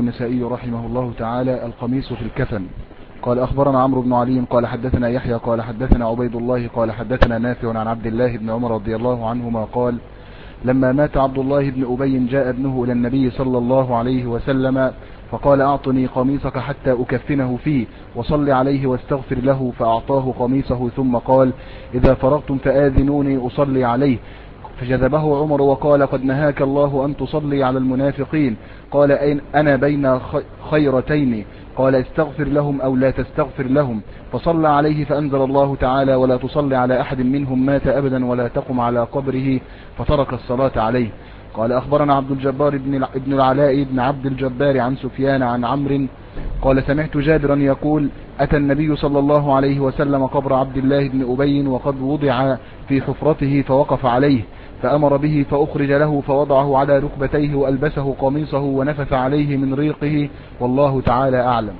النسائي رحمه الله تعالى: القميص في الكفن. قال أخبرنا عمرو بن علي قال حدثنا يحيى قال حدثنا عبيد الله قال حدثنا نافع عن عبد الله بن عمر رضي الله عنهما قال: لما مات عبد الله بن أبي جاء ابنه إلى النبي صلى الله عليه وسلم فقال: أعطني قميصك حتى أكفنه فيه وصل عليه واستغفر له، فأعطاه قميصه ثم قال: إذا فرغتم فآذنوني أصلي عليه. فجذبه عمر وقال: قد نهاك الله أن تصلي على المنافقين. قال: أنا بين خيرتين، قال: استغفر لهم أو لا تستغفر لهم. فصلى عليه فأنزل الله تعالى: ولا تصلي على أحد منهم مات أبدا ولا تقم على قبره، فترك الصلاة عليه. قال أخبرنا عبد الجبار بن العلاء بن عبد الجبار عن سفيان عن عمرو قال: سمعت جابرا يقول: أتى النبي صلى الله عليه وسلم قبر عبد الله بن أبي وقد وضع في حفرته فوقف عليه، فأمر به فأخرج له فوضعه على ركبتيه وألبسه قميصه ونفث عليه من ريقه، والله تعالى أعلم.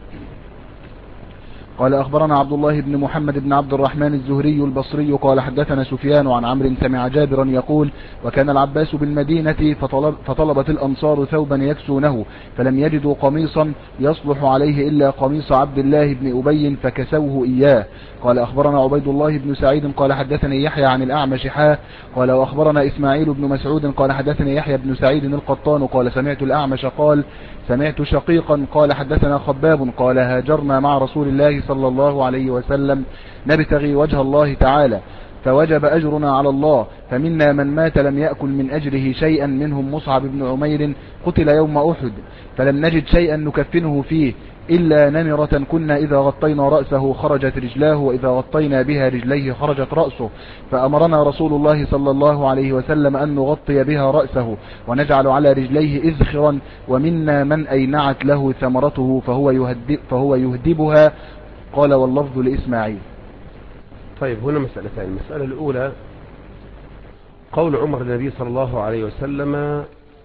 قال أخبرنا عبد الله بن محمد بن عبد الرحمن الزهري البصري قال حدثنا سفيان عن عمرو سمع جابرا يقول: وكان العباس بالمدينة فطلبت الأنصار ثوبا يكسونه فلم يجدوا قميصا يصلح عليه إلا قميص عبد الله بن أبي فكسوه إياه. قال أخبرنا عبيد الله بن سعيد قال حدثني يحيى عن الأعمش قال وأخبرنا إسماعيل بن مسعود قال حدثني يحيى بن سعيد القطان قال سمعت الأعمش قال سمعت شقيقا قال حدثنا خباب قال: هاجرنا مع رسول الله صلى الله عليه وسلم نبتغي وجه الله تعالى، فوجب أجرنا على الله، فمنا من مات لم يأكل من أجره شيئا، منهم مصعب بن عمير قتل يوم أحد، فلم نجد شيئا نكفنه فيه إلا نمرة كنا إذا غطينا رأسه خرجت رجلاه، وإذا غطينا بها رجليه خرجت رأسه، فأمرنا رسول الله صلى الله عليه وسلم أن نغطي بها رأسه ونجعل على رجليه إذخرا، ومنا من أينعت له ثمرته فهو يهدبها. قال: واللفظ لإسماعيل. طيب، هنا مسألتين. المسألة الأولى قول عمر النبي صلى الله عليه وسلم: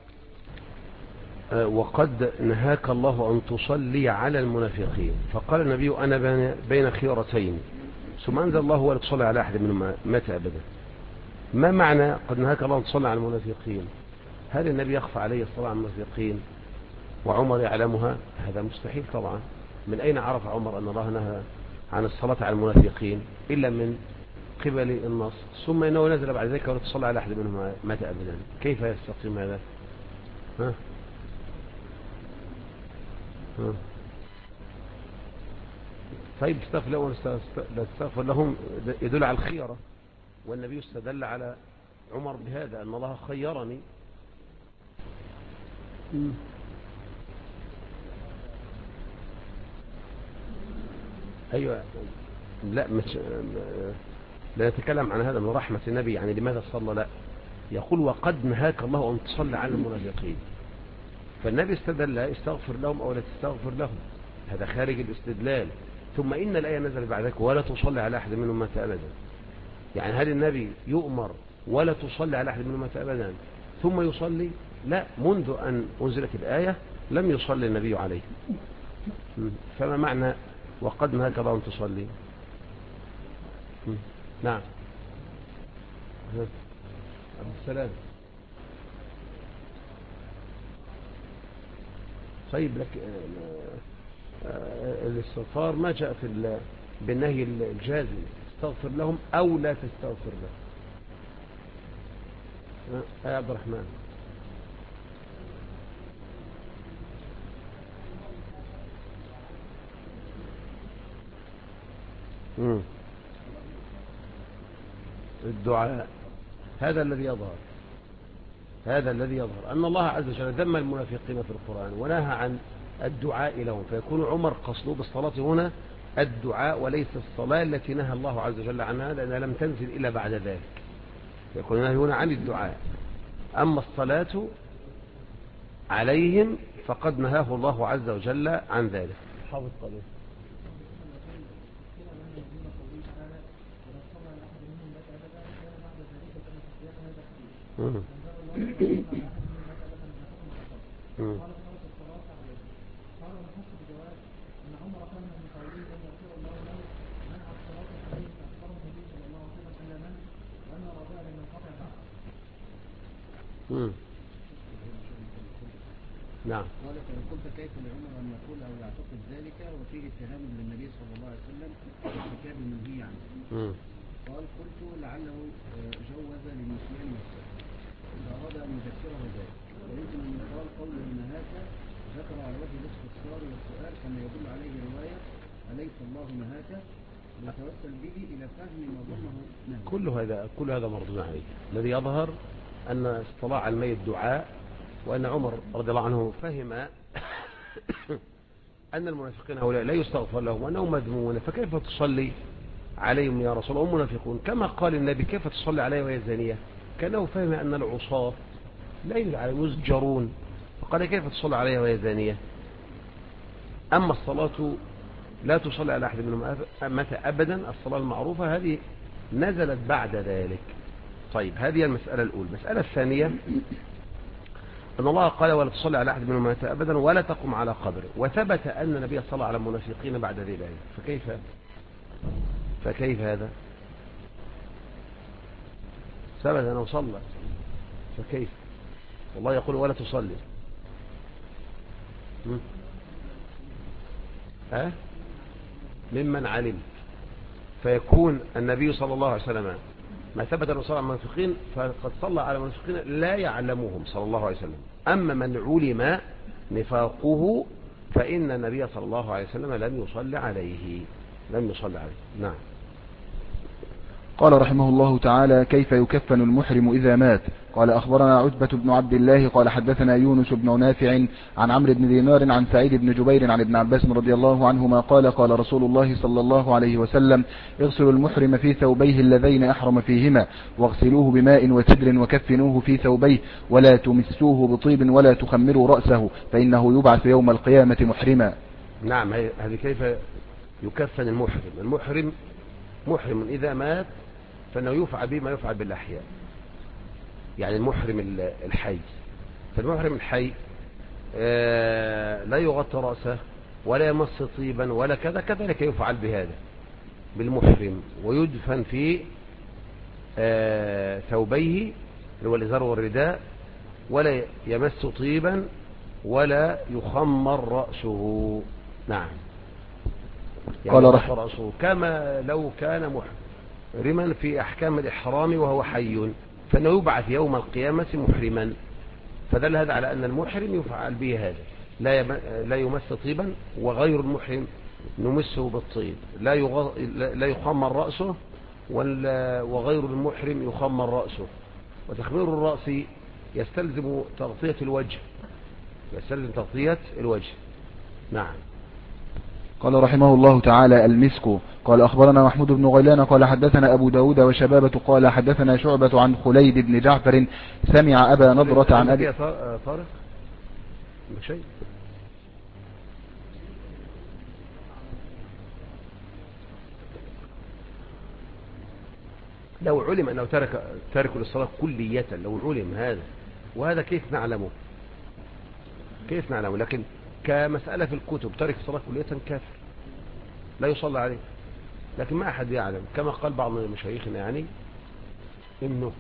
وقد نهاك الله أن تصلي على المنافقين. فقال النبي: أنا بين خيرتين، ثم أنزل الله: ولا تصلي على أحد منهم مات أبدا. ما معنى قد نهاك الله أن تصلي على المنافقين؟ هل النبي يخفى عليه الصلاة على المنافقين وعمر يعلمها؟ هذا مستحيل طبعا. من أين عرف عمر أن الله نهى عن الصلاة على المنافقين إلا من قبل النص؟ ثم إنه نزل بعد ذلك: ولا تصلي على أحد منهم مات أبدا. كيف يستقيم هذا؟ ها؟ طيب، استغفر لهم يدل على الخيرة، والنبي استدل على عمر بهذا أن الله خيرني. أيوة، لا نتكلم عن هذا من رحمة النبي، يعني لماذا صلى؟ لا، يقول: وقد نهاك الله أن تصلي على المنافقين، فالنبي استدل: استغفر لهم أو لا تستغفر لهم، هذا خارج الاستدلال. ثم إن الآية نزل بعد ذلك: ولا تصلي على أحد منهم مات أبدا. يعني هل النبي يؤمر ولا تصلي على أحد منهم مات أبدا ثم يصلي؟ لا، منذ أن أنزلت الآية لم يصلي النبي عليه. فما معنى وقد نهاك الله أن تصلي؟ نعم. عبد السلام. طيب، لك الاستغفار ما جاء في بالنهي الجازم: استغفر لهم أو لا تستغفر لهم. يا عبد الرحمن. الدعاء هذا الذي يظهر أن الله عز وجل ذم المنافقين في القرآن ونهى عن الدعاء لهم، فيكون عمر قصده بالصلاة هنا الدعاء وليس الصلاة التي نهى الله عز وجل عنها، لأنها لم تنزل إلا بعد ذلك، يكون هنا عن الدعاء. أما الصلاة عليهم فقد نهاه الله عز وجل عن ذلك. حافظ قليل. نعم. قال فإن قلت كيف لعمر أن يقول أو يعتقد ذلك وفيه اتهام للنبي صلى الله عليه وسلم بارتكاب المنهي عنه. قال قلت لعله جوز لنسيان نفسه إذا أراد أن يذكره ذلك، ويمكن أن يقال قوله نهاك ذكر على وجه الاستفسار والسؤال كما يدل عليه رواية أليس الله نهاك، ويتوسل به إلى فهم ما ظنه نهى. كل هذا مردود عليه. الذي يظهر أن اصطلاع الميت دعاء، وأن عمر رضي الله عنه فهم أن المنافقين هؤلاء لا يستغفر لهم وأنهم مذمومون، فكيف تصلي عليهم يا رسول الله؟ هم منافقون. كما قال النبي كيف تصلي عليه وهي زانية، كانه فهم أن العصاة لا يزجرون، فقال كيف تصلي عليها وهي زانية. أما الصلاة لا تصلي على أحد منهم متى أبدا، الصلاة المعروفة هذه نزلت بعد ذلك. طيب، هذه المسألة الأولى. المسألة الثانية أن الله قال ولا تصلي على أحد منهم متى أبدا ولا تقم على قبره، وثبت أن النبي صلى على المنافقين بعد ذلك، فكيف هذا؟ ثبت أنه صلى، فكيف؟ والله يقول ولا تصلي. ممن علم، فيكون النبي صلى الله عليه وسلم ما ثبت أنه صلى على المنافقين فقد صلى على المنافقين لا يعلمهم صلى الله عليه وسلم. أما من علم نفاقه فإن النبي صلى الله عليه وسلم لم يصلي عليه. نعم. قال رحمه الله تعالى: كيف يكفن المحرم إذا مات؟ قال أخبرنا عتبة بن عبد الله قال حدثنا يونس بن نافع عن عمرو بن دينار عن سعيد بن جبير عن ابن عباس رضي الله عنهما قال قال رسول الله صلى الله عليه وسلم: اغسلوا المحرم في ثوبيه اللذين أحرم فيهما، واغسلوه بماء وسدر وكفنوه في ثوبيه، ولا تمسوه بطيب ولا تخمروا رأسه، فإنه يبعث يوم القيامة محرما. نعم. هذه كيف يكفن المحرم. المحرم محرم إذا مات فإنه يفعل به ما يفعل بالأحياء، يعني المحرم الحي. فالمحرم الحي لا يغطي رأسه ولا يمس طيبا ولا كذا، كذلك يفعل بهذا بالمحرم، ويدفن في ثوبيه اللي هو الإزار والرداء، ولا يمس طيبا ولا يخمر رأسه. نعم. يعني رأسه كما لو كان محرما في أحكام الإحرام وهو حي، فإنه يبعث يوم القيامة محرما. فدل هذا على أن المحرم يفعل به هذا، لا يمس طيبا، وغير المحرم نمسه بالطيب، لا يخمر رأسه، وغير المحرم يخمر رأسه. وتخمير الرأس يستلزم تغطية الوجه. نعم. قال رحمه الله تعالى: المسك. قال أخبرنا محمود بن غيلان قال حدثنا أبو داود وشبابة قال حدثنا شعبة عن خليد بن جعفر سمع أبا نضرة عن أبي طارق شيء. لو علم أنه تارك للصلاة كلية، لو علم هذا، وهذا كيف نعلمه؟ لكن كمسألة في الكتب تارك الصلاة كلية كافر لا يصلى عليه، لكن ما أحد يعلم. كما قال بعض مشايخنا يعني إنه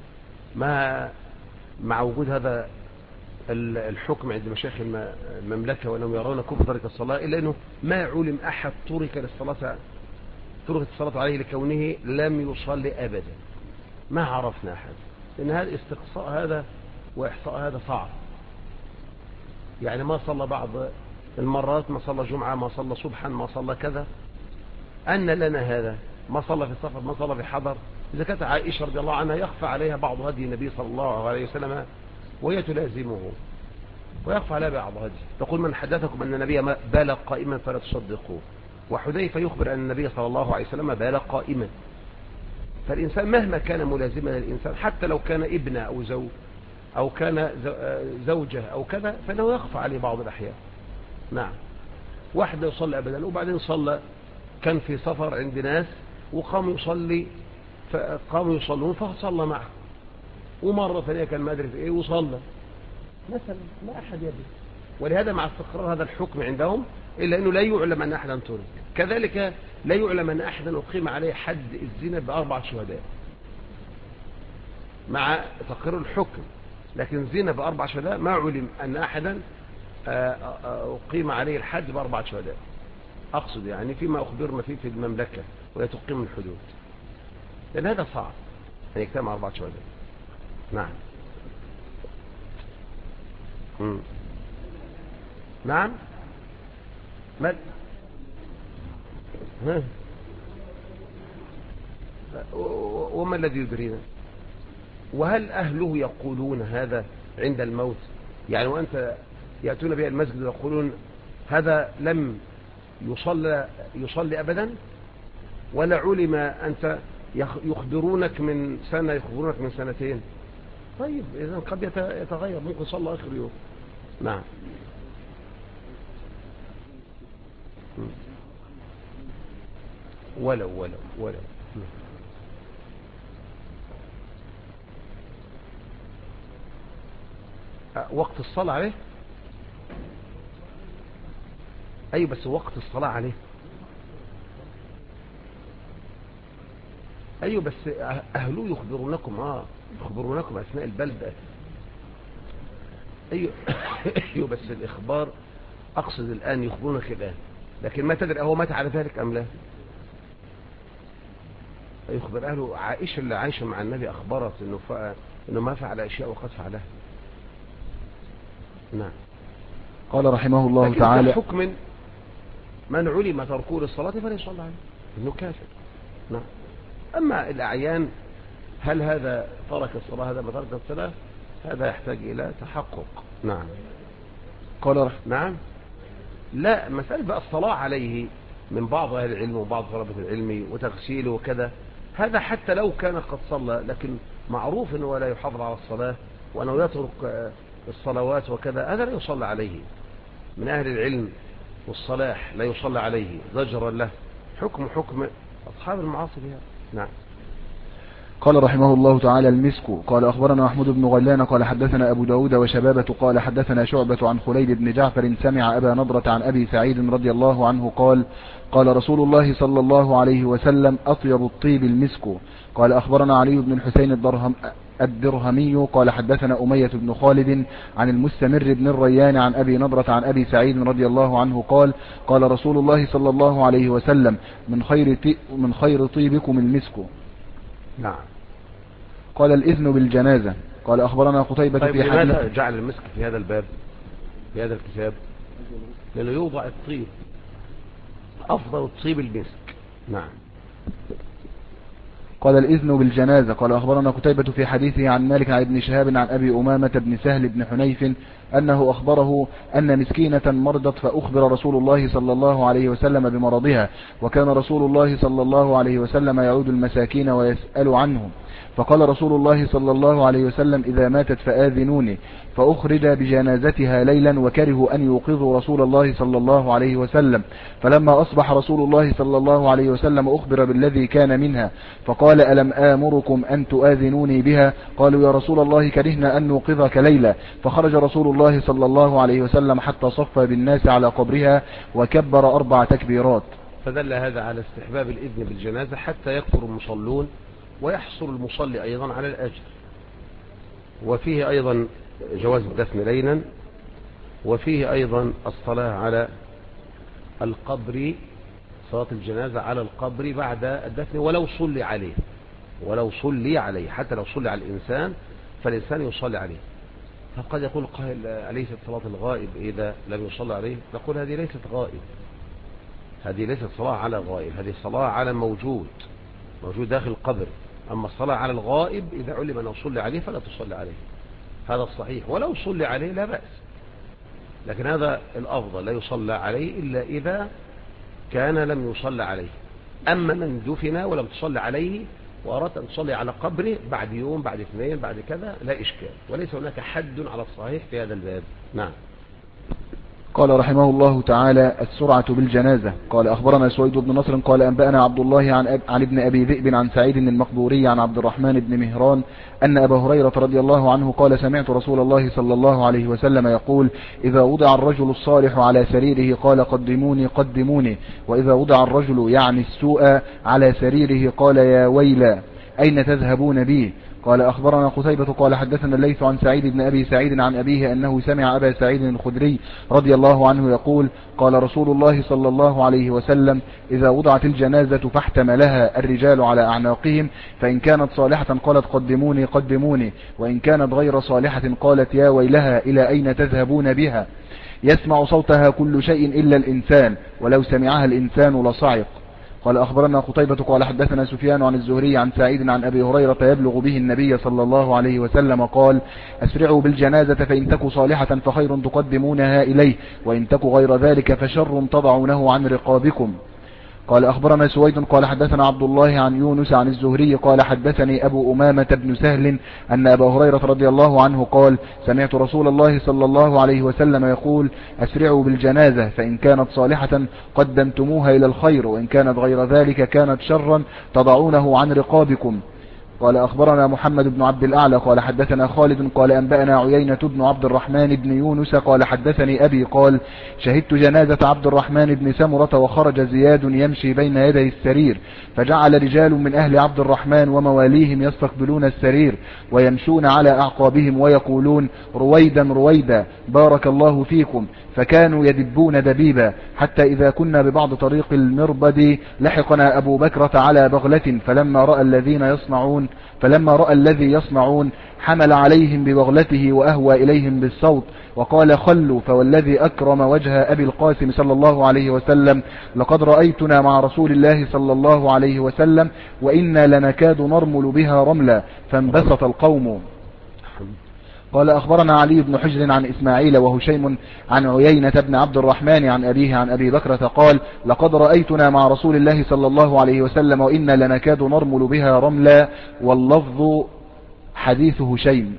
مع وجود هذا الحكم عند مشايخ المملكة وأنهم يرون كفر تارك الصلاة، إلا أنه ما علم أحد ترك الصلاة عليه لكونه لم يصلي أبدا. ما عرفنا أحد، لأن هذا استقصاء هذا وإحصاء هذا صعب. يعني ما صلى بعض المرات، ما صلى جمعة، ما صلى صبحا، ما صلى كذا. أن لنا هذا، ما صلى في السفر، ما صلى في حضر. إذا كانت عائشة رضي الله عنها يخفى عليها بعض هدي النبي صلى الله عليه وسلم وهي تلازمه، ويخفى عليها بعض هدي، تقول: من حدثكم أن النبي بال قائما فلا تصدقوه. وحذيفة يخبر أن النبي صلى الله عليه وسلم بال قائما. فالإنسان مهما كان ملازما للإنسان، حتى لو كان ابن أو زوج أو كان زوجة أو كذا، فإنه يخفى عليه بعض الأحيان. نعم. واحد يصلي أبدا، وبعدين صلى، كان في سفر عند ناس وقاموا يصلون فصلى معه، ومرة ثانية كان ما أدري في إيه وصلى مثلا، ما أحد يدري. ولهذا مع استقرار هذا الحكم عندهم، إلا أنه لا يعلم أن أحدا ترك. كذلك لا يعلم أن أحدا أقيم عليه حد الزنا ب4 شهداء مع تقرير الحكم، لكن زنا ب4 شهداء ما علم أن أحدا أقيم عليه الحد ب4 شهداء، أقصد يعني فيما أخبرنا فيه في المملكة وهي تقيم الحدود، لأن هذا صعب أن يجتمع 4 شهداء. نعم. نعم. مال وما الذي يدرينا؟ وهل أهله يقولون هذا عند الموت؟ يعني وأنت يأتون بها المسجد ويقولون هذا لم يصلي أبدا، ولا علم أنت يخبرونك من سنة، يخبرونك من سنتين؟ طيب إذا قد يتغير، ممكن صلى آخر يوم. نعم. ولو وقت الصلاة عليه. أي بس وقت الصلاة عليه. أيوة بس أهله يخبرونكم أثناء البلدة. أيوة بس الإخبار أقصد الآن يخبرونك الآن، لكن ما تدري هو مات على ذلك أم لا. يخبر أهله. عائشة اللي عايشة مع النبي أخبرت إنه ما فعل أشياء وقد فعلها. نعم. قال رحمه الله تعالى: حكم من علم تركه للصلاة فليصلى عليه إنه كافر. نعم. أما الأعيان هل هذا ترك الصلاة هذا ما ترك الصلاة، هذا يحتاج إلى تحقق. نعم. قال نعم. لا مسألة بقى الصلاة عليه من بعض أهل العلم وبعض طلبة العلم وتغسيله وكذا، هذا حتى لو كان قد صلى، لكن معروف أنه لا يحافظ على الصلاة وأنه يترك الصلوات وكذا، هذا لا يصلى عليه من أهل العلم والصلاح، لا يصلى عليه زجرا له، حكم أصحاب المعاصي بها. نعم. قال رحمه الله تعالى: المسك. قال أخبرنا محمود بن غيلان قال حدثنا أبو داود وشبابة قال حدثنا شعبة عن خليل بن جعفر سمع أبا نضرة عن أبي سعيد رضي الله عنه قال: قال رسول الله صلى الله عليه وسلم: أطيب الطيب المسك. قال أخبرنا علي بن الحسين الدرهمي قال حدثنا أمية بن خالد عن المستمر بن الريان عن أبي نضرة عن أبي سعيد رضي الله عنه قال: قال رسول الله صلى الله عليه وسلم: من خير طيبكم المسك. نعم. قال: الإذن بالجنازة. قال أخبرنا قتيبة طيب في حديث. لماذا جعل المسك في هذا الباب في هذا الكتاب؟ لأنه يوضع الطيب، أفضل الطيب المسك. نعم. قال: الإذن بالجنازة. قال أخبرنا قتيبة في حديثه عن مالك عن ابن شهاب عن أبي أمامة بن سهل بن حنيف أنه أخبره أن مسكينة مرضت فأخبر رسول الله صلى الله عليه وسلم بمرضها، وكان رسول الله صلى الله عليه وسلم يعود المساكين ويسأل عنهم، فقال رسول الله صلى الله عليه وسلم: إذا ماتت فآذنوني. فأخرج بجنازتها ليلا وكرهوا أن يوقظوا رسول الله صلى الله عليه وسلم، فلما أصبح رسول الله صلى الله عليه وسلم أخبر بالذي كان منها، فقال: ألم آمركم أن تؤذنوني بها؟ قالوا: يا رسول الله كرهنا أن نوقظك ليلا. فخرج رسول الله صلى الله عليه وسلم حتى صف بالناس على قبرها وكبر 4 تكبيرات. فدل هذا على استحباب الإذن بالجنازة حتى يكثر المصلون ويحصل المصلي أيضا على الأجر. وفيه أيضا جواز الدفن ليلا، وفيه أيضا الصلاة على القبر، صلاة الجنازة على القبر بعد الدفن ولو صلي عليه، حتى لو صلي على الإنسان فالإنسان يصلي عليه. فقد يقول قائل: أليست صلاة الغائب إذا لم يصلي عليه؟ نقول: هذه ليست غائب، هذه ليست صلاة على غائب، هذه صلاة على موجود داخل القبر. أما الصلاة على الغائب إذا علم أنه صلي عليه فلا تصلي عليه، هذا الصحيح، ولو صلي عليه لا بأس، لكن هذا الأفضل، لا يصلى عليه إلا إذا كان لم يصلى عليه. أما من دفن ولم تصلي عليه وأردت أن تصلي على قبره بعد يوم بعد 2 بعد كذا لا إشكال، وليس هناك حد على الصحيح في هذا الباب. نعم. قال رحمه الله تعالى: السرعة بالجنازة. قال أخبرنا سويد بن نصر قال أنبأنا عبد الله عن ابن أبي ذئب عن سعيد المقبوري عن عبد الرحمن بن مهران أن أبا هريرة رضي الله عنه قال: سمعت رسول الله صلى الله عليه وسلم يقول: إذا وضع الرجل الصالح على سريره قال: قدموني قدموني، وإذا وضع الرجل يعني السوء على سريره قال: يا ويلا، أين تذهبون بي؟ قال أخبرنا قتيبة قال حدثنا الليث عن سعيد بن أبي سعيد عن أبيه أنه سمع أبا سعيد الخدري رضي الله عنه يقول قال رسول الله صلى الله عليه وسلم إذا وضعت الجنازة فاحتملها الرجال على أعناقهم فإن كانت صالحة قالت قدموني قدموني، وإن كانت غير صالحة قالت يا ويلها إلى أين تذهبون بها؟ يسمع صوتها كل شيء إلا الإنسان، ولو سمعها الإنسان لصعق. قال أخبرنا قتيبة قال حدثنا سفيان عن الزهري عن سعيد عن أبي هريرة يبلغ به النبي صلى الله عليه وسلم قال أسرعوا بالجنازة فإن تك صالحة فخير تقدمونها إليه، وإن تك غير ذلك فشر تضعونه عن رقابكم. قال أخبرنا سويد قال حدثنا عبد الله عن يونس عن الزهري قال حدثني أبو أمامة بن سهل أن أبا هريرة رضي الله عنه قال سمعت رسول الله صلى الله عليه وسلم يقول أسرعوا بالجنازة فإن كانت صالحة قدمتموها إلى الخير، وإن كانت غير ذلك كانت شرا تضعونه عن رقابكم. قال أخبرنا محمد بن عبد الأعلى قال حدثنا خالد قال أنبأنا عيينة بن عبد الرحمن بن يونس قال حدثني أبي قال شهدت جنازة عبد الرحمن بن سمرة وخرج زياد يمشي بين يدي السرير، فجعل رجال من أهل عبد الرحمن ومواليهم يستقبلون السرير ويمشون على أعقابهم ويقولون رويدا رويدا بارك الله فيكم، فكانوا يدبون دبيبا حتى إذا كنا ببعض طريق المربد لحقنا أبو بكرة على بغلة فلما رأى الذي يصنعون حمل عليهم ببغلته وأهوى إليهم بالصوت وقال خلوا، فوالذي أكرم وجه أبي القاسم صلى الله عليه وسلم لقد رأيتنا مع رسول الله صلى الله عليه وسلم وإنا لنكاد نرمل بها رملا، فانبسط القوم. قال أخبرنا علي بن حجر عن إسماعيل وهشيم عن عيينة بن عبد الرحمن عن أبيه عن أبي بكرة قال لقد رأيتنا مع رسول الله صلى الله عليه وسلم وإنا لنكاد نرمل بها رملا، واللفظ حديث هشيم.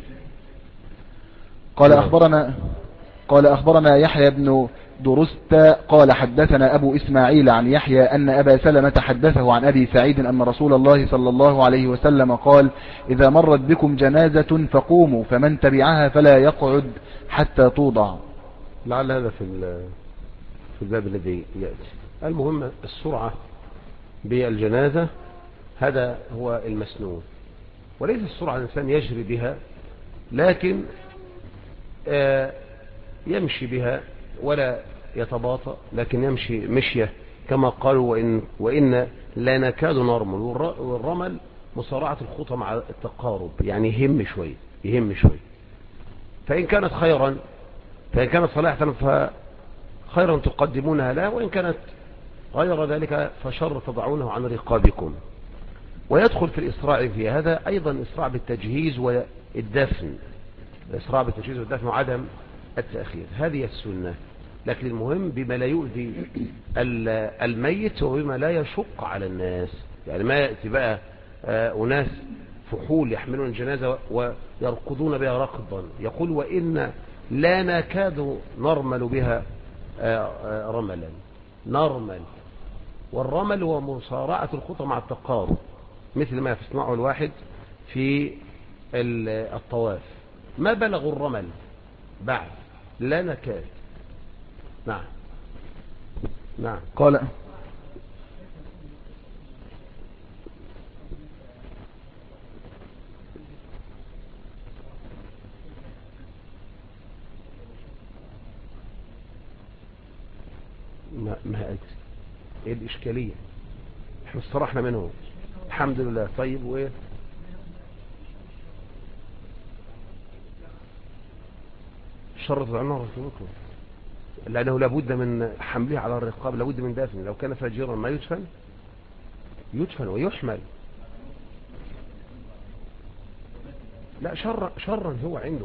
قال أخبرنا يحيى بن درست قال حدثنا أبو إسماعيل عن يحيى أن أبا سلمة حدثه عن أبي سعيد أن رسول الله صلى الله عليه وسلم قال إذا مرت بكم جنازة فقوموا فمن تبعها فلا يقعد حتى توضع. لعل هذا في الباب الذي يأتي. المهم السرعة بالجنازة هذا هو المسنون، وليس السرعة الإنسان يجري بها، لكن يمشي بها ولا يتباطأ، لكن يمشي مشية كما قالوا وإن لا نكاد نرمل. والرمل مصارعة الخطى مع التقارب، يعني يهم شوي. فإن كانت صلاحة فخيرا تقدمونها لا، وإن كانت غير ذلك فشر تضعونه عن رقابكم. ويدخل في الإسراع في هذا أيضا إسراع بالتجهيز والدفن، وعدم التأخير، هذه السنة. لكن المهم بما لا يؤذي الميت وبما لا يشق على الناس، يعني ما يأتي بقى أناس فحول يحملون الجنازة ويركضون بها ركضا، يقول وإن لا نكاد نرمل بها رملا، نرمل. والرمل هو مصارعة الخطى مع التقارب، مثل ما يصنعه الواحد في الطواف. ما بلغوا الرمل بعد، لا نكاد. نعم. قال ما أدري ايه الإشكالية، احنا استرحنا منه الحمد لله. طيب وايه شرط عنه رسولكم، لأنه لابد من حمله على الرقاب، لابد من دفن. لو كان فاجرا ما يدفن ويحمل. لا شرا هو عنده،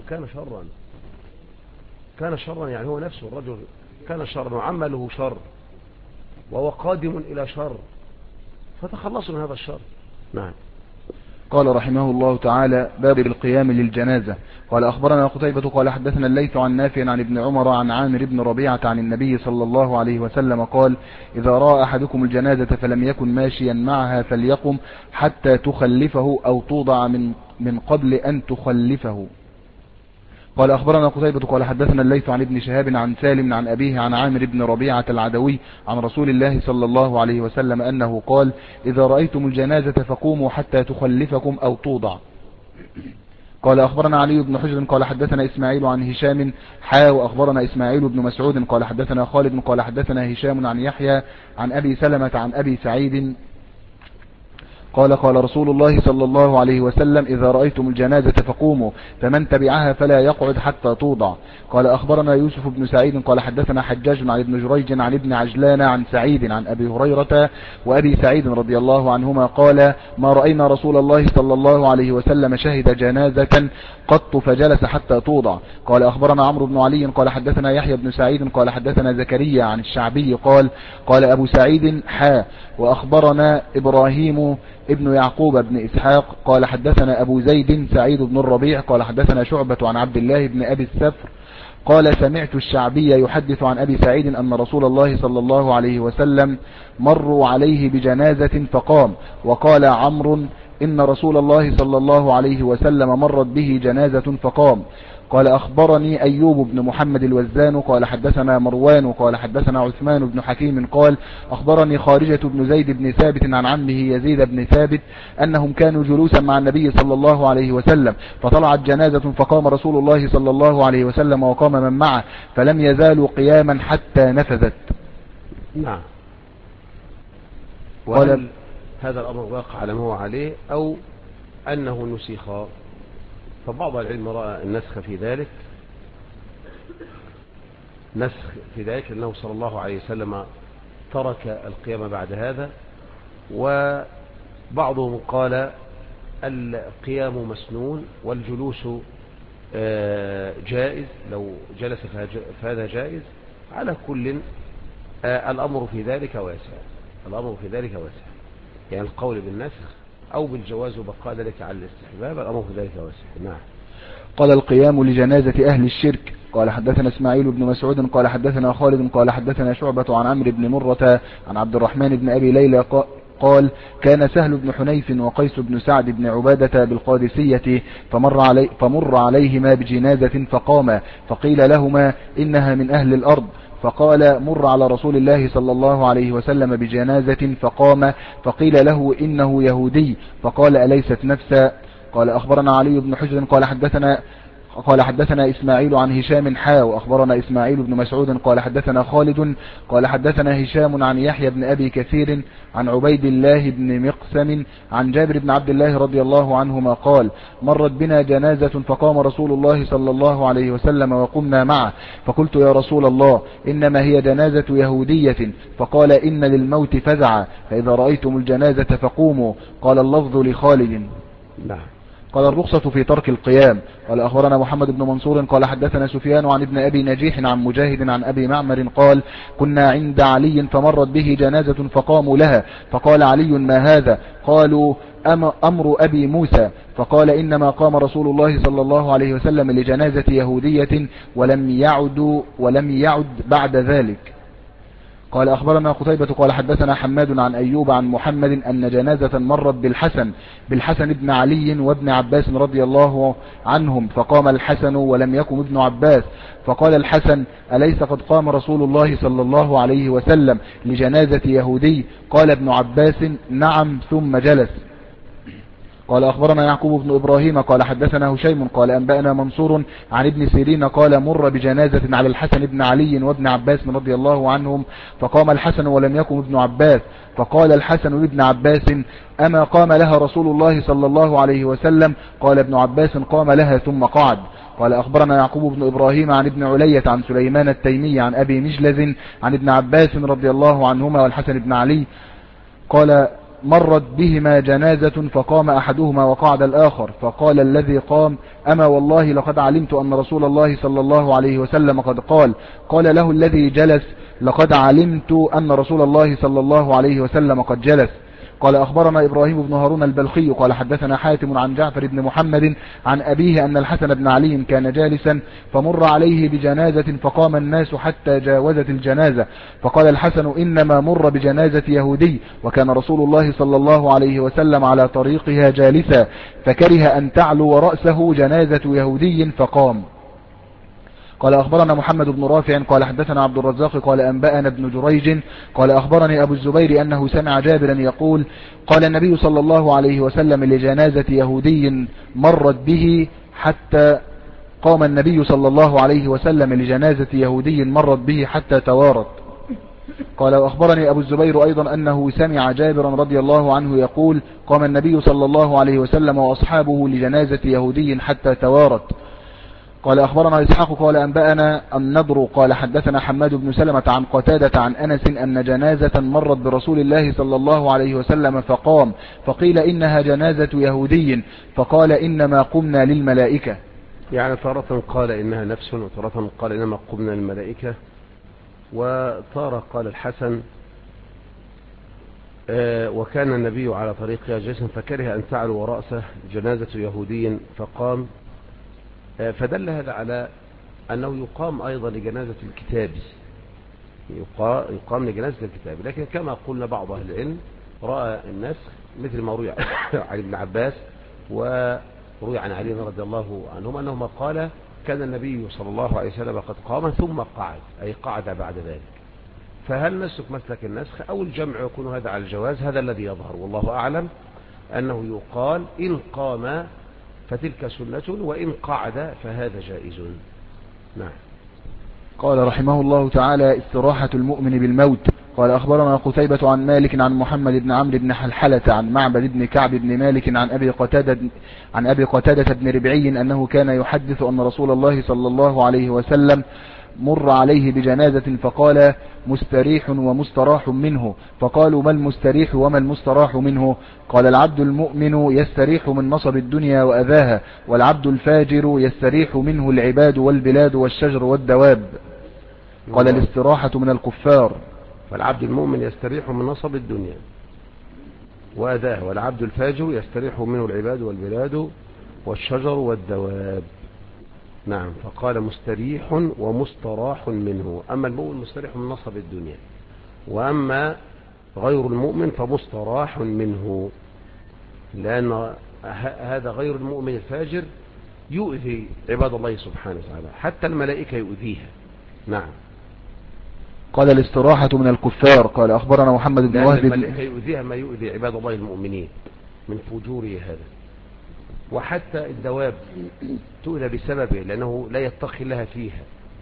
كان شرا يعني هو نفسه الرجل كان شرا وعمله شر وهو قادم إلى شر، فتخلصوا من هذا الشر. نعم. قال رحمه الله تعالى باب القيام للجنازة. قال أخبرنا قتيبة قال حدثنا الليث عن نافع عن ابن عمر عن عامر بن ربيعة عن النبي صلى الله عليه وسلم قال إذا رأى أحدكم الجنازة فلم يكن ماشيا معها فليقم حتى تخلفه أو توضع من قبل أن تخلفه. قال أخبرنا قتيبة قال حدثنا الليث عن ابن شهاب عن سالم عن أبيه عن عامر بن ربيعة العدوي عن رسول الله صلى الله عليه وسلم أنه قال إذا رأيتم الجنازة فقوموا حتى تخلفكم أو توضع. قال أخبرنا علي بن حجر قال حدثنا إسماعيل عن هشام وأخبرنا إسماعيل بن مسعود قال حدثنا خالد قال حدثنا هشام عن يحيى عن أبي سلمة عن أبي سعيد قال رسول الله صلى الله عليه وسلم إذا رأيتم الجنازة فقوموا فمن تبعها فلا يقعد حتى توضع. قال أخبرنا يوسف بن سعيد قال حدثنا حجاج عن ابن جريج عن ابن عجلان عن سعيد عن أبي هريرة وأبي سعيد رضي الله عنهما قال ما رأينا رسول الله صلى الله عليه وسلم شهد جنازة قط فجلس حتى توضع. قال أخبرنا عمرو بن علي قال حدثنا يحيى بن سعيد قال حدثنا زكريا عن الشعبي قال أبو سعيد وأخبرنا إبراهيم ابن يعقوب بن إسحاق قال حدثنا أبو زيد سعيد بن الربيع قال حدثنا شعبة عن عبد الله بن أبي السفر قال سمعت الشعبي يحدث عن أبي سعيد أن رسول الله صلى الله عليه وسلم مروا عليه بجنازة فقام. وقال عمرو إن رسول الله صلى الله عليه وسلم مرت به جنازة فقام. قال أخبرني أيوب بن محمد الوزان قال حدثنا مروان قال حدثنا عثمان بن حكيم قال أخبرني خارجة بن زيد بن ثابت عن عمه يزيد بن ثابت أنهم كانوا جلوسا مع النبي صلى الله عليه وسلم فطلعت جنازة فقام رسول الله صلى الله عليه وسلم وقام من معه فلم يزالوا قياما حتى نفذت. نعم. وهل هذا الأمر واقع على ما هو عليه أو أنه نسخ؟ فبعض العلم رأى النسخ في ذلك لأنه صلى الله عليه وسلم ترك القيام بعد هذا، وبعضهم قال القيام مسنون والجلوس جائز، لو جلس فهذا جائز. على كل الأمر في ذلك واسع، يعني القول بالنسخ أو بالجواز وبقاء ذلك على الاستحباب الأمر في ذلك واسع. نعم. قال القيام لجنازة أهل الشرك. قال حدثنا اسماعيل بن مسعود قال حدثنا خالد قال حدثنا شعبة عن عمرو بن مرة عن عبد الرحمن بن أبي ليلى قال كان سهل بن حنيف وقيس بن سعد بن عبادة بالقادسية فمر عليهما بجنازة فقاما فقيل لهما إنها من أهل الأرض فقال مر على رسول الله صلى الله عليه وسلم بجنازة فقام فقيل له إنه يهودي فقال أليست نفسا. قال أخبرنا علي بن حجر قال حدثنا إسماعيل عن هشام وأخبرنا إسماعيل بن مسعود قال حدثنا خالد قال حدثنا هشام عن يحيى بن أبي كثير عن عبيد الله بن مقسم عن جابر بن عبد الله رضي الله عنهما قال مرت بنا جنازة فقام رسول الله صلى الله عليه وسلم وقمنا معه فقلت يا رسول الله إنما هي جنازة يهودية فقال إن للموت فزعا فإذا رأيتم الجنازة فقوموا. قال اللفظ لخالد. نعم. قال الرخصة في ترك القيام. قال أخبرنا محمد بن منصور قال حدثنا سفيان عن ابن أبي نجيح عن مجاهد عن أبي معمر قال كنا عند علي فمرت به جنازة فقاموا لها فقال علي ما هذا؟ قالوا أمر أبي موسى فقال إنما قام رسول الله صلى الله عليه وسلم لجنازة يهودية ولم يعد بعد ذلك. قال أخبرنا قتيبة قال حدثنا حماد عن أيوب عن محمد أن جنازة مرت بالحسن بن علي وابن عباس رضي الله عنهم فقام الحسن ولم يقم ابن عباس فقال الحسن أليس قد قام رسول الله صلى الله عليه وسلم لجنازة يهودي؟ قال ابن عباس نعم ثم جلس. قال أخبرنا يعقوب بن إبراهيم قال حدثنا هشيم قال أنبأنا منصور عن ابن سيرين قال مر بجنازة على الحسن بن علي وابن عباس رضي الله عنهم فقام الحسن ولم يقم ابن عباس فقال الحسن لابن عباس أما قام لها رسول الله صلى الله عليه وسلم؟ قال ابن عباس قام لها ثم قعد. قال أخبرنا يعقوب بن إبراهيم عن ابن علية عن سليمان التيمي عن أبي مجلز عن ابن عباس رضي الله عنهما والحسن بن علي قال مرت بهما جنازة فقام أحدهما وقعد الآخر فقال الذي قام أما والله لقد علمت أن رسول الله صلى الله عليه وسلم قد قال له الذي جلس لقد علمت أن رسول الله صلى الله عليه وسلم قد جلس. قال أخبرنا إبراهيم بن هارون البلخي قال حدثنا حاتم عن جعفر بن محمد عن أبيه أن الحسن بن علي كان جالسا فمر عليه بجنازة فقام الناس حتى جاوزت الجنازة فقال الحسن إنما مر بجنازة يهودي وكان رسول الله صلى الله عليه وسلم على طريقها جالسا فكره أن تعلو رأسه جنازة يهودي فقام. قال أخبرنا محمد بن رافع قال حدثنا عبد الرزاق قال أنبأنا ابن جريج قال أخبرني أبو الزبير أنه سمع جابرا يقول قال النبي صلى الله عليه وسلم لجنازة يهودي مرت به حتى قام النبي صلى الله عليه وسلم لجنازة يهودي مرت به حتى توارت. قال وأخبرني أبو الزبير أيضا أنه سمع جابرا رضي الله عنه يقول قام النبي صلى الله عليه وسلم وأصحابه لجنازة يهودي حتى توارت. قال أخبرنا إسحاق قال أنبأنا النضر قال حدثنا حماد بن سلمة عن قتادة عن أنس أن جنازة مرت برسول الله صلى الله عليه وسلم فقام فقيل إنها جنازة يهودي فقال إنما قمنا للملائكة. يعني تارة قال إنها نفس وتارة قال إنما قمنا للملائكة، وتارة قال الحسن وكان النبي على طريقها جالسا فكره أن تعلو رأسه جنازة يهودي فقام، فدل هذا على أنه يقام أيضا لجنازة الكتاب، يقام لجنازة الكتاب. لكن كما قلنا بعض أهل العلم رأى النسخ مثل ما روي عن ابن عباس وروي عن علي رضي الله عنهم أنهما قال كان النبي صلى الله عليه وسلم قد قام ثم قعد، أي قعد بعد ذلك. فهل نسلك مسلك النسخ أو الجمع يكون هذا على الجواز؟ هذا الذي يظهر والله أعلم، أنه يقال إن قام فتلك سنة وإن قعد فهذا جائز. نعم. قال رحمه الله تعالى استراحة المؤمن بالموت. قال أخبرنا قتيبة عن مالك عن محمد بن عمرو بن حلحلة عن معبد بن كعب بن مالك عن أبي قتادة بن ربعي أنه كان يحدث أن رسول الله صلى الله عليه وسلم مر عليه بجنازة فقال مستريح ومستراح منه، فقالوا ما المستريح وما المستراح منه؟ قال العبد المؤمن يستريح من نصب الدنيا وأذاها، والعبد الفاجر يستريح منه العباد والبلاد والشجر والدواب. قال الاستراحة من الكفار. فالعبد المؤمن يستريح من نصب الدنيا وأذاها، والعبد الفاجر يستريح منه العباد والبلاد والشجر والدواب. نعم. فقال مستريح ومستراح منه، أما المؤمن مستريح من نصب الدنيا، وأما غير المؤمن فمستراح منه، لأن هذا غير المؤمن الفاجر يؤذي عباد الله سبحانه وتعالى، حتى الملائكة يؤذيها. نعم. قال الاستراحة من الكفار. قال أخبرنا محمد بن وهب الملائكة يؤذيها ما يؤذي عباد الله المؤمنين من فجوره هذا، وحتى الدواب تؤذى بسببه لأنه لا يتقي لها فيها.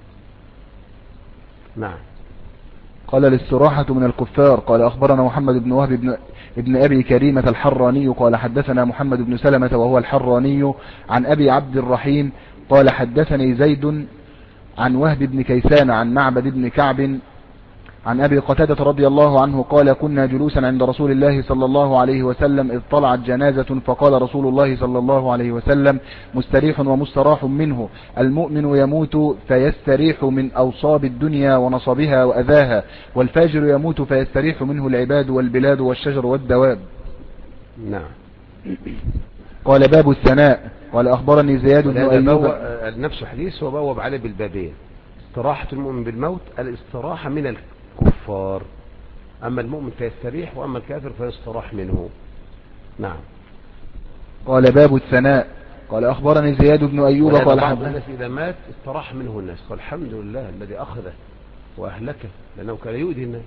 نعم. قال الاستراحة من الكفار. قال أخبرنا محمد بن وهب ابن أبي كريمة الحراني قال حدثنا محمد بن سلمة وهو الحراني عن أبي عبد الرحيم قال حدثني زيد عن وهب بن كيسان عن معبد بن كعب عن أبي قتادة رضي الله عنه قال كنا جلوسا عند رسول الله صلى الله عليه وسلم إذ طلعت جنازة فقال رسول الله صلى الله عليه وسلم مستريح ومستراح منه، المؤمن يموت فيستريح من أوصاب الدنيا ونصبها وأذاها، والفاجر يموت فيستريح منه العباد والبلاد والشجر والدواب. نعم. قال باب الثناء. قال أخبرني زياد بن أيوب. نفس حديث وبوب عليه بالبابين. استراحة المؤمن بالموت الاستراحة من الكفار، أما المؤمن فيستريح وأما الكافر فيستراح منه. نعم. قال باب الثناء. قال أخبرني زياد بن أيوب قال بعض الناس إذا مات استراح منه الناس، قال الحمد لله الذي أخذه وأهلكه لأنه كان يؤذي الناس.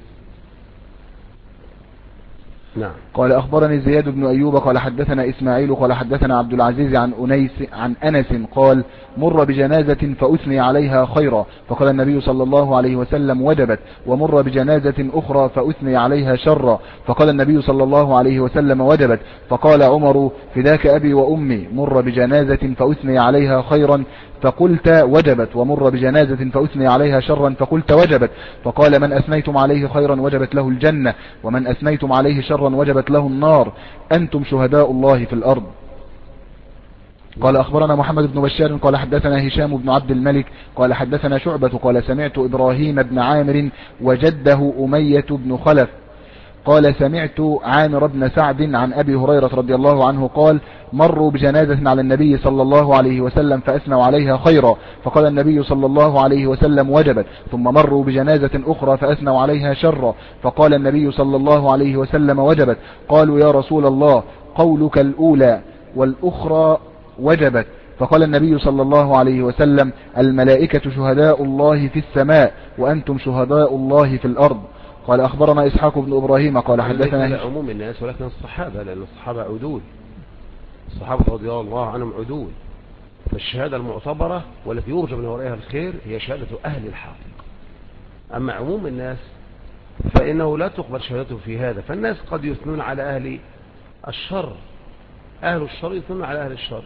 نعم. قال أخبرني زياد بن أيوب قال حدثنا إسماعيل قال حدثنا عبد العزيز عن أنس قال مر بجنازة فأثني عليها خيرا، فقال النبي صلى الله عليه وسلم وجبت، ومر بجنازة أخرى فأثني عليها شرا، فقال النبي صلى الله عليه وسلم وجبت، فقال عمر فداك أبي وأمي، مر بجنازة فأثني عليها خيرا فقلت وجبت، ومر بجنازة فأثني عليها شرا فقلت وجبت، فقال من أثنيتم عليه خيرا وجبت له الجنة، ومن أثنيتم عليه شرا وجبت له النار، أنتم شهداء الله في الأرض. قال أخبرنا محمد بن بشار قال حدثنا هشام بن عبد الملك قال حدثنا شعبة قال سمعت إبراهيم بن عامر وجده أمية بن خلف قال سمعت عامر بن سعد عن أبي هريرة رضي الله عنه قال مروا بجنازة على النبي صلى الله عليه وسلم فأثنوا عليها خيرا، فقال النبي صلى الله عليه وسلم وجبت، ثم مروا بجنازة أخرى فأثنوا عليها شرا، فقال النبي صلى الله عليه وسلم وجبت، قالوا يا رسول الله قولك الأولى والأخرى وجبت، فقال النبي صلى الله عليه وسلم: الملائكة شهداء الله في السماء وأنتم شهداء الله في الأرض. قال أخبرنا إسحاق بن إبراهيم قال حدثنا ليس عموم الناس ولكن الصحابة، لأن الصحابة عدول، الصحابة رضي الله عنهم عدول. فالشهادة المعتبرة والتي يرجى من ورائها الخير هي شهادة أهل الحق. أما عموم الناس فإنه لا تقبل شهادته في هذا. فالناس قد يثنون على أهل الشر، أهل الشر يثنون على أهل الشر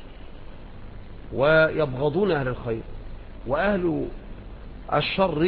ويبغضون أهل الخير، وأهل الشر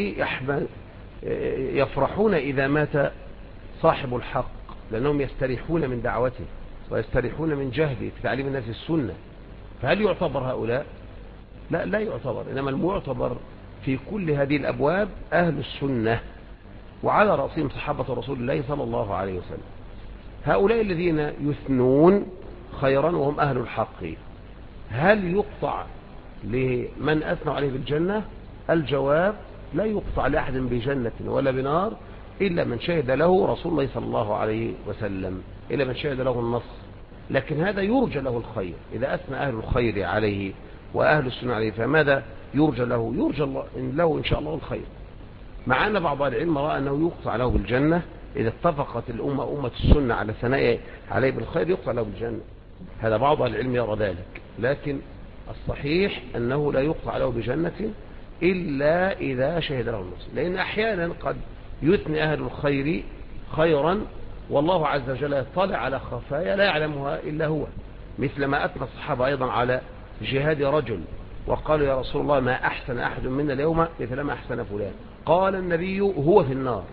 يفرحون إذا مات صاحب الحق، لأنهم يستريحون من دعوته ويستريحون من جهده في تعليم الناس السنة. فهل يعتبر هؤلاء؟ لا، لا يعتبر. إنما المعتبر في كل هذه الأبواب أهل السنة، وعلى رأسهم صحابة رسول الله صلى الله عليه وسلم. هؤلاء الذين يثنون خيرا وهم أهل الحق، هل يقطع لمن أثنوا عليه بالجنة؟ الجواب: لا يقطع لأحد بجنة ولا بنار إلا من شهد له رسول الله صلى الله عليه وسلم، إلا من شهد له النص. لكن هذا يرجى له الخير إذا أثنى أهل الخير عليه وأهل السنة عليه. فماذا يرجى له؟ يرجى له إن شاء الله الخير، مع أن بعض العلم رأى أنه يقطع له بالجنة إذا اتفقت الأمة أمة السنة على ثناء عليه بالخير، يقطع له بالجنة. هذا بعض العلم يرى ذلك، لكن الصحيح أنه لا يقطع له بجنة إلا إذا شهد له النص. لأن أحيانا قد يثني أهل الخير خيرا والله عز وجل يطلع على خفايا لا يعلمها إلا هو، مثل ما أثنى الصحابة أيضا على جهاد رجل وقالوا: يا رسول الله ما أحسن أحد منا اليوم مثل ما أحسن فلان. قال النبي: هو في النار.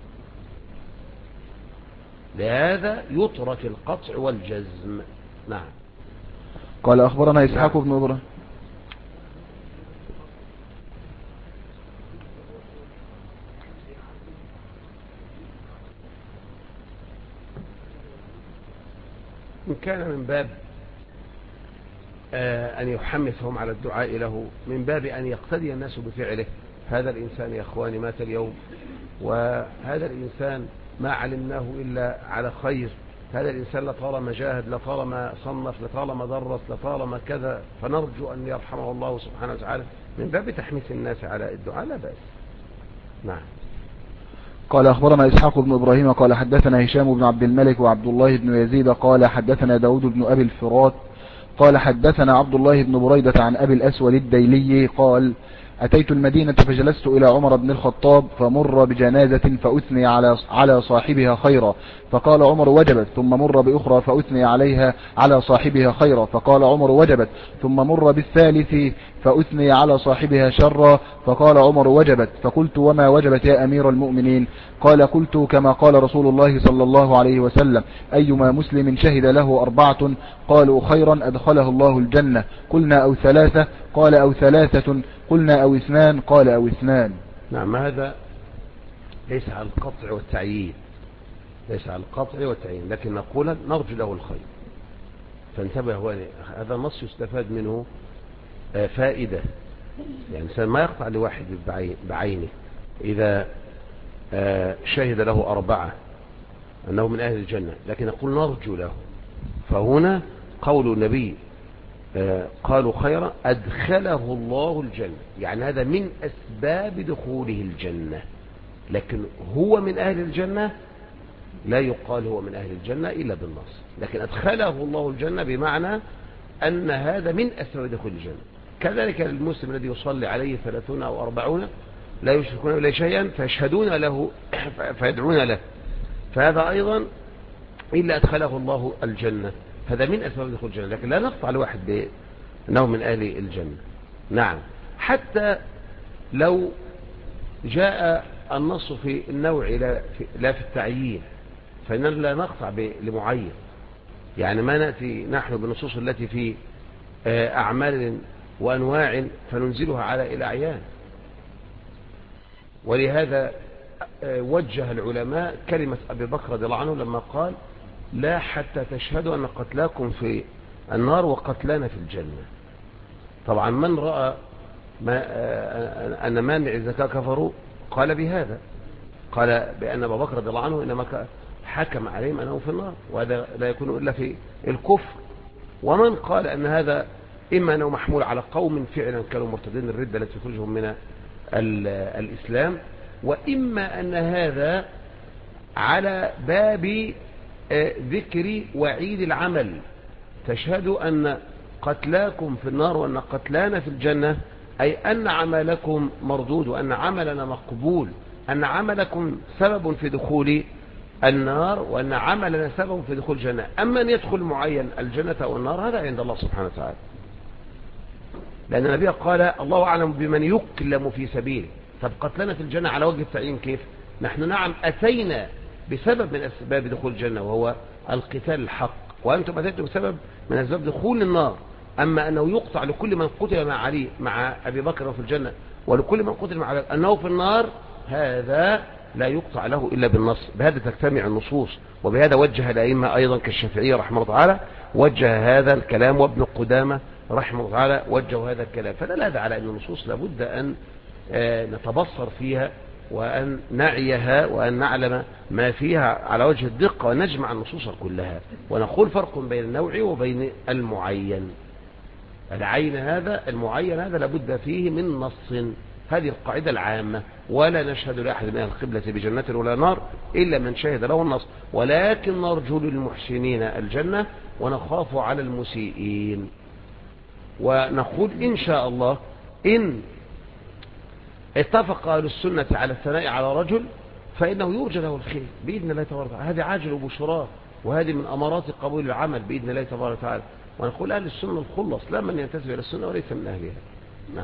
لهذا يترك القطع والجزم. نعم. قال أخبرنا إسحاق بن إبراهيم. إن كان من باب أن يحمسهم على الدعاء له، من باب أن يقتدي الناس بفعله. هذا الإنسان يا أخواني مات اليوم، وهذا الإنسان ما علمناه إلا على خير. هذا الإنسان لطالما جاهد، لطالما صنف، لطالما درس، لطالما كذا، فنرجو أن يرحمه الله سبحانه وتعالى من باب تحميس الناس على الدعاء، لا بأس. نعم. قال أخبرنا إسحاق بن إبراهيم قال حدثنا هشام بن عبد الملك وعبد الله بن يزيد قال حدثنا داود بن أبي الفرات قال حدثنا عبد الله بن بريدة عن أبي الأسود الديلي قال: أتيت المدينة فجلست إلى عمر بن الخطاب فمر بجنازة فأثني على صاحبها خيرا، فقال عمر: وجبت. ثم مر بأخرى فأثني عليها على صاحبها خيرا، فقال عمر: وجبت. ثم مر بالثالث فأثني على صاحبها شرا، فقال عمر: وجبت. فقلت: وما وجبت يا أمير المؤمنين؟ قال: قلت كما قال رسول الله صلى الله عليه وسلم: أيما مسلم شهد له 4 قالوا خيرا أدخله الله الجنة. قلنا: أو 3؟ قال: أو 3. قلنا: أو 2؟ قال: أو 2. نعم. هذا ليس على القطع والتعيين، ليس على القطع والتعيين، لكن نقول نرجو له الخير. فانتبه، هذا النص يستفاد منه فائدة. يعني الإنسان ما يقطع لواحد بعينه إذا شهد له 4 أنه من أهل الجنة، لكن نقول نرجو له. فهنا قول النبي قالوا خيرا أدخله الله الجنة، يعني هذا من أسباب دخوله الجنة. لكن هو من أهل الجنة لا يقال هو من أهل الجنة إلا بالنص، لكن أدخله الله الجنة بمعنى أن هذا من أسباب دخول الجنة. كذلك المسلم الذي يصلي عليه 30 أو 40 لا يشركون إليه شيئا فيشهدون له فيدعون له، فهذا أيضا إلا أدخله الله الجنة، هذا من أسباب دخول الجنة. لكن لا نقطع الواحد بأنه من أهل الجنة. نعم. حتى لو جاء النص في النوع لا في التعيين، فإننا لا نقطع لمعين. يعني ما نأتي نحن بالنصوص التي في أعمال وأنواع فننزلها على الأعيان. ولهذا وجه العلماء كلمة أبي بكر رضي الله عنه لما قال: لا حتى تشهدوا أن قتلاكم في النار وقتلانا في الجنة. طبعا من رأى أن مانع الزكاة كفروا قال بهذا، قال بأن أبا بكر رضي الله عنه إنما حكم عليهم أنه في النار، وهذا لا يكون إلا في الكفر. ومن قال أن هذا إما أنه محمول على قوم فعلا كانوا مرتدين الردة التي تخرجهم من الإسلام، وإما أن هذا على باب ذكر وعيد العمل. تشهد أن قتلاكم في النار وأن قتلانا في الجنة، أي أن عملكم مردود وأن عملنا مقبول، أن عملكم سبب في دخول النار وأن عملنا سبب في دخول الجنة. أما أن يدخل معين الجنة أو النار هذا عند الله سبحانه وتعالى، لأن النبي قال الله أعلم بمن يكلم في سبيله. طب قتلنا في الجنة على وجه التعيين كيف؟ نحن نعم أتينا بسبب من أسباب دخول الجنة وهو القتال الحق، وأنتم أتيتم بسبب من أسباب دخول النار. أما أنه يقطع لكل من قتل مع علي مع أبي بكر في الجنة ولكل من قتل مع أنه في النار، هذا لا يقطع له إلا بالنص. بهذا تجتمع النصوص، وبهذا وجه الأئمة أيضا كالشافعية رحمه الله تعالى وجه هذا الكلام، وابن قدامة رحمه الله تعالى وجه هذا الكلام. فدل هذا على أن النصوص لابد أن نتبصر فيها وأن نعيها وأن نعلم ما فيها على وجه الدقة، ونجمع النصوص كلها ونقول فرق بين النوع وبين المعين. العين هذا المعين هذا لابد فيه من نص، هذه القاعدة العامة. ولا نشهد لأحد من القبلة بجنة ولا نار إلا من شهد له النص، ولكن نرجو للمحسنين الجنة ونخاف على المسيئين. ونقول إن شاء الله إن اتفق أهل السنة على الثناء على رجل فإنه يرجى له الخير بإذن الله تبارك وتعالى. هذه عاجل وبشراه، وهذه من أمارات قبول العمل بإذن الله تبارك وتعالى. ونقول أهل السنة الخلص، لا من ينتسب إلى السنة وليس من أهلها. نعم.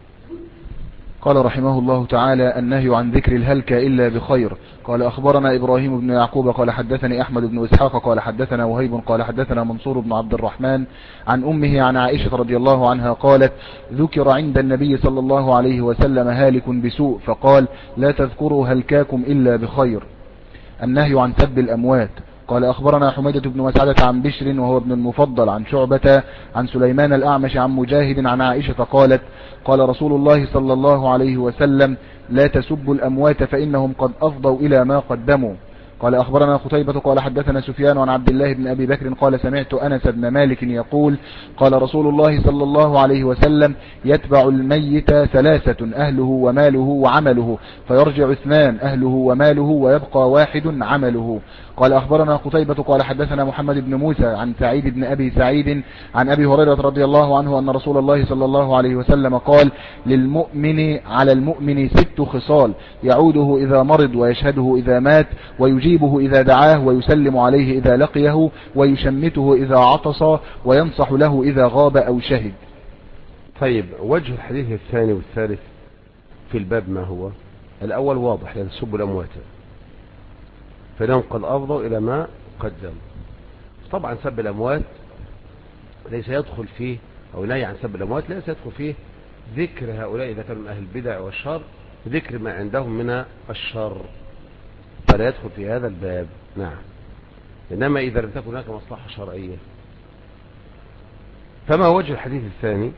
قال رحمه الله تعالى: النهي عن ذكر الهلك إلا بخير. قال أخبرنا إبراهيم بن يعقوب قال حدثني أحمد بن إسحاق قال حدثنا وهيب قال حدثنا منصور بن عبد الرحمن عن أمه عن عائشة رضي الله عنها قالت: ذكر عند النبي صلى الله عليه وسلم هالك بسوء فقال: لا تذكروا هلكاكم إلا بخير. النهي عن سب الأموات. قال أخبرنا حميدة بن مسعدة عن بشر وهو ابن المفضل عن شعبة عن سليمان الأعمش عن مجاهد عن عائشة قالت: قال رسول الله صلى الله عليه وسلم: لا تسبوا الأموات فإنهم قد أفضوا إلى ما قدموا. قال أخبرنا قتيبة قال حدثنا سفيان عن عبد الله بن أبي بكر قال: سمعت أنس بن مالك يقول: قال رسول الله صلى الله عليه وسلم: يتبع الميت ثلاثة: أهله وماله وعمله، فيرجع اثنان: أهله وماله ويبقى واحد عمله. قال أخبرنا قتيبة قال حدثنا محمد بن موسى عن سعيد بن أبي سعيد عن أبي هريرة رضي الله عنه أن رسول الله صلى الله عليه وسلم قال: للمؤمن على المؤمن 6 خصال: يعوده إذا مرض ويشهده إذا مات ويجيبه إذا دعاه ويسلم عليه إذا لقيه ويشمته إذا عطس وينصح له إذا غاب أو شهد. طيب، وجه الحديث الثاني والثالث في الباب ما هو؟ الأول واضح: لا تسبوا الأموات فإنهم قد أفضوا إلى ما قدم. طبعا سب الأموات ليس يدخل فيه، أو نهي عن سب الأموات ليس يدخل فيه ذكر هؤلاء إذا كانوا من أهل البدع والشر، ذكر ما عندهم من الشر، فلا يدخل في هذا الباب. نعم. إنما إذا لم تكن هناك مصلحة شرعية. فما وجه الحديث الثاني؟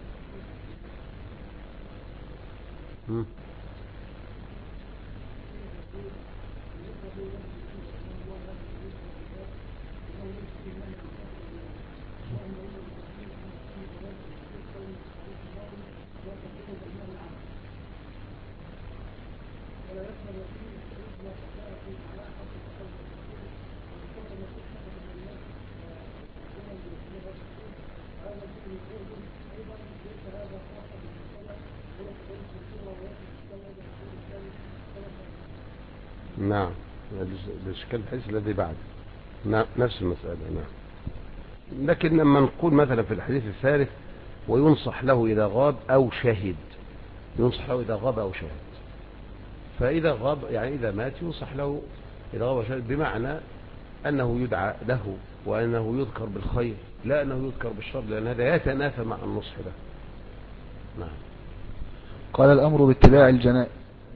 نعم، الإشكال الحديث الذي بعد نفس المسألة. نعم. لكن لما نقول مثلا في الحديث الثالث: وينصح له إذا غاب أو شهد، ينصح له إذا غاب أو شهد، فإذا غاب يعني إذا مات ينصح له إذا غاب أو شهد، بمعنى أنه يدعى له وأنه يذكر بالخير لا أنه يذكر بالشر، لأن هذا يتنافى مع النصح له. نعم. قال: الأمر باتباع الجنائز.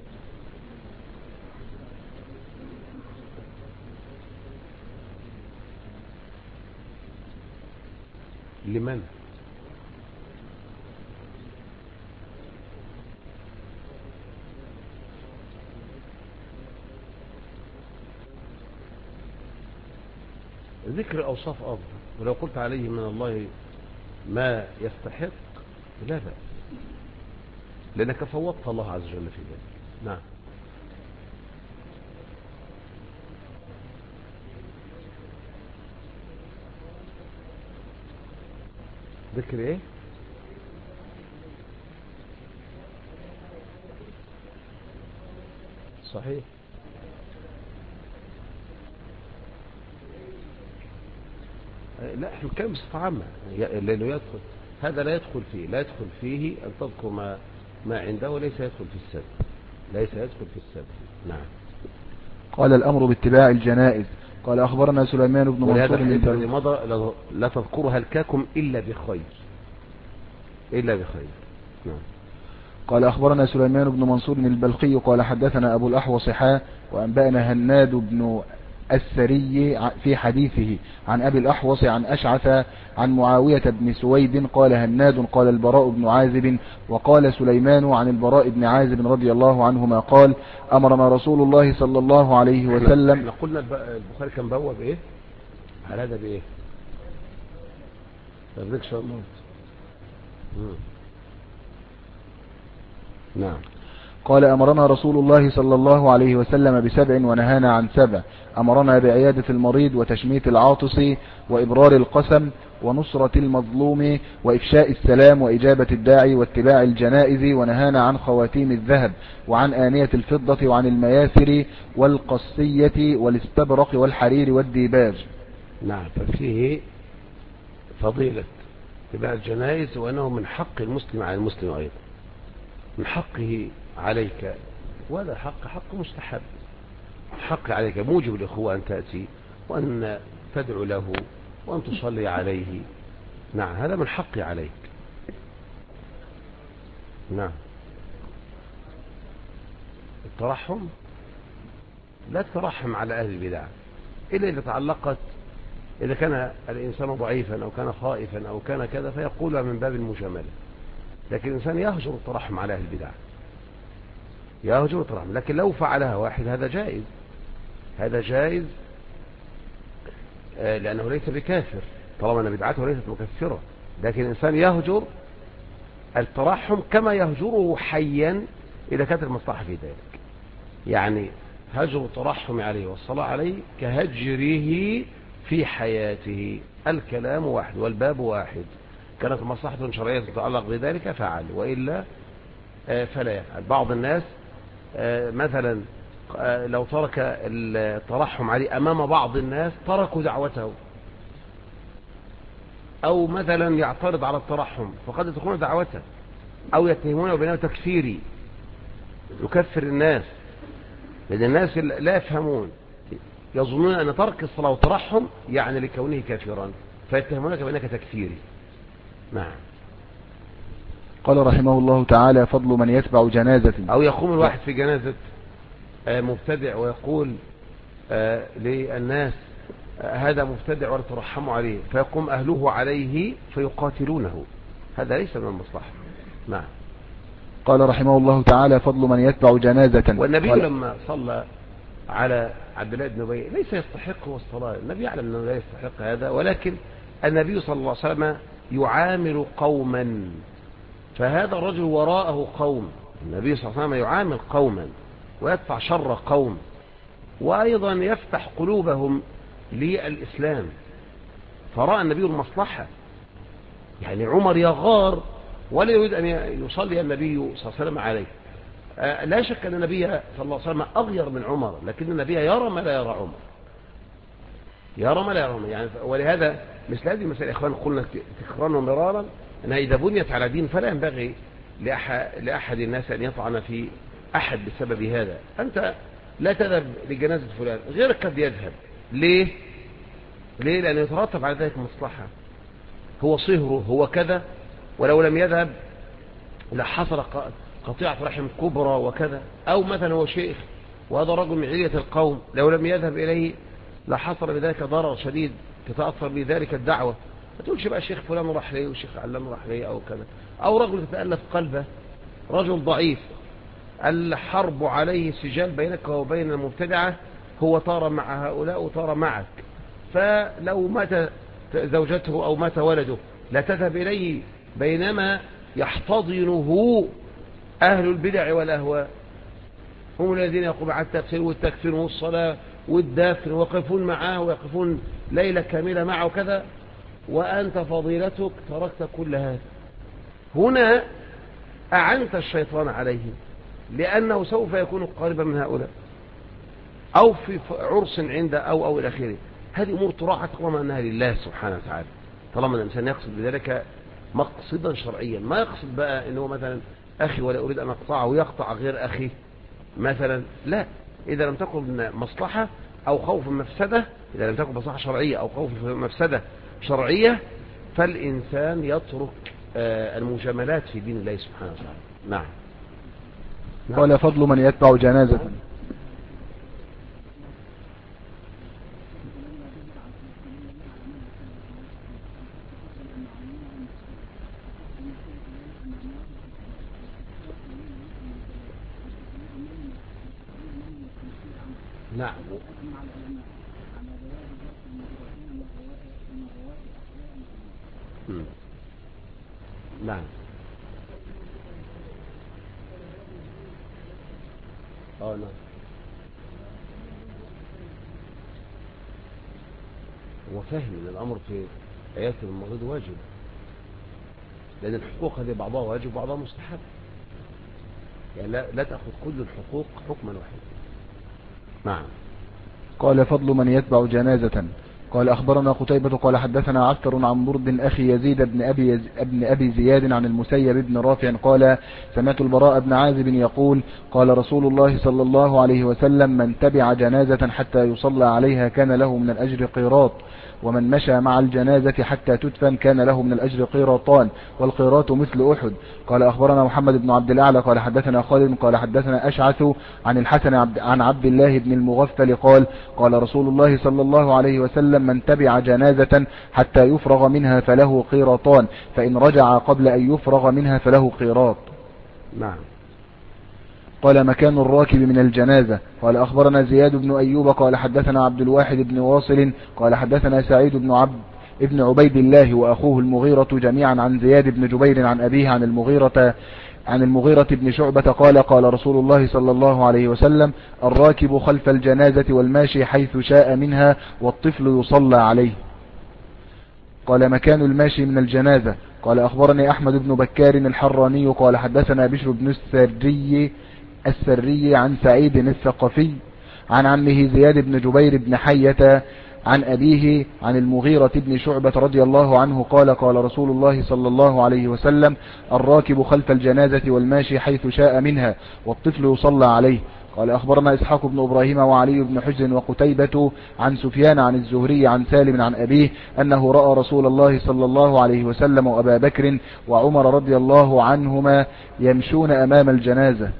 لمن؟ ذكر أوصاف أفضل، ولو قلت عليه من الله ما يستحق لا بأس، لأنك فوضت الله عز وجل في ذلك. نعم. ذكر ايه؟ صحيح. لا احنا بنتكلم بصفة عامة، لأنه يدخل هذا لا يدخل فيه، لا يدخل فيه أن تذكر ما عنده، وليس يدخل في السب، ليس يدخل في السب. نعم. قال الأمر باتباع الجنائز. قال أخبرنا سليمان بن منصور الذي مضى لا تذكر هلكاكم إلا بخير، إلا بخير. نعم. قال أخبرنا سليمان بن منصور البلخي قال حدثنا أبو الأحوص وأنبأنا هناد بن السري في حديثه عن أبي الأحوص عن أشعث عن معاوية بن سويد قال هناد قال البراء بن عازب وقال سليمان عن البراء بن عازب رضي الله عنهما قال أمرنا رسول الله صلى الله عليه وسلم. احنا قلنا البخاري كان بواب ايه على هذا بايه؟ تبريك الموت. نعم. قال أمرنا رسول الله صلى الله عليه وسلم ب7 ونهانا عن 7. أمرنا بعيادة المريض وتشميت العاطس وإبرار القسم ونصرة المظلوم وإفشاء السلام وإجابة الداعي واتباع الجنائز، ونهانا عن خواتيم الذهب وعن آنية الفضة وعن المياثر والقصية والاستبرق والحرير والديباج. نعم. ففيه فضيلة اتباع الجنائز، وأنه من حق المسلم على المسلم أيضا، من حقه عليك، وهذا حق مستحب، حق عليك موجب الإخوة أن تأتي وأن تدعو له وأن تصلي عليه. نعم، هذا من حقي عليك. نعم. الترحم لا تترحم على أهل البدع إلا إذا تعلقت، إذا كان الإنسان ضعيفا أو كان خائفا أو كان كذا فيقولها من باب المجاملة، لكن الإنسان يهجر الترحم على أهل البدع، يهجر الترحم. لكن لو فعلها واحد هذا جائز، هذا جائز لأنه ليس بكافر طالما أن بدعته ليست مكفرة، لكن الإنسان يهجر الترحم كما يهجره حيا إذا كانت المصلحة في ذلك. يعني هجر الترحم عليه والصلاة عليه كهجره في حياته، الكلام واحد والباب واحد، كانت مصلحة شرعية تتعلق بذلك فعل، وإلا فلا يفعل. بعض الناس مثلا لو ترك الترحم عليه أمام بعض الناس تركوا دعوته، أو مثلا يعترض على الترحم فقد تكون دعوته، أو يتهمونه بأنه تكفيري يكفر الناس، لأن الناس لا يفهمون، يظنون أن ترك الصلاة والترحم يعني لكونه كافرا، فيتهمونك بأنك تكفيري. نعم. قال رحمه الله تعالى فضل من يتبع جنازة. أو يقوم الواحد في جنازة مبتدع ويقول للناس هذا مبتدع ولا ترحموا عليه، فيقوم أهله عليه فيقاتلونه، هذا ليس من المصلحة. نعم. قال رحمه الله تعالى فضل من يتبع جنازة. والنبي لما صلى على عبد الله بن أبي ليس يستحق الصلاة، النبي يعلم أنه لا يستحق هذا، ولكن النبي صلى الله عليه وسلم يعامل قوما، فهذا الرجل وراءه قوم، النبي صلى الله عليه وسلم يعامل قوما ويدفع شر قوم، وأيضا يفتح قلوبهم للإسلام، فرأى النبي المصلحة. يعني عمر يغار ولا يريد أن يصلي النبي صلى الله عليه وسلم عليه. لا شك أن النبي صلى الله عليه وسلم أغير من عمر، لكن النبي يرى ما لا يرى عمر، يرى ما لا يرى عمر. يعني ولهذا مثل هذه المسائل إخوان قلنا تكررنا مرارا أنها إذا بنيت على دين فلا ينبغي لأحد الناس أن يطعن في أحد بسبب هذا. أنت لا تذهب لجنازة فلان، غيرك قد يذهب. ليه؟ لأنه يترتب على ذلك مصلحة، هو صهره هو كذا، ولو لم يذهب لحصل قطيعة رحم كبرى وكذا. أو مثلا هو شيخ وهذا رجل من علية القوم، لو لم يذهب إليه لحصل بذلك ضرر شديد تتأثر بذلك الدعوة. ما تقولش بقى شيخ فلان راح ليه وشيخ علان راح ليه أو كذا. أو رجل تتألف قلبه، رجل ضعيف الحرب عليه سجال بينك وبين المبتدعة، هو طار مع هؤلاء وطار معك، فلو مات زوجته أو مات ولده لا تذهب إليه، بينما يحتضنه أهل البدع والأهواء، هم الذين يقومون على التفسير والتكفير والصلاة والدفن ويقفون معه ويقفون ليلة كاملة معه وكذا، وأنت فضيلتك تركت كل هذا. هنا أعنت الشيطان عليه، لأنه سوف يكون قريبا من هؤلاء أو في عرس عند أو إلى آخره. هذه أمور تراعى طالما أنها لله سبحانه وتعالى، طالما الإنسان يقصد بذلك مقصدا شرعيا، ما يقصد بقى أنه مثلا أخي ولا أريد أن أقطعه ويقطع غير أخي مثلا، لا. إذا لم تكن مصلحة أو خوف مفسدة، إذا لم تكن مصلحة شرعية أو خوف مفسدة شرعية، فالإنسان يترك المجاملات في دين الله سبحانه وتعالى. نعم. قال فضل من يتبع جنازة. نعم. نعم. نعم. وفهم ان الامر في عيادة المريض واجب، لان الحقوق هذه بعضها واجب وبعضها مستحب، يعني لا تأخذ كل الحقوق حكما واحدا. نعم. قال فضل من يتبع جنازة. قال أخبرنا قتيبة قال حدثنا عسكر عن برد أخي يزيد بن أبي زياد عن المسيب بن رافع قال سمعت البراء بن عازب يقول قال رسول الله صلى الله عليه وسلم من تبع جنازة حتى يصلى عليها كان له من الأجر قيراط، ومن مشى مع الجنازة حتى تدفن كان له من الأجر قيراطان، والقيراط مثل أحد. قال أخبرنا محمد بن عبد الأعلى قال حدثنا خالد قال حدثنا أشعث عن الحسن عن عبد الله بن المغفل قال قال رسول الله صلى الله عليه وسلم من تبع جنازة حتى يفرغ منها فله قيراطان، فإن رجع قبل أن يفرغ منها فله قيراط. نعم. قال مكان الراكب من الجنازة. قال أخبرنا زياد بن أيوب قال حدثنا عبد الواحد بن واصل قال حدثنا سعيد ابن عبيد الله وأخوه المغيرة جميعا عن زياد بن جبير عن أبيه عن المغيرة بن شعبة قال قال رسول الله صلى الله عليه وسلم الراكب خلف الجنازة والماشي حيث شاء منها والطفل يصلى عليه. قال مكان الماشي من الجنازة. قال أخبرني أحمد بن بكار الحراني قال حدثنا بشر بن السري عن سعيد الثقفي عن عمه زياد بن جبير بن حية عن أبيه عن المغيرة بن شعبة رضي الله عنه قال قال رسول الله صلى الله عليه وسلم الراكب خلف الجنازة والماشي حيث شاء منها والطفل يصلى عليه. قال أخبرنا إسحاق بن إبراهيم وعلي بن حجر وقتيبة عن سفيان عن الزهري عن سالم عن أبيه أنه رأى رسول الله صلى الله عليه وسلم وأبا بكر وعمر رضي الله عنهما يمشون أمام الجنازة.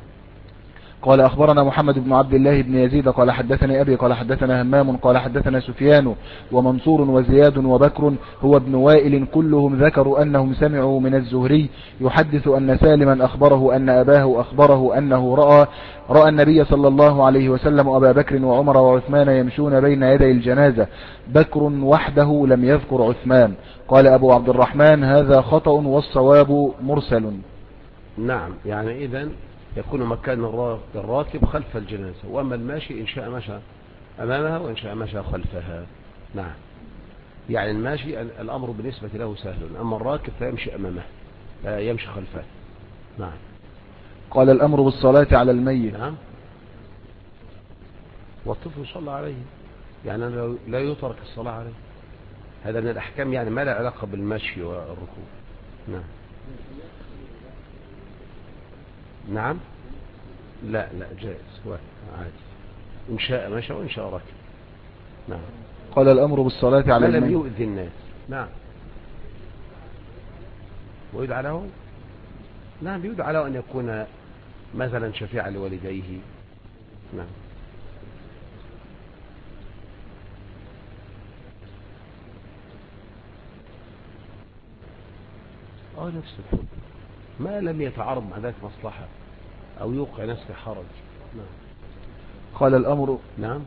قال أخبرنا محمد بن عبد الله بن يزيد قال حدثني أبي قال حدثنا همام قال حدثنا سفيان ومنصور وزياد وبكر هو ابن وائل كلهم ذكروا أنهم سمعوا من الزهري يحدث أن سالما أخبره أن أباه أخبره أنه رأى النبي صلى الله عليه وسلم وأبا بكر وعمر وعثمان يمشون بين يدي الجنازة، بكر وحده لم يذكر عثمان. قال أبو عبد الرحمن هذا خطأ والصواب مرسل. نعم. يعني إذن يكون مكان الراكب خلف الجنازة، وأما الماشي إن شاء مشى أمامها وإن شاء مشى خلفها. نعم. يعني الماشي الأمر بالنسبة له سهل، أما الراكب فيمشي أمامه يمشي خلفه. نعم. قال الأمر بالصلاة على الميت. نعم. والطفل يصلى عليه، يعني لا يترك الصلاة عليه. هذا من الأحكام، يعني ما لا علاقة بالمشي والركوب. نعم. نعم. لا جائز عادي، إن شاء مشى وإن شاء ركب. نعم. قال الأمر بالصلاة على الميت ما لم يؤذي الناس. نعم. ويدعى له. نعم يدعى له أن يكون مثلا شفيعا لوالديه. نعم. نفس الحكم ما لم يتعارض مع ذلك مصلحة أو يوقع نفسه في حرج. نعم. قال الأمر. نعم.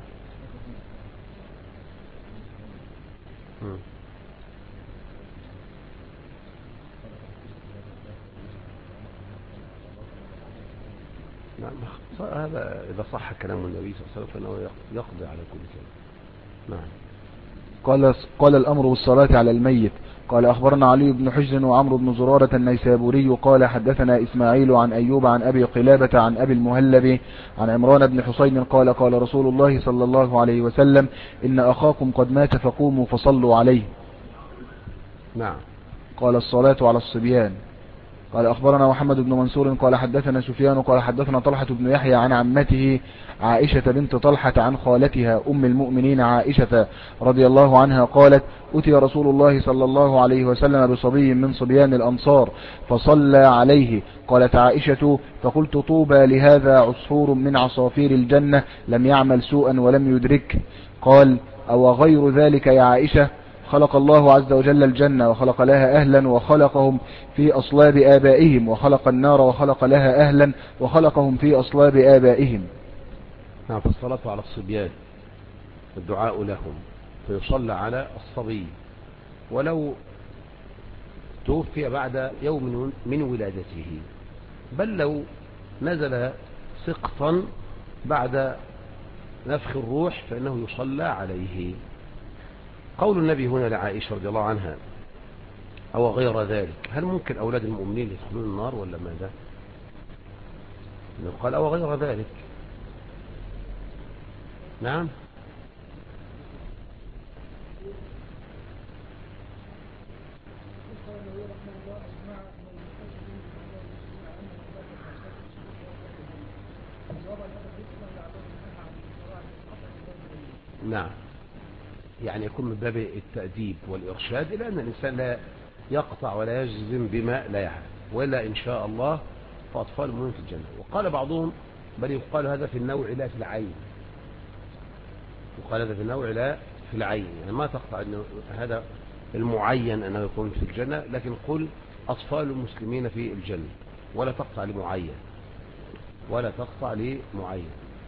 هذا إذا صح كلام النبي صلى الله عليه وسلم فإنه يقضي على كل شيء. نعم. قال الأمر بالصلاة على الميت. قال أخبرنا علي بن حجر وعمرو بن زرارة النيسابوري قال حدثنا إسماعيل عن أيوب عن أبي قلابة عن أبي المهلب عن عمران بن حسين قال قال رسول الله صلى الله عليه وسلم إن أخاكم قد مات فقوموا فصلوا عليه. نعم. قال الصلاة على الصبيان. قال أخبرنا محمد بن منصور قال حدثنا سفيان قال حدثنا طلحة بن يحيى عن عمته عائشة بنت طلحة عن خالتها أم المؤمنين عائشة رضي الله عنها قالت أتي رسول الله صلى الله عليه وسلم بصبي من صبيان الأنصار فصلى عليه. قالت عائشة فقلت طوبى لهذا عصفور من عصافير الجنة لم يعمل سوءا ولم يدرك. قال أو غير ذلك يا عائشة خلق الله عز وجل الجنة وخلق لها أهلا وخلقهم في أصلاب آبائهم وخلق النار وخلق لها أهلا وخلقهم في أصلاب آبائهم. نعم. فالصلاة على الصبيان الدعاء لهم فيصلى على الصبي ولو توفي بعد يوم من ولادته بل لو نزل سقطا بعد نفخ الروح فإنه يصلى عليه. قول النبي هنا لعائشة رضي الله عنها أو غير ذلك هل ممكن أولاد المؤمنين يدخلون النار ولا ماذا؟ قال أو غير ذلك. نعم. نعم. يعني يكون من باب التأديب والإرشاد إلى أن الإنسان لا يقطع ولا يجزم بما لا يعلم وإلا إن شاء الله فأطفال المؤمنين في الجنة. وقال بعضهم بل يقال هذا في النوع لا في العين. يقال هذا في النوع لا في العين يعني ما تقطع أنه هذا المعين أنه يكون في الجنة لكن قل أطفال المسلمين في الجنة ولا تقطع لمعين ولا تقطع لمعين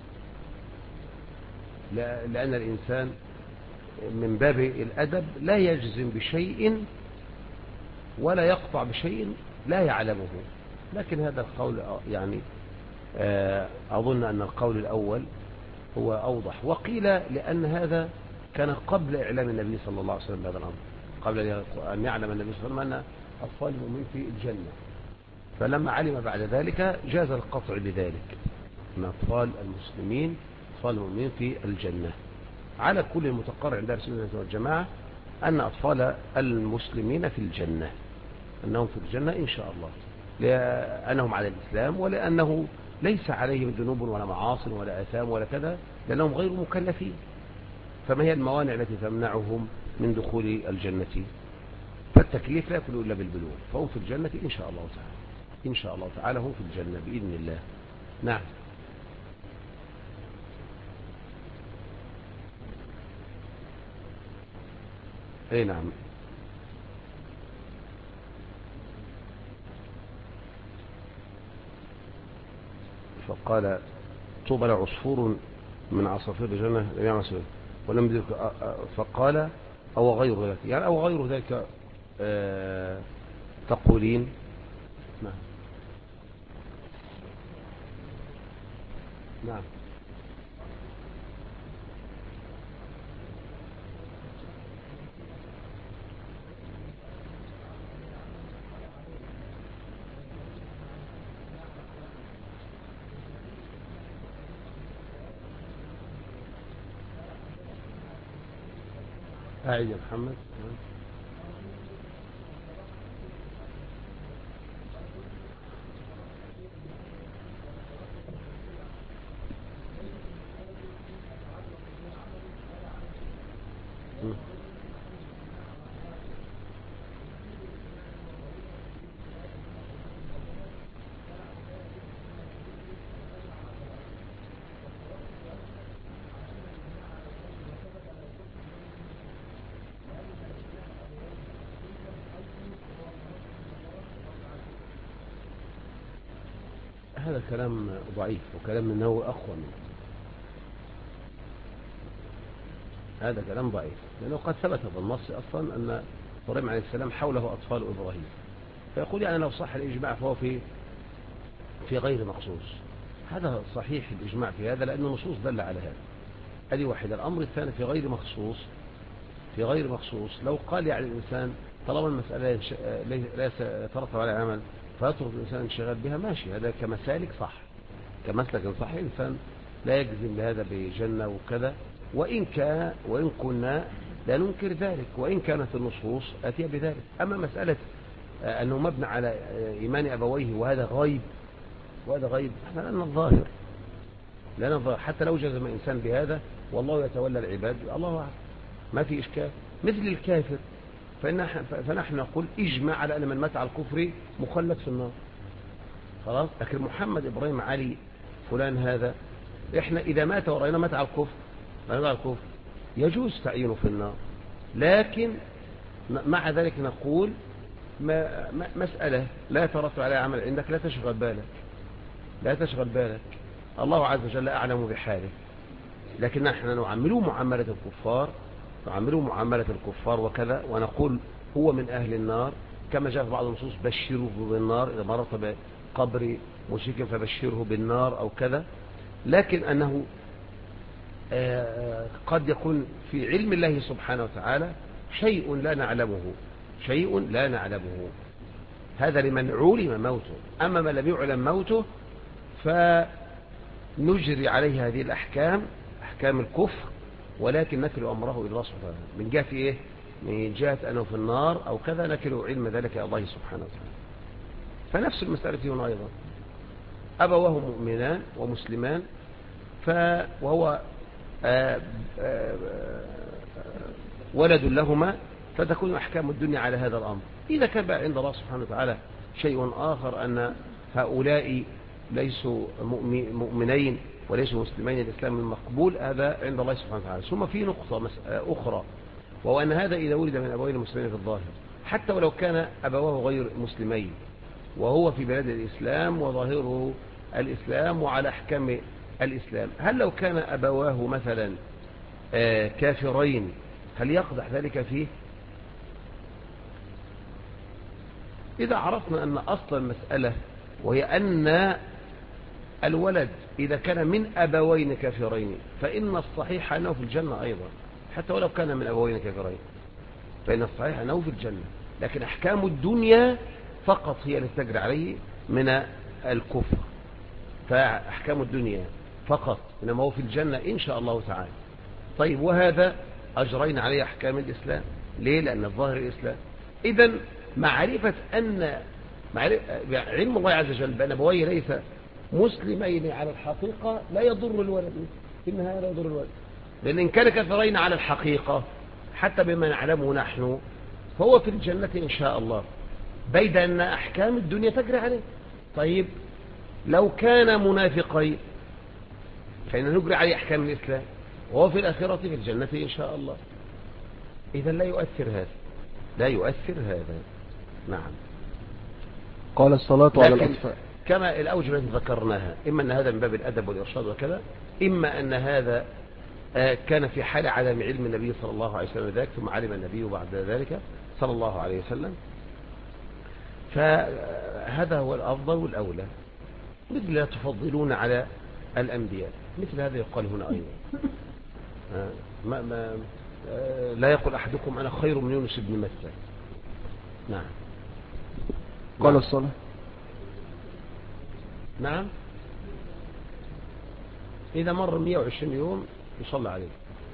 لأن الإنسان من باب الأدب لا يجزم بشيء ولا يقطع بشيء لا يعلمه. لكن هذا القول يعني أظن أن القول الأول هو أوضح. وقيل لأن هذا كان قبل إعلام النبي صلى الله عليه وسلم بهذا الأمر قبل أن يعلم النبي صلى الله عليه وسلم أن أطفال المؤمنين في الجنة فلما علم بعد ذلك جاز القطع بذلك أن أطفال المسلمين أطفال المؤمنين في الجنة. على كل المتقرر عند أهل السنة والجماعة أن أطفال المسلمين في الجنة أنهم في الجنة إن شاء الله لأنهم على الإسلام ولأنه ليس عليهم ذنوب ولا معاصي ولا آثام ولا كذا لأنهم غير مكلفين. فما هي الموانع التي تمنعهم من دخول الجنة؟ فالتكليف لا يكون إلا بالبلوغ فهم في الجنة إن شاء الله تعالى. إن شاء الله تعالى هم في الجنة بإذن الله. نعم. أي نعم. فقال طوبى لعصفور من عصافير الجنة لم يعمل سوءا ولم يدرك. فقال أو غير ذلك يعني أو غير ذلك تقولين. نعم. نعم. أعيد يا محمد. هذا كلام ضعيف وكلام من نوع أقوى منه. هذا كلام ضعيف لأنه قد ثبت بالنص أصلا أن إبراهيم عليه السلام حوله أطفال إبراهيم فيقول يعني لو صح الإجماع فهو في غير مخصوص هذا صحيح الإجماع في هذا، لأن النصوص دل على هذا. هذه واحدة. الأمر الثاني في غير مخصوص لو قال يعني الإنسان طالما المسألة ليس يترتب على عمل فيترك الإنسان انشغال بها، ماشي، هذا كمسالك صح، كمسلك صح. الإنسان لا يجزم بهذا بجنة وكذا، وإن كنا لا ننكر ذلك، وإن كانت النصوص آتية بذلك. أما مسألة أنه مبنى على إيمان أبويه وهذا غيب احنا لنا الظاهر حتى لو جزم إنسان بهذا والله يتولى العباد، الله أعلم، ما في إشكال. مثل الكافر فنحن نقول اجمع على أن من مات على الكفر مخلد في النار، خلاص. لكن محمد إبراهيم علي فلان هذا إحنا إذا مات ورأينا مات على الكفر يجوز تعيينه في النار، لكن مع ذلك نقول مسألة لا يترتب عليها عمل عندك لا تشغل بالك، الله عز وجل أعلم بحاله. لكن نحن نعامله معاملة الكفار وكذا، ونقول هو من أهل النار، كما جاء في بعض النصوص بشره بالنار، إذا مرت بقبر مشرك فبشره بالنار أو كذا. لكن أنه قد يكون في علم الله سبحانه وتعالى شيء لا نعلمه، هذا لمن علم موته. أما من لم يعلم موته فنجري عليه هذه الأحكام، أحكام الكفر، ولكن نكل أمره إلى الله سبحانه وتعالى. من جهة إيه؟ من جهة أنه في النار أو كذا نكل علم ذلك إلى الله سبحانه وتعالى. فنفس المسألة هنا أيضا، أبواه مؤمنان ومسلمان وهو ولد لهما، فتكون أحكام الدنيا على هذا الأمر. إذا كان بقى عند الله سبحانه وتعالى شيء آخر، أن هؤلاء ليسوا مؤمنين وليسوا مسلمين الإسلام المقبول، هذا عند الله سبحانه وتعالى. ثم في نقطة أخرى، وهو أن هذا إذا ولد من أبوين المسلمين في الظاهر، حتى ولو كان أبواه غير مسلمين وهو في بلاد الإسلام وظاهره الإسلام وعلى أحكام الإسلام، هل لو كان أبواه مثلا كافرين هل يقدح ذلك فيه؟ إذا عرفنا أن أصل المسألة وهي أن الولد إذا كان من أبوين كافرين فإن الصحيح أنه في الجنة أيضا، حتى ولو كان من أبوين كافرين فإن الصحيح أنه في الجنة، لكن أحكام الدنيا فقط هي التي تجري عليه من الكفر، فأحكام الدنيا فقط، إنما هو في الجنة إن شاء الله تعالى. طيب، وهذا أجرين عليه أحكام الإسلام، ليه؟ لأن الظاهر الإسلام. إذن معرفة أن علم الله عز وجل بأن أبويه ليس مسلمين على الحقيقة لا يضر الولد، في النهاية لا يضر الولد، لأن إن كان كافرين على الحقيقة حتى بما نعلمه نحن فهو في الجنة إن شاء الله، بيد أن أحكام الدنيا تجري عليه. طيب، لو كان منافقين فإن نجري عليه أحكام الإسلام وهو في الآخرة في الجنة إن شاء الله. إذا لا يؤثر هذا. نعم. قال الصلاة على الأطفال كما الأوجه التي ذكرناها، إما أن هذا من باب الأدب والإرشاد وكذا، إما أن هذا كان في حال عدم علم النبي صلى الله عليه وسلم ذلك، ثم علم النبي بعد ذلك صلى الله عليه وسلم، فهذا هو الأفضل والأولى. مثل لا تفضلون على الأنبياء، مثل هذا يقال هنا أيضا. لا يقول أحدكم أنا خير من يونس بن متى. نعم. قال الصلاة. نعم، إذا مر 120 يوم يصلى عليه،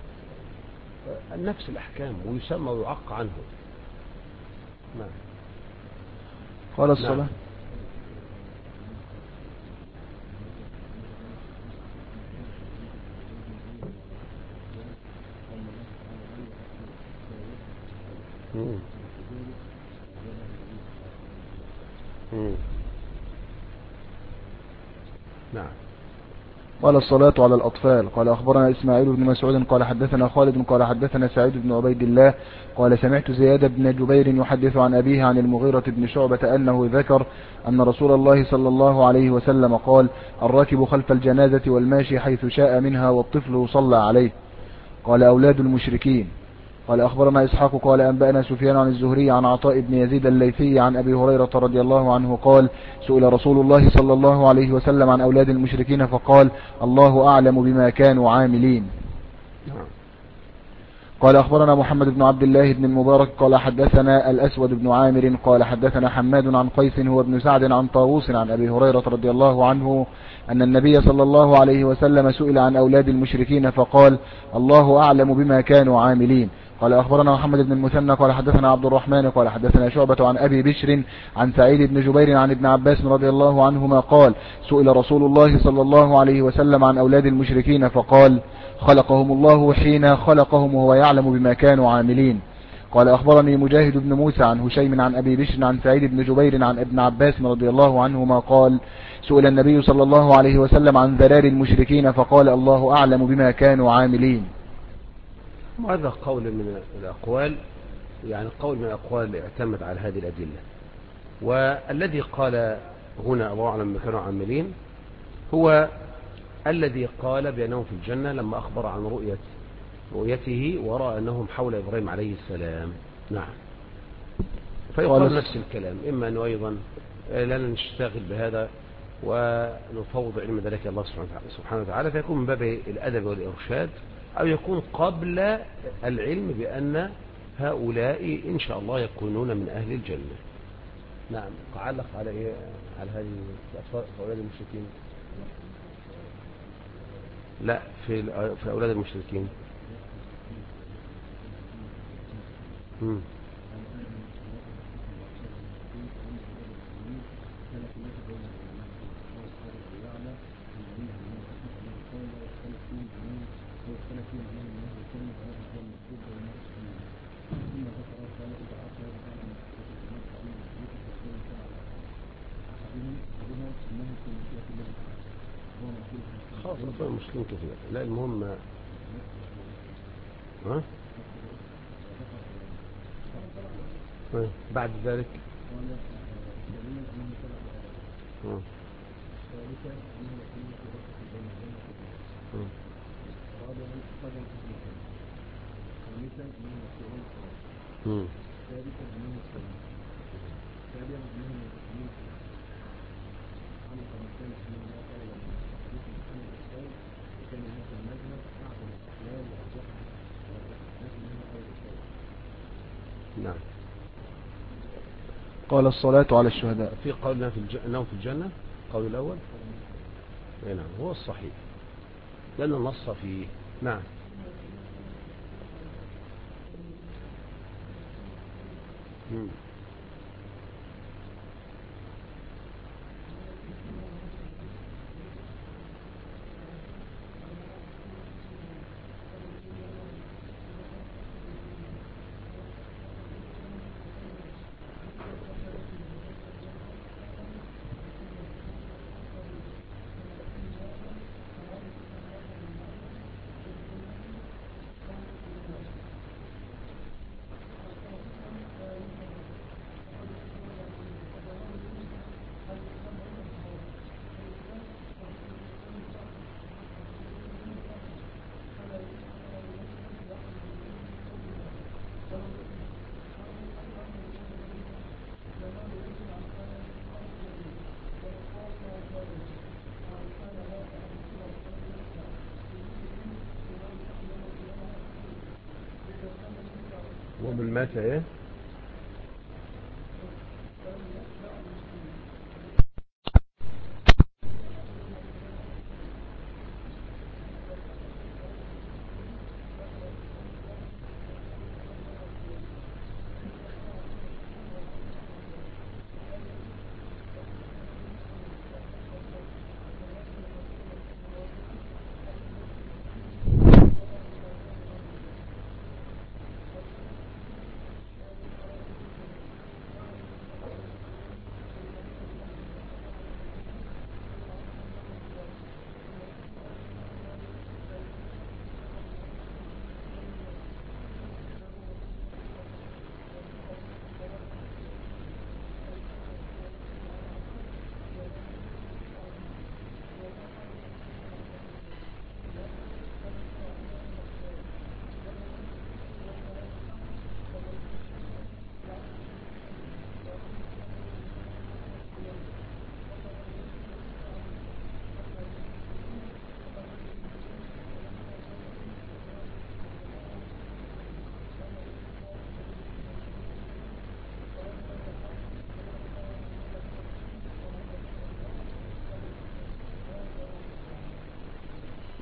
نفس الأحكام، ويسمى ويعق عنه. نعم. قال الصلاة. نعم. نعم. قال الصلاة على الأطفال. قال أخبرنا إسماعيل بن مسعود قال حدثنا خالد قال حدثنا سعيد بن عبيد الله قال سمعت زياد بن جبير يحدث عن أبيه عن المغيرة بن شعبة أنه ذكر أن رسول الله صلى الله عليه وسلم قال الراكب خلف الجنازة والماشي حيث شاء منها والطفل صلى عليه. قال أولاد المشركين. قال أخبرنا إسحاق قال أنبأنا سفيان عن الزهري عن عطاء بن يزيد الليثي عن أبي هريرة رضي الله عنه قال سئل رسول الله صلى الله عليه وسلم عن أولاد المشركين فقال الله أعلم بما كانوا عاملين. قال أخبرنا محمد بن عبد الله بن المبارك قال حدثنا الأسود بن عامر قال حدثنا حماد عن قيس هو ابن سعد عن طاووس عن أبي هريرة رضي الله عنه أن النبي صلى الله عليه وسلم سئل عن أولاد المشركين فقال الله أعلم بما كانوا عاملين. قال أخبرنا محمد بن المثنى قال حدثنا عبد الرحمن قال حدثنا شعبة عن أبي بشر عن سعيد بن جبير عن ابن عباس رضي الله عنهما قال سئل رسول الله صلى الله عليه وسلم عن أولاد المشركين فقال خلقهم الله حين خلقهم وهو يعلم بما كانوا عاملين. قال أخبرني مجاهد بن موسى عن هشيم عن أبي بشر عن سعيد بن جبير عن ابن عباس رضي الله عنهما قال سئل النبي صلى الله عليه وسلم عن ذرار المشركين فقال الله أعلم بما كانوا عاملين. هذا قول من الأقوال، يعني قول من الأقوال اعتمد على هذه الأدلة. والذي قال هنا الله أعلم بما كانوا عاملين هو الذي قال بأنهم في الجنة لما أخبر عن رؤيته ورأى أنهم حول إبراهيم عليه السلام. نعم، فيقال نفس الكلام، إما أنه أيضا لا نشتغل بهذا ونفوض علم ذلك الله سبحانه وتعالى، فيكون من باب الأدب والإرشاد، أو يكون قبل العلم بأن هؤلاء إن شاء الله يكونون من أهل الجنة. نعم، تعلق على إيه؟ على هذه أولاد المشركين؟ لا، في أولاد المشركين. خلاص المسلمين كثير. لا المهم بعد ذلك نعم. قال الصلاة على الشهداء. في قولنا أنهم في الجنة، قول الأول نعم هو الصحيح لأن النص فيه. نعم. ومن مات ايه؟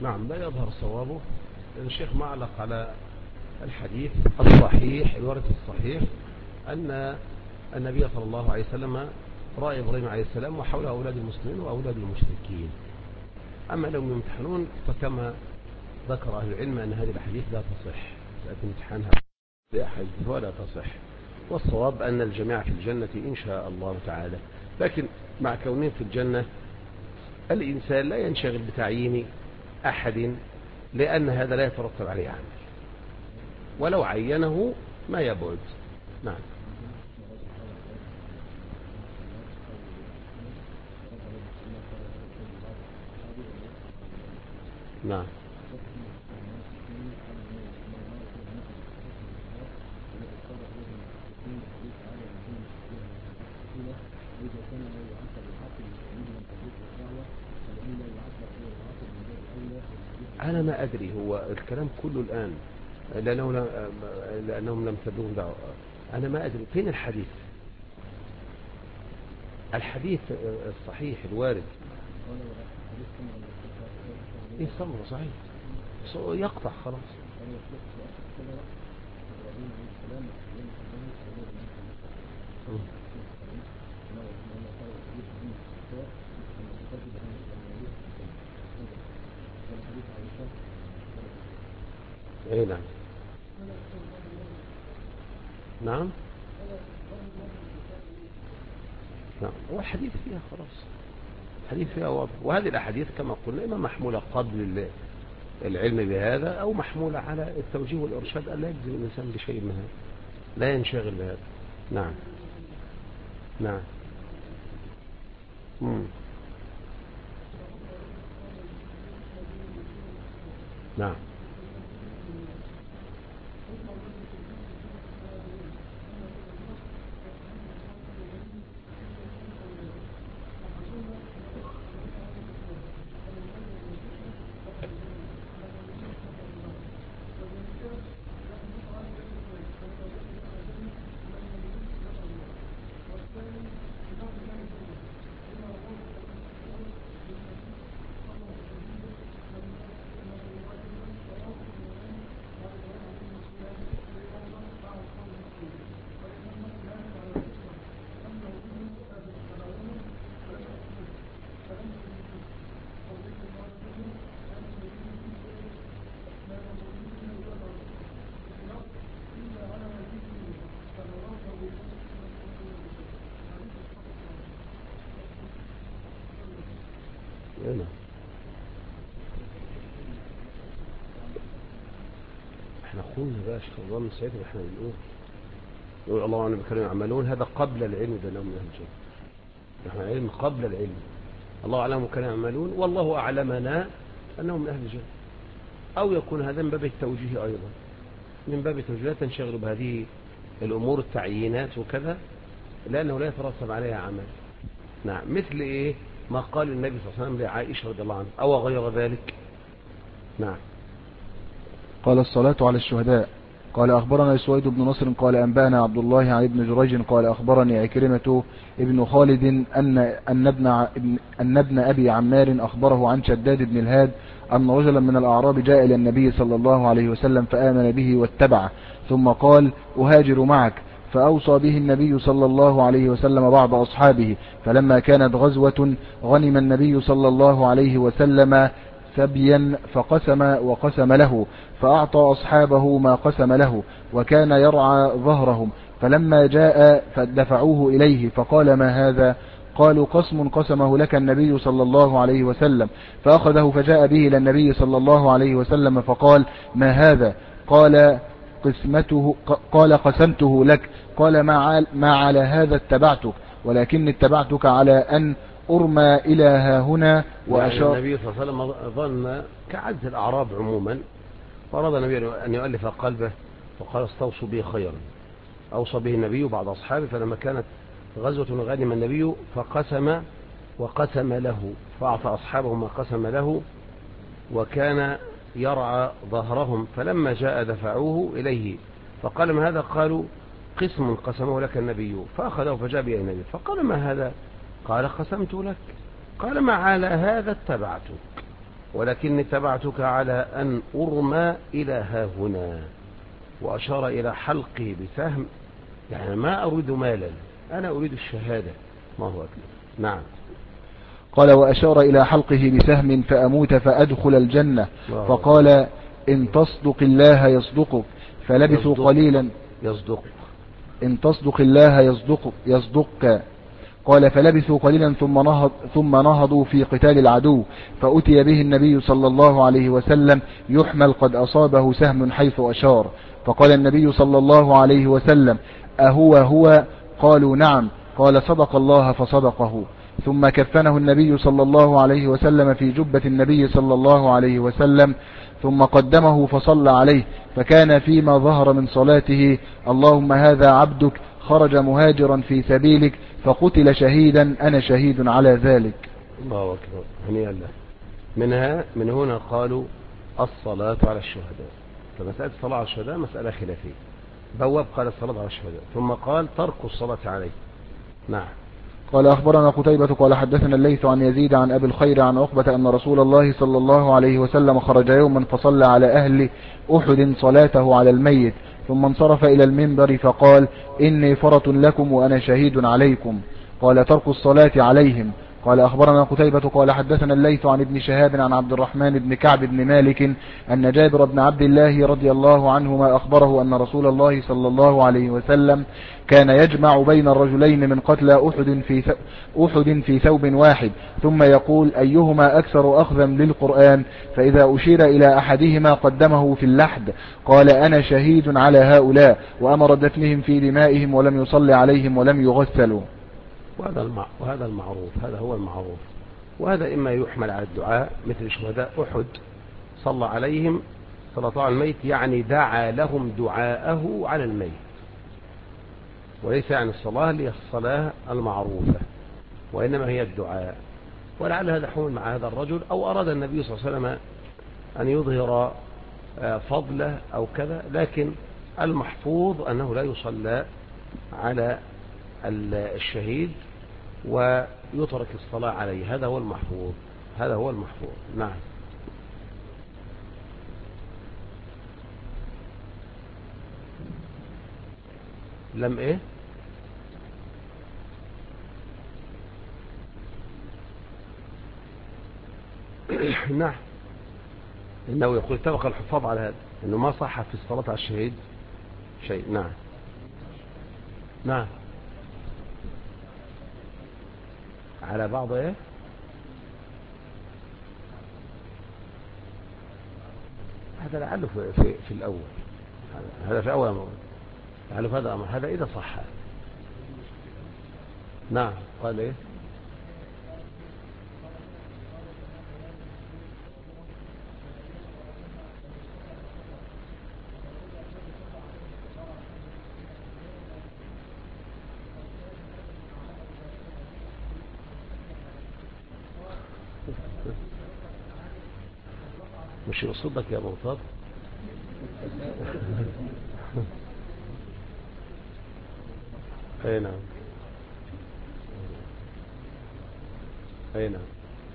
نعم، لا يظهر صوابه، لأن الشيخ معلق على الحديث الصحيح الوارد في الصحيح أن النبي صلى الله عليه وسلم رأى إبراهيم عليه السلام وحوله أولاد المسلمين وأولاد المشركين. أما لو يمتحنون فكما ذكر أهل العلم أن هذه الحديث لا تصح، لكن امتحانها بأحاديث ولا تصح، والصواب أن الجميع في الجنة إن شاء الله تعالى. لكن مع كونهم في الجنة الإنسان لا ينشغل بتعيين أحد، لأن هذا لا يترتب عليه عمل، ولو عينه ما يبعد. نعم. نعم. أنا ما أدري، هو الكلام كله الآن لأنهم لم تبلغوا دعوة. أنا ما أدري فين الحديث الصحيح الوارد. إيه صبر صحيح يقطع خلاص. ايه نعم. نعم. نعم، هو الحديث فيها خلاص، الحديث فيها واضح. وهذه الأحاديث كما قلنا إما محمولة قبل العلم بهذا، أو محمولة على التوجيه والإرشاد أن لا يجزم الإنسان بشيء من هذا، لا ينشغل بهذا. نعم. نعم. نعم. احنا قلنا بقى شيخ الله من ساعتها احنا نقول الله عنهم كانوا يعملون، هذا قبل العلم بأنهم من أهل الجنة. نحن علم قبل العلم، الله أعلم كانوا يعملون والله أعلمنا أنهم من أهل الجنة. أو يكون هذا من باب التوجيه أيضا، من باب التوجيه، لا تنشغلوا بهذه الأمور التعيينات وكذا، لأنه لا يترتب عليها عمل. نعم. مثل إيه ما قال النبي صلى الله عليه وسلم لعائشة رضي الله عنها أو غير ذلك. نعم. قال الصلاة على الشهداء. قال أخبرنا سويد بن نصر قال أنبأنا عبد الله عن ابن جريج قال أخبرني عكرمة ابن خالد أن ابن أبي عمار أخبره عن شداد بن الهاد أن رجلا من الأعراب جاء إلى النبي صلى الله عليه وسلم فآمن به واتبعه، ثم قال أهاجر معك، فأوصى به النبي صلى الله عليه وسلم بعض أصحابه. فلما كانت غزوة غنم النبي صلى الله عليه وسلم سبيا وقسم له، فأعطى أصحابه ما قسم له، وكان يرعى ظهرهم. فلما جاء فدفعوه إليه فقال ما هذا؟ قالوا قسم قسمه لك النبي صلى الله عليه وسلم. فأخذه فجاء به إلى النبي صلى الله عليه وسلم فقال ما هذا؟ قال قسمته لك. قال ما على هذا اتبعتك، ولكن اتبعتك على أن أرمى إلى هنا. وأشار النبي صلى الله عليه وسلم ظن كعجز الأعراب عموما، فأراد النبي أن يؤلف قلبه فقال استوصوا به خيرا. أوصى به النبي بعض أصحابه، فلما كانت غزوة غنم النبي فقسم وقسم له، فأعطى أصحابه ما قسم له، وكان يرعى ظهرهم. فلما جاء دفعوه إليه فقال ما هذا؟ قالوا قسم قسمه لك النبي. فأخذه فجاء به النبي فقال ما هذا؟ قال قسمت لك. قال ما على هذا اتبعتك. ولكني اتبعتك على أن أرمى إلى ها هنا، وأشار إلى حلقه بسهم، يعني ما أريد مالا، أنا أريد الشهادة، ما هو أكبر. نعم. قال وأشار إلى حلقه بسهم فأموت فأدخل الجنة، فقال إن تصدق الله يصدقك، فلبثوا قليلا. يصدق. إن تصدق الله يصدقك. قال فلبثوا قليلا ثم نهضوا في قتال العدو، فأتي به النبي صلى الله عليه وسلم يحمل قد أصابه سهم حيث أشار، فقال النبي صلى الله عليه وسلم أهو؟ قالوا نعم. قال صدق الله فصدقه. ثم كفنه النبي صلى الله عليه وسلم في جبة النبي صلى الله عليه وسلم، ثم قدمه فصلى عليه، فكان فيما ظهر من صلاته اللهم هذا عبدك خرج مهاجرا في سبيلك فقتل شهيدا، أنا شهيد على ذلك. الله أكبر، هنيئا له. من هنا قالوا الصلاة على الشهداء. فمسألة الصلاة على الشهداء مسألة خلافية. بواب قال الصلاة على الشهداء، ثم قال ترك الصلاة عليه. نعم. قال أخبرنا قتيبة قال حدثنا الليث عن يزيد عن أبي الخير عن عقبة أن رسول الله صلى الله عليه وسلم خرج يوما فصلى على أهل أحد صلاته على الميت، ثم انصرف إلى المنبر فقال إني فرط لكم وأنا شهيد عليكم. قال ترك الصلاة عليهم. قال أخبرنا قتيبة قال حدثنا الليث عن ابن شهاب عن عبد الرحمن بن كعب بن مالك أن جابر بن عبد الله رضي الله عنهما أخبره أن رسول الله صلى الله عليه وسلم كان يجمع بين الرجلين من قتلى أحد في ثوب واحد، ثم يقول أيهما أكثر أخذا للقرآن، فإذا أشير إلى أحدهما قدمه في اللحد. قال أنا شهيد على هؤلاء، وأمر دفنهم في دمائهم ولم يصلي عليهم ولم يغسلوا. وهذا المعروف، هذا هو المعروف. وهذا إما يحمل على الدعاء مثل شهداء أحد صلى عليهم صلاة على الميت، يعني دعا لهم دعاءه على الميت، وليس يعني الصلاة هي الصلاة المعروفة، وإنما هي الدعاء. ولعل هذا حمل مع هذا الرجل، أو أراد النبي صلى الله عليه وسلم أن يظهر فضله أو كذا، لكن المحفوظ أنه لا يصلى على الشهيد ويترك الصلاة عليه، هذا هو المحفوظ، هذا هو المحفوظ. نعم. لم ايه؟ نعم. انه يقول اتفق الحفاظ على هذا، انه ما صح في الصلاة على الشهيد شيء. نعم. نعم. على بعض ايه؟ هذا لعله في الاول، هذا في اول امر، لعله هذا امر، هذا اذا صح. نعم. قال ايه؟ مش يقصدك يا مرتضى؟ اي نعم، اي نعم.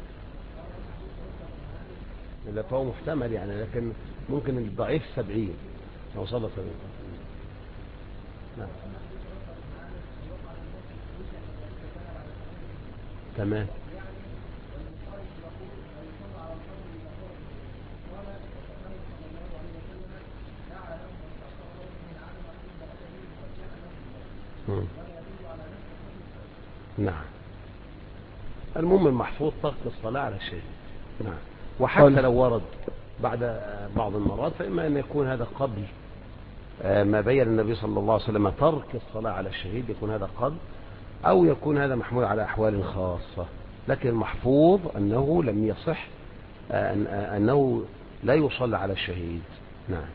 لا فهو محتمل يعني، لكن ممكن الضعيف 70 لو صلى 70. نعم. تمام. نعم. المهم المحفوظ ترك الصلاة على الشيء. نعم. وحتى لو ورد بعد بعض المرات، فإما أن يكون هذا قبل ما بين النبي صلى الله عليه وسلم ترك الصلاة على الشهيد، يكون هذا قبل، أو يكون هذا محمول على أحوال خاصة، لكن المحفوظ أنه لم يصح أنه لا يصلى على الشهيد. نعم.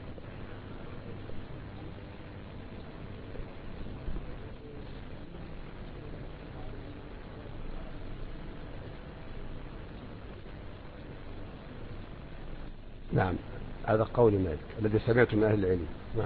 نعم. هذا قول مالك الذي سمعته من أهل العلم. نعم.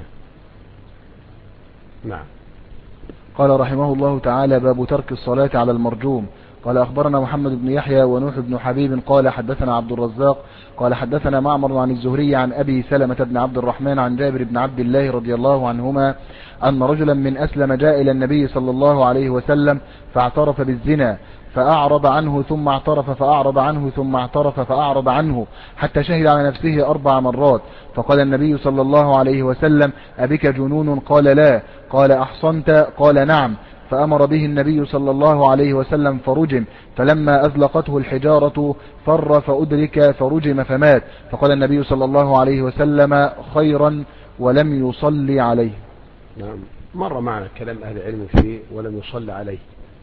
نعم. قال رحمه الله تعالى باب ترك الصلاة على المرجوم. قال أخبرنا محمد بن يحيى ونوح بن حبيب قال حدثنا عبد الرزاق قال حدثنا معمر عن الزهري عن أبي سلمة بن عبد الرحمن عن جابر بن عبد الله رضي الله عنهما أن رجلا من أسلم جاء إلى النبي صلى الله عليه وسلم فاعترف بالزنا فأعرض عنه ثم اعترف فأعرض عنه ثم اعترف فأعرض عنه حتى شهد على نفسه 4 مرات. فقال النبي صلى الله عليه وسلم أبك جنون؟ قال لا. قال أحصنت؟ قال نعم. فأمر به النبي صلى الله عليه وسلم فرجم، فلما أزلقته الحجارة فر فأدرك فرجم فمات. فقال النبي صلى الله عليه وسلم خيرا ولم يصلي عليه. نعم، مر معنا كلام أهل العلم فيه ولم يصلي عليه،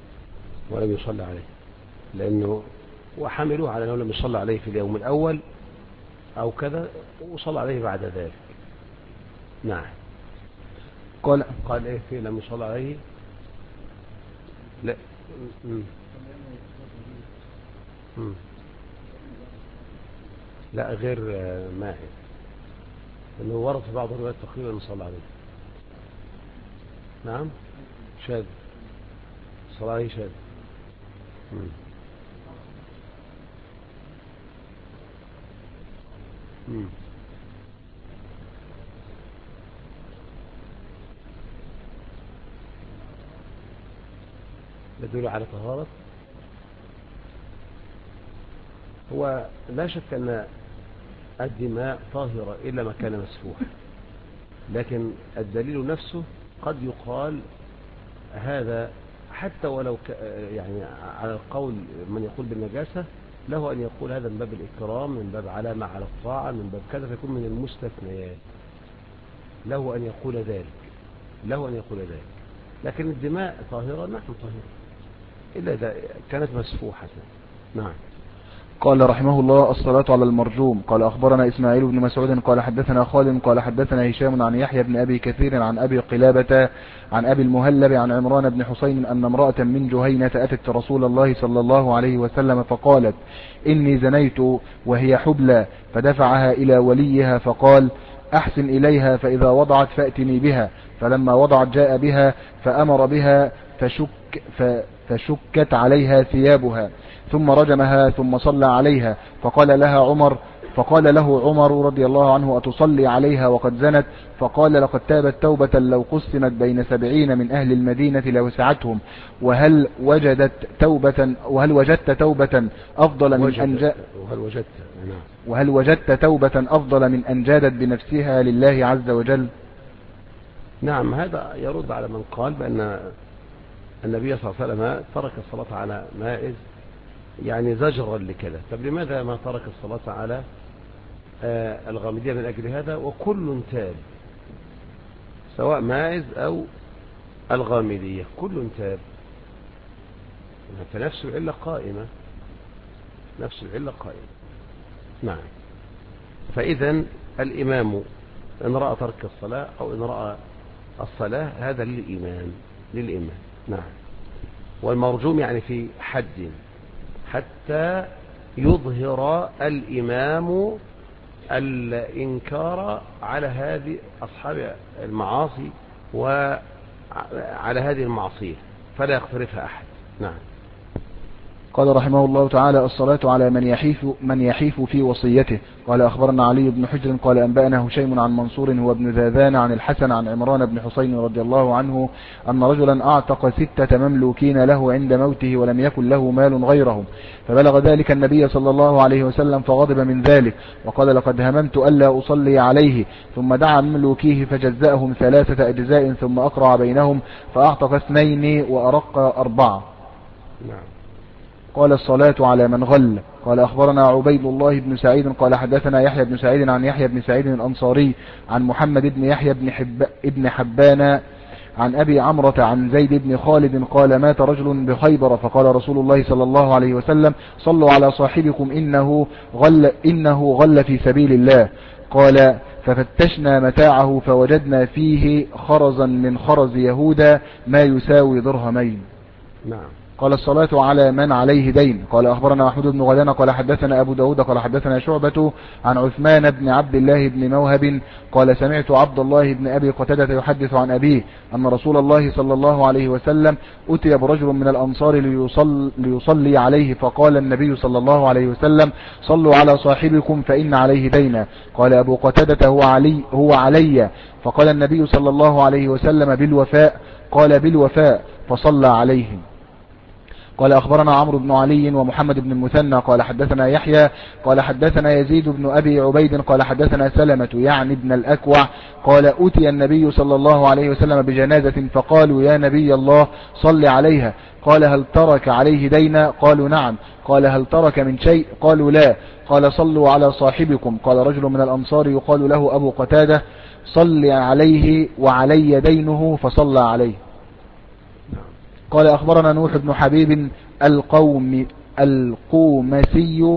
لأنه وحملوه على أنه لم يصلي عليه في اليوم الأول أو كذا وصلى عليه بعد ذلك. نعم. قال إيه فيه لم يصلي عليه؟ لا. لا غير ماعز، لأنه ورد في بعض الروايات تقريبا صلى عليه. نعم شاذ، صلى عليه شاذ. يدل على طهارة. هو لا شك أن الدماء طاهرة إلا ما كان مسفوح، لكن الدليل نفسه قد يقال هذا حتى ولو يعني على القول من يقول بالنجاسة له أن يقول هذا من باب الإكرام، من باب علامة على الطاعة، من باب كذا، فيكون من المستثنيات، له أن يقول ذلك. لكن الدماء طاهرة، نحن طاهرة إلا إذا كانت مسفوحة. نعم. قال رحمه الله الصلاة على المرجوم. قال أخبرنا إسماعيل بن مسعود قال حدثنا خالد قال حدثنا هشام عن يحيى بن أبي كثير عن أبي قلابة عن أبي المهلب عن عمران بن حسين أن امرأة من جهينة أتت رسول الله صلى الله عليه وسلم فقالت إني زنيت وهي حبلى، فدفعها إلى وليها فقال أحسن إليها فإذا وضعت فأتني بها. فلما وضعت جاء بها فأمر بها فشكت عليها ثيابها ثم رجمها ثم صلى عليها. فقال له عمر رضي الله عنه أتصلي عليها وقد زنت؟ فقال لقد تابت توبة لو قسمت بين 70 من أهل المدينة لوسعتهم. وهل وجدت توبة أفضل من أن جادت بنفسها لله عز وجل؟ نعم، هذا يرد على من قال بأن النبي صلى الله عليه وسلم ترك الصلاة على مائز يعني زجرا لكذا. طب لماذا ما ترك الصلاة على الغامدية من أجل هذا؟ وكل تاب، سواء مائز أو الغامدية كل تاب، فنفس العلة قائمة. نعم. فإذا الإمام إن رأى ترك الصلاة أو إن رأى الصلاة هذا للإمام. نعم. والمرجوم يعني في حد حتى يظهر الإمام الإنكار على هذه أصحاب المعاصي وعلى هذه المعصية فلا يقترفها أحد. نعم. قال رحمه الله تعالى الصلاة على من يحيف في وصيته. قال أخبرنا علي بن حجر قال أنبأنا هشيم عن منصور هو ابن ذاذان عن الحسن عن عمران بن حسين رضي الله عنه أن رجلا أعتق 6 مملوكين له عند موته ولم يكن له مال غيرهم، فبلغ ذلك النبي صلى الله عليه وسلم فغضب من ذلك وقال لقد هممت ألا أصلي عليه، ثم دعا مملوكيه فجزأهم 3 أجزاء ثم أقرع بينهم فأعتق 2 وأرق 4. نعم. قال الصلاة على من غل. قال أخبرنا عبيد الله بن سعيد قال حدثنا يحيى بن سعيد عن يحيى بن سعيد الأنصاري عن محمد بن يحيى بن حبان عن أبي عمرة عن زيد بن خالد قال مات رجل بخيبر فقال رسول الله صلى الله عليه وسلم صلوا على صاحبكم إنه غل في سبيل الله. قال ففتشنا متاعه فوجدنا فيه خرزا من خرز يهودا ما يساوي درهمين. نعم. قال الصلاة على من عليه دين. قال أخبرنا محمود بن غيلان قال حدثنا أبو داود قال حدثنا شعبة عن عثمان بن عبد الله بن موهب قال سمعت عبد الله بن أبي قتادة يحدث عن أبيه أن رسول الله صلى الله عليه وسلم أتي برجل من الأنصار ليصلي عليه، فقال النبي صلى الله عليه وسلم صلوا على صاحبكم فإن عليه دينا. قال أبو قتادة هو علي. فقال النبي صلى الله عليه وسلم بالوفاء. قال بالوفاء، فصلى عليه. قال أخبرنا عمرو بن علي ومحمد بن المثنى قال حدثنا يحيى قال حدثنا يزيد بن أبي عبيد قال حدثنا سلمة يعني ابن الأكوع قال أتي النبي صلى الله عليه وسلم بجنازة فقالوا يا نبي الله صل عليها. قال هل ترك عليه دينا؟ قالوا نعم. قال هل ترك من شيء؟ قالوا لا. قال صلوا على صاحبكم. قال رجل من الأنصار يقال له أبو قتادة صل عليه وعلي دينه، فصلى عليه. قال أخبرنا نوح بن حبيب القومسي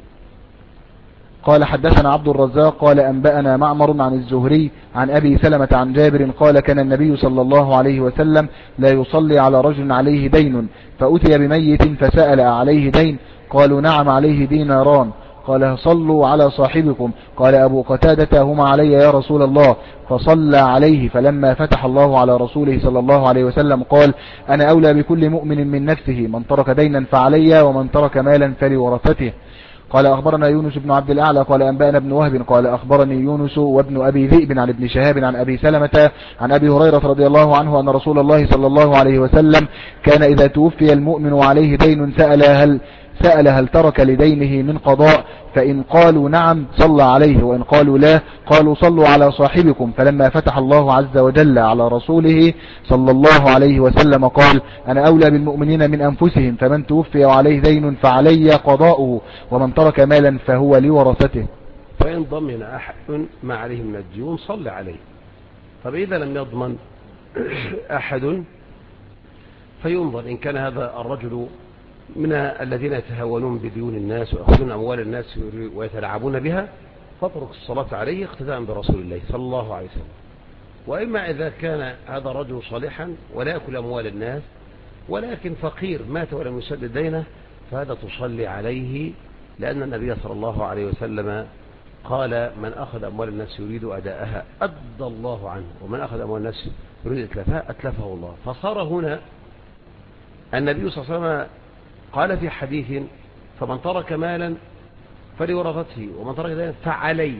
قال حدثنا عبد الرزاق قال أنبأنا معمر عن الزهري عن أبي سلمة عن جابر قال كان النبي صلى الله عليه وسلم لا يصلي على رجل عليه دين، فأتي بميت فسأل عليه دين؟ قالوا نعم عليه ديناران. قال صلوا على صاحبكم. قال أبو قتادة هما علي يا رسول الله، فصلى عليه. فلما فتح الله على رسوله صلى الله عليه وسلم قال أنا أولى بكل مؤمن من نفسه، من ترك دينا فعلي ومن ترك مالا فلورثته. قال أخبرنا يونس بن عبد الأعلى قال أنبأنا بن وهب قال أخبرني يونس وابن أبي ذئب عن ابن شهاب عن أبي سلمة عن أبي هريرة رضي الله عنه أن رسول الله صلى الله عليه وسلم كان إذا توفي المؤمن وعليه دين سأل هل ترك لدينه من قضاء؟ فإن قالوا نعم صلى عليه، وإن قالوا لا قالوا صلوا على صاحبكم. فلما فتح الله عز وجل على رسوله صلى الله عليه وسلم قال أنا أولى بالمؤمنين من أنفسهم، فمن توفي وعليه دين فعلي قضاؤه، ومن ترك مالا فهو لورثته. فإن ضمن أحد ما عليه من الديون صلى عليه. طب إذا لم يضمن أحد فينظر إن كان هذا الرجل من الذين يتهاونون بديون الناس ويأخذون أموال الناس ويتلعبون بها، فاترك الصلاة عليه اقتداء برسول الله صلى الله عليه وسلم. وإما إذا كان هذا الرجل صالحا ولا يأكل أموال الناس ولكن فقير مات ولم يسدد دينه، فهذا تصلي عليه، لأن النبي صلى الله عليه وسلم قال من أخذ أموال الناس يريد أداءها أدى الله عنه، ومن أخذ أموال الناس يريد إتلافها أتلفه الله. فصار هنا النبي صلى الله عليه وسلم قال في حديث فمن ترك مالا فلورثته ومن ترك دينا فعلي.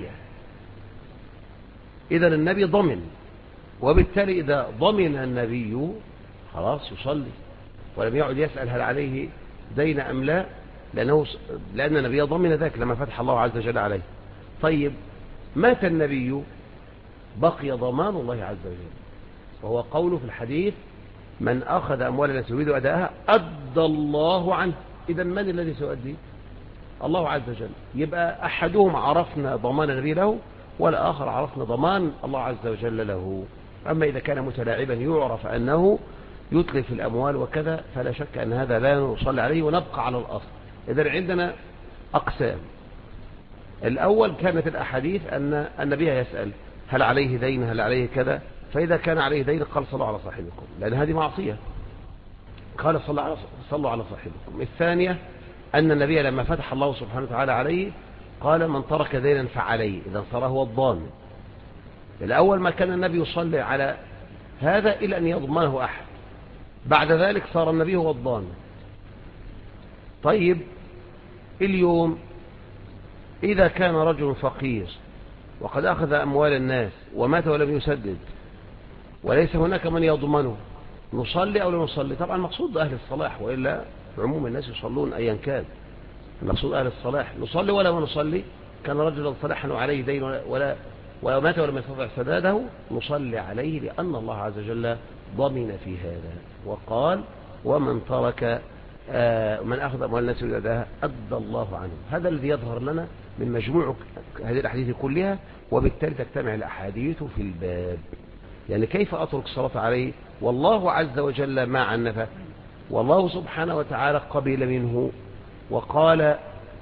إذا النبي ضمن، وبالتالي إذا ضمن النبي خلاص يصلي، ولم يعد يسأل هل عليه دين أم لا، لأن النبي ضمن ذلك لما فتح الله عز وجل عليه. طيب مات النبي بقي ضمان الله عز وجل، وهو قوله في الحديث من أخذ أموال الناس يريد أداءها أدى الله عنه. إذا من الذي سيؤدي؟ الله عز وجل. يبقى أحدهم عرفنا ضمان النبي له، والآخر عرفنا ضمان الله عز وجل له. أما إذا كان متلاعبا يعرف أنه يتلف الأموال وكذا، فلا شك أن هذا لا نصلي عليه ونبقى على الأصل. إذا عندنا أقسام. الأول كانت الأحاديث أن النبي يسأل هل عليه دين هل عليه كذا، فإذا كان عليه دين قال صلوا على صاحبكم، لأن هذه معصية، قال صلوا على صاحبكم. الثانية أن النبي لما فتح الله سبحانه وتعالى عليه قال من ترك دينا فعليه، إذا صار هو الضامن. الأول ما كان النبي يصلي على هذا إلا أن يضمنه أحد، بعد ذلك صار النبي هو الضامن. طيب اليوم إذا كان رجل فقير وقد أخذ أموال الناس ومات ولم يسدد وليس هناك من يضمنه، نصلي أو لا نصلي؟ طبعا المقصود أهل الصلاح، وإلا عموم الناس يصلون أيا كان. المقصود أهل الصلاح، نصلي ولا ما نصلي؟ كان رجلا صالحا وعليه دين ومات ولم يستطع سداده، نصلي عليه لأن الله عز وجل ضمن في هذا، وقال ومن ترك من أخذ أموال الناس يريد أداءها أدى الله عنه. هذا الذي يظهر لنا من مجموع هذه الأحاديث كلها، وبالتالي تجتمع الأحاديث في الباب. يعني كيف أترك الصلاة عليه والله عز وجل ما عنفه، والله سبحانه وتعالى قبل منه، وقال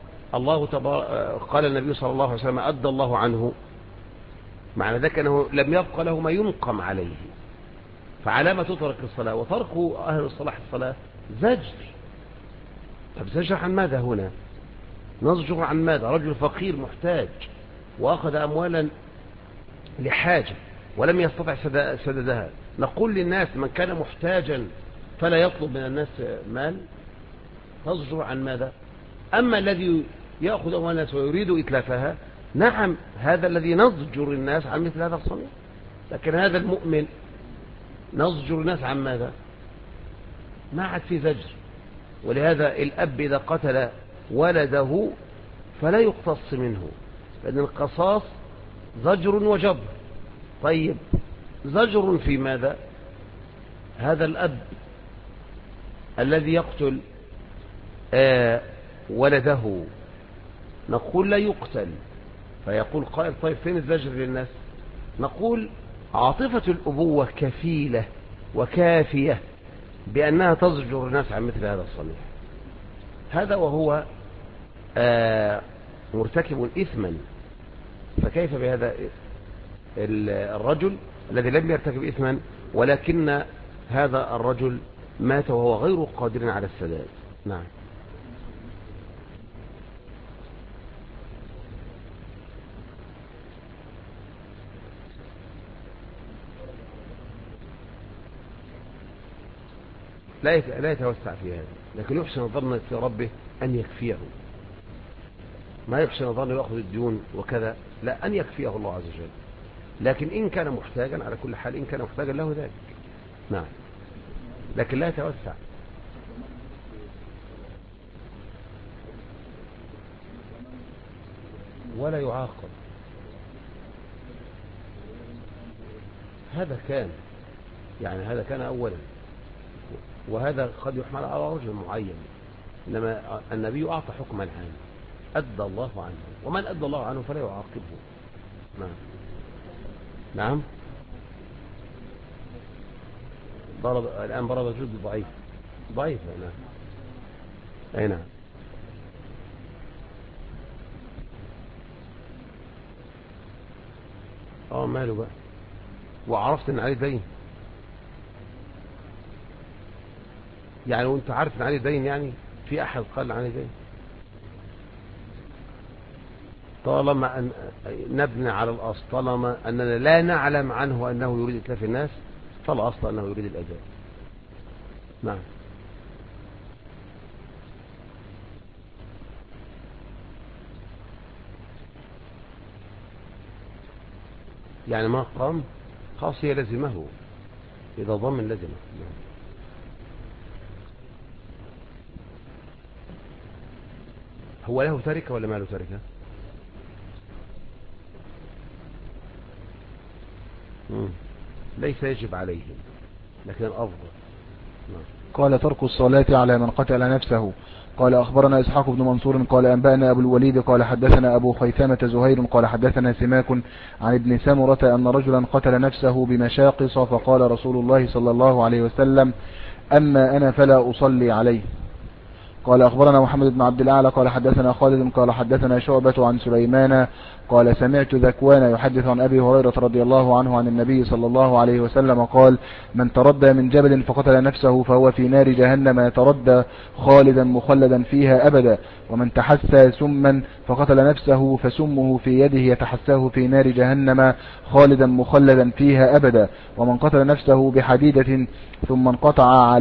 قال النبي صلى الله عليه وسلم أدى الله عنه، معنى ذلك أنه لم يبق له ما ينقم عليه. فعلى ما تترك الصلاة وترك أهل الصلاح الصلاة زجر. طب زجر عن ماذا هنا؟ نزجر عن ماذا؟ رجل فقير محتاج وأخذ أموالا لحاجة ولم يستطع سددها، نقول للناس من كان محتاجا فلا يطلب من الناس مال؟ تزجر عن ماذا؟ أما الذي يأخذ أموال الناس ويريد إتلافها، نعم هذا الذي نزجر الناس عن مثل هذا الصنيع. لكن هذا المؤمن نزجر الناس عن ماذا؟ ما عاد في زجر. ولهذا الأب إذا قتل ولده فلا يقتص منه، لأن القصاص زجر وجبر. طيب زجر في ماذا؟ هذا الأب الذي يقتل ولده نقول لا يقتل، فيقول قائل طيب فين الزجر للناس؟ نقول عاطفة الأبوة كفيلة وكافية بأنها تزجر الناس عن مثل هذا الصنيع. هذا وهو مرتكب إثما، فكيف بهذا الرجل الذي لم يرتكب إثما ولكن هذا الرجل مات وهو غير قادر على السداد؟ نعم. لا يتوسع في هذا، لكن يحسن الظن في ربه أن يكفيه. ما يحسن الظن يأخذ الديون وكذا، لا، أن يكفيه الله عز وجل. لكن إن كان محتاجا على كل حال، إن كان محتاجا له ذلك، نعم، لكن لا يتوسع. ولا يعاقب. هذا كان يعني هذا كان أولا، وهذا قد يحمل على رجل معين، إنما النبي أعطى حكما عاما أدى الله عنه، ومن أدى الله عنه فلا يعاقبه. نعم. نعم. الآن ضرب الرجل ضعيف. نعم. أي نعم. ماله بقى؟ وعرفت ان عليه دين، يعني وانت عارف ان عليه دين، يعني في احد قال عليه دين؟ طالما أن نبني على الأصل، طالما أننا لا نعلم عنه أنه يريد إتلاف الناس، فالأصل أنه يريد الأداء. نعم. يعني ما قام خاصية لزمه، إذا ضمن لزمه. هو له تركة ولا ما له تركة؟ ليس يجب عليهم، لكن الأفضل. قال ترك الصلاة على من قتل نفسه. قال أخبرنا إسحاق بن منصور قال أنبأنا أبو الوليد قال حدثنا أبو خيثمة زهير قال حدثنا سماك عن ابن سمرة أن رجلا قتل نفسه بمشاقص، فقال رسول الله صلى الله عليه وسلم: أما أنا فلا أصلي عليه. قال أخبرنا محمد بن عبد الأعلى قال حدثنا خالد قال حدثنا شعبة عن سليمان قال سمعت ذكوان يحدث عن أبي هريرة رضي الله عنه عن النبي صلى الله عليه وسلم قال: من تردى من جبل فقتل نفسه فهو في نار جهنم يتردى خالدا مخلدا فيها أبدا، ومن تحسى سما فقتل نفسه فسمه في يده يتحساه في نار جهنم خالدا مخلدا فيها أبدا، ومن قتل نفسه بحديدة ثم انقطع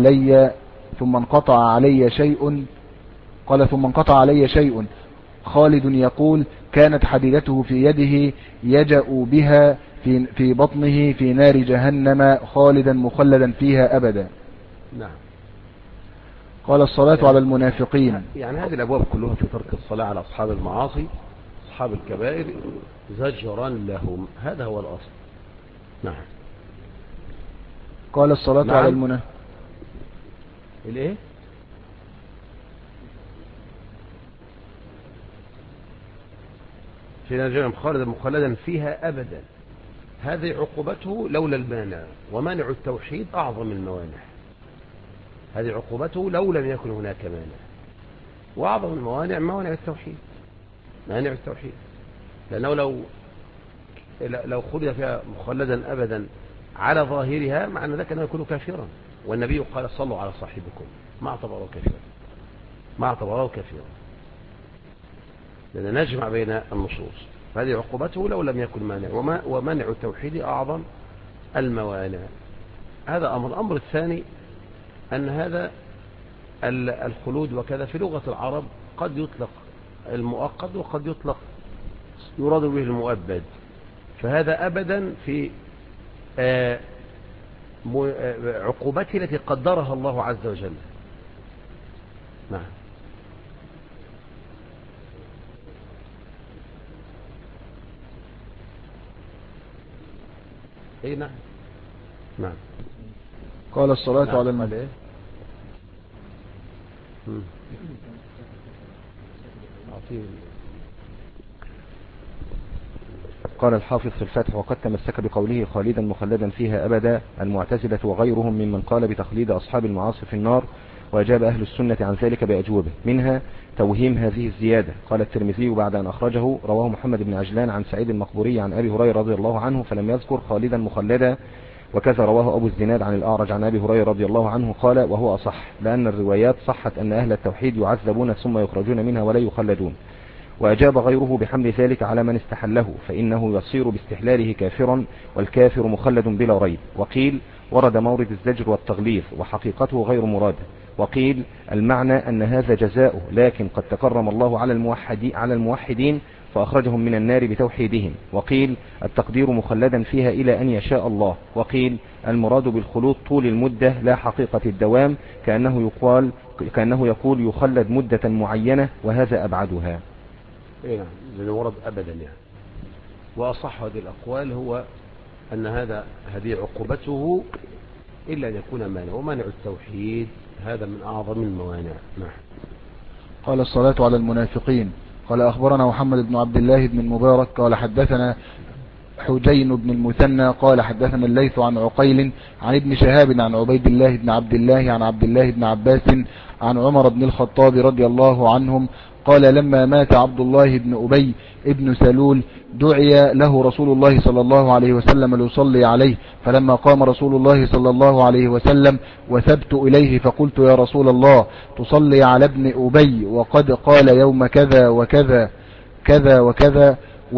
علي شيء، قال ثم انقطع علي شيء، خالد يقول: كانت حديدته في يده يجأ بها في بطنه في نار جهنم خالدا مخلدا فيها أبدا. نعم. قال الصلاة على المنافقين. يعني هذه الأبواب كلها في ترك الصلاة على أصحاب المعاصي، أصحاب الكبائر، زجرا لهم، هذا هو الأصل. نعم. قال الصلاة نعم. على المنافقين. الايه؟ في نار جهنم خالدا مخلدا فيها أبدا، هذه عقوبته لولا المانع، ومانع التوحيد أعظم الموانع. هذه عقوبته لو لم يكن هناك مانع، وأعظم الموانع موانع التوحيد، مانع التوحيد، لأنه لو خلد فيها مخلدا أبدا على ظاهرها معنى ذلك أنه يكون كافرا، والنبي قال صلوا على صاحبكم ما اعتبره كافرا، ما اعتبره كافرا، لأن نجمع بين النصوص. فهذه عقوبته لو لم يكن مانع، ومنع التوحيد أعظم الموانع. هذا أمر. الأمر الثاني أن هذا الخلود وكذا في لغة العرب قد يطلق المؤقت وقد يطلق يراد به المؤبد، فهذا أبدا في عقوبته التي قدرها الله عز وجل. نعم. اي نعم. نعم. قال الصلاة نعم. على قال ايه؟ قال الحافظ في الفتح: وقد تمسك بقوله خالدا مخلدا فيها أبدا المعتزلة وغيرهم ممن قال بتخليد أصحاب المعاصي في النار، وأجاب أهل السنة عن ذلك بأجوبة، منها توهيم هذه الزيادة. قال الترمذي بعد أن أخرجه: رواه محمد بن عجلان عن سعيد المقبوري عن أبي هريرة رضي الله عنه فلم يذكر خالدا مخلدا، وكذا رواه أبو الزناد عن الأعرج عن أبي هريرة رضي الله عنه قال: وهو أصح، لأن الروايات صحت أن أهل التوحيد يعذبون ثم يخرجون منها ولا يخلدون. وأجاب غيره بحمل ذلك على من استحله، فإنه يصير باستحلاله كافرا، والكافر مخلد بلا ريب. وقيل ورد مورد الزجر والتغليظ وحقيقته غير مراد. وقيل المعنى أن هذا جزاؤه، لكن قد تكرم الله على الموحدين فأخرجهم من النار بتوحيدهم. وقيل التقدير مخلدا فيها إلى أن يشاء الله. وقيل المراد بالخلود طول المدة لا حقيقة الدوام، كأنه يقول يخلد مدة معينة، وهذا أبعدها. اي نعم، لأنه ورد أبدا يعني. وأصح هذه الأقوال هو أن هذه عقوبته إلا أن يكون مانع، ومانع التوحيد هذا من أعظم الموانع. نعم. قال الصلاة على المنافقين. قال أخبرنا محمد بن عبد الله بن المبارك قال حدثنا حجين بن المثنى قال حدثنا الليث عن عقيل عن ابن شهاب عن عبيد الله بن عبد الله عن عبد الله بن عباس عن عمر بن الخطاب رضي الله عنهم قال: لما مات عبد الله بن أبي ابن سلول دعي له رسول الله صلى الله عليه وسلم ليصلي عليه، فلما قام رسول الله صلى الله عليه وسلم وثبت إليه فقلت: يا رسول الله، تصلي على ابن أبي وقد قال يوم كذا وكذا كذا وكذا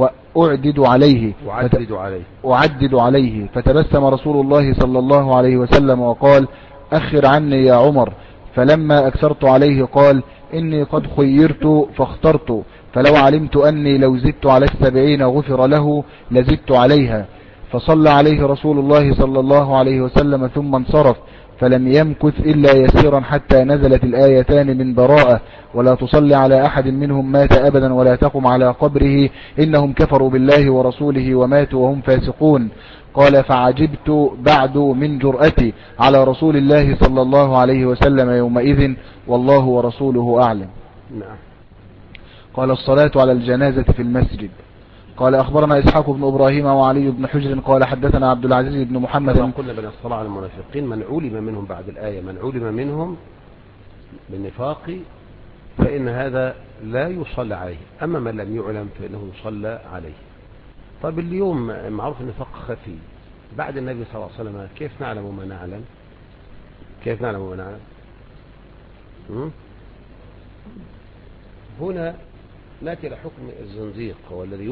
أعدد عليه. فتبسم رسول الله صلى الله عليه وسلم وقال: أخر عني يا عمر. فلما أكثرت عليه قال: إني قد خيرت فاخترت، فلو علمت أني لو زدت على 70 غفر له لزدت عليها. فصلى عليه رسول الله صلى الله عليه وسلم ثم انصرف، فلم يمكث إلا يسيرا حتى نزلت الآيتان من براءة: ولا تصلي على أحد منهم مات أبدا ولا تقم على قبره إنهم كفروا بالله ورسوله وماتوا وهم فاسقون. قال: فعجبت بعد من جرأتي على رسول الله صلى الله عليه وسلم يومئذ، والله ورسوله أعلم. نعم. قال الصلاة على الجنازة في المسجد. قال أخبرنا إسحاق بن إبراهيم وعلي بن حجر قال حدثنا عبد العزيز بن محمد. كما قلنا بين الصلاة على المنافقين من علم منهم بعد الآية، من علم منهم بالنفاق فإن هذا لا يصلى عليه، أما من لم يعلم فإنه يصلى عليه. طيب اليوم معروف النفاق خفي بعد النبي صلى الله عليه وسلم، كيف نعلم ما نعلم؟ كيف نعلم ما نعلم؟ هنا نأتي إلى حكم الزنديق، هو الذي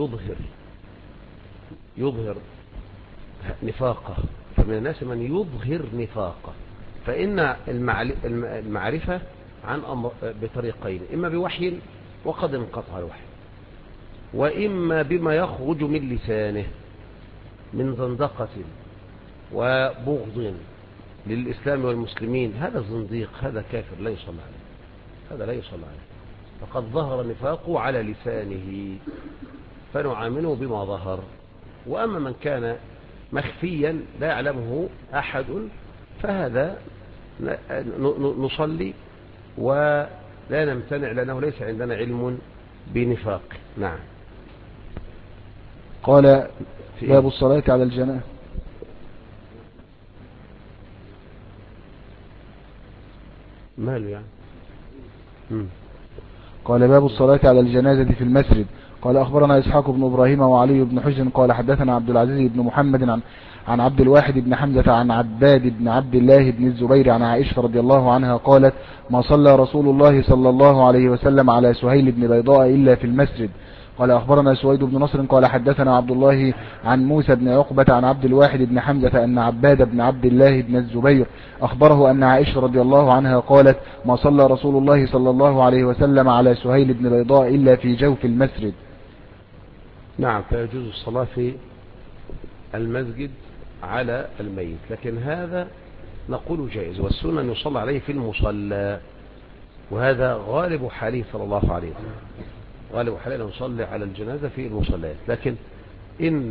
يظهر نفاقه. فمن الناس من يظهر نفاقه، فإن المعرفة عن أمر بطريقين: إما بوحي وقد انقطع الوحي، وإما بما يخرج من لسانه من زندقة وبغض للإسلام والمسلمين. هذا الزنديق، هذا كافر، لا يصلى عليه، هذا لا يصلى عليه، فقد ظهر نفاقه على لسانه فنعامله بما ظهر. وأما من كان مخفيا لا يعلمه أحد فهذا نصلي ولا نمتنع لأنه ليس عندنا علم بنفاق. نعم. قال: باب الصلاة على الجنازة. ماله يعني؟ قال: باب الصلاة على الجنازة في المسجد. قال أخبرنا إسحاق بن إبراهيم وعلي بن حجر قال حدثنا عبد العزيز بن محمد عن عبد الواحد بن حمزة عن عباد بن عبد الله بن الزبير عن عائشة رضي الله عنها قالت ما صلى رسول الله صلى الله عليه وسلم على سهيل بن بيضاء إلا في المسجد. قال أخبرنا سويد بن نصر قال حدثنا عبد الله عن موسى بن عقبة عن عبد الواحد بن حمزة أن عباد بن عبد الله بن الزبير أخبره أن عائشة رضي الله عنها قالت ما صلى رسول الله صلى الله عليه وسلم على سهيل بن بيضاء إلا في جوف المسجد. نعم، فيجوز الصلاة في المسجد على الميت، لكن هذا نقول جائز، والسنة أن يصلى عليه في المصلى، وهذا غالب حاله صلى الله عليه وسلم، غالب حاله أن يصلي على الجنازة في المصليات، لكن إن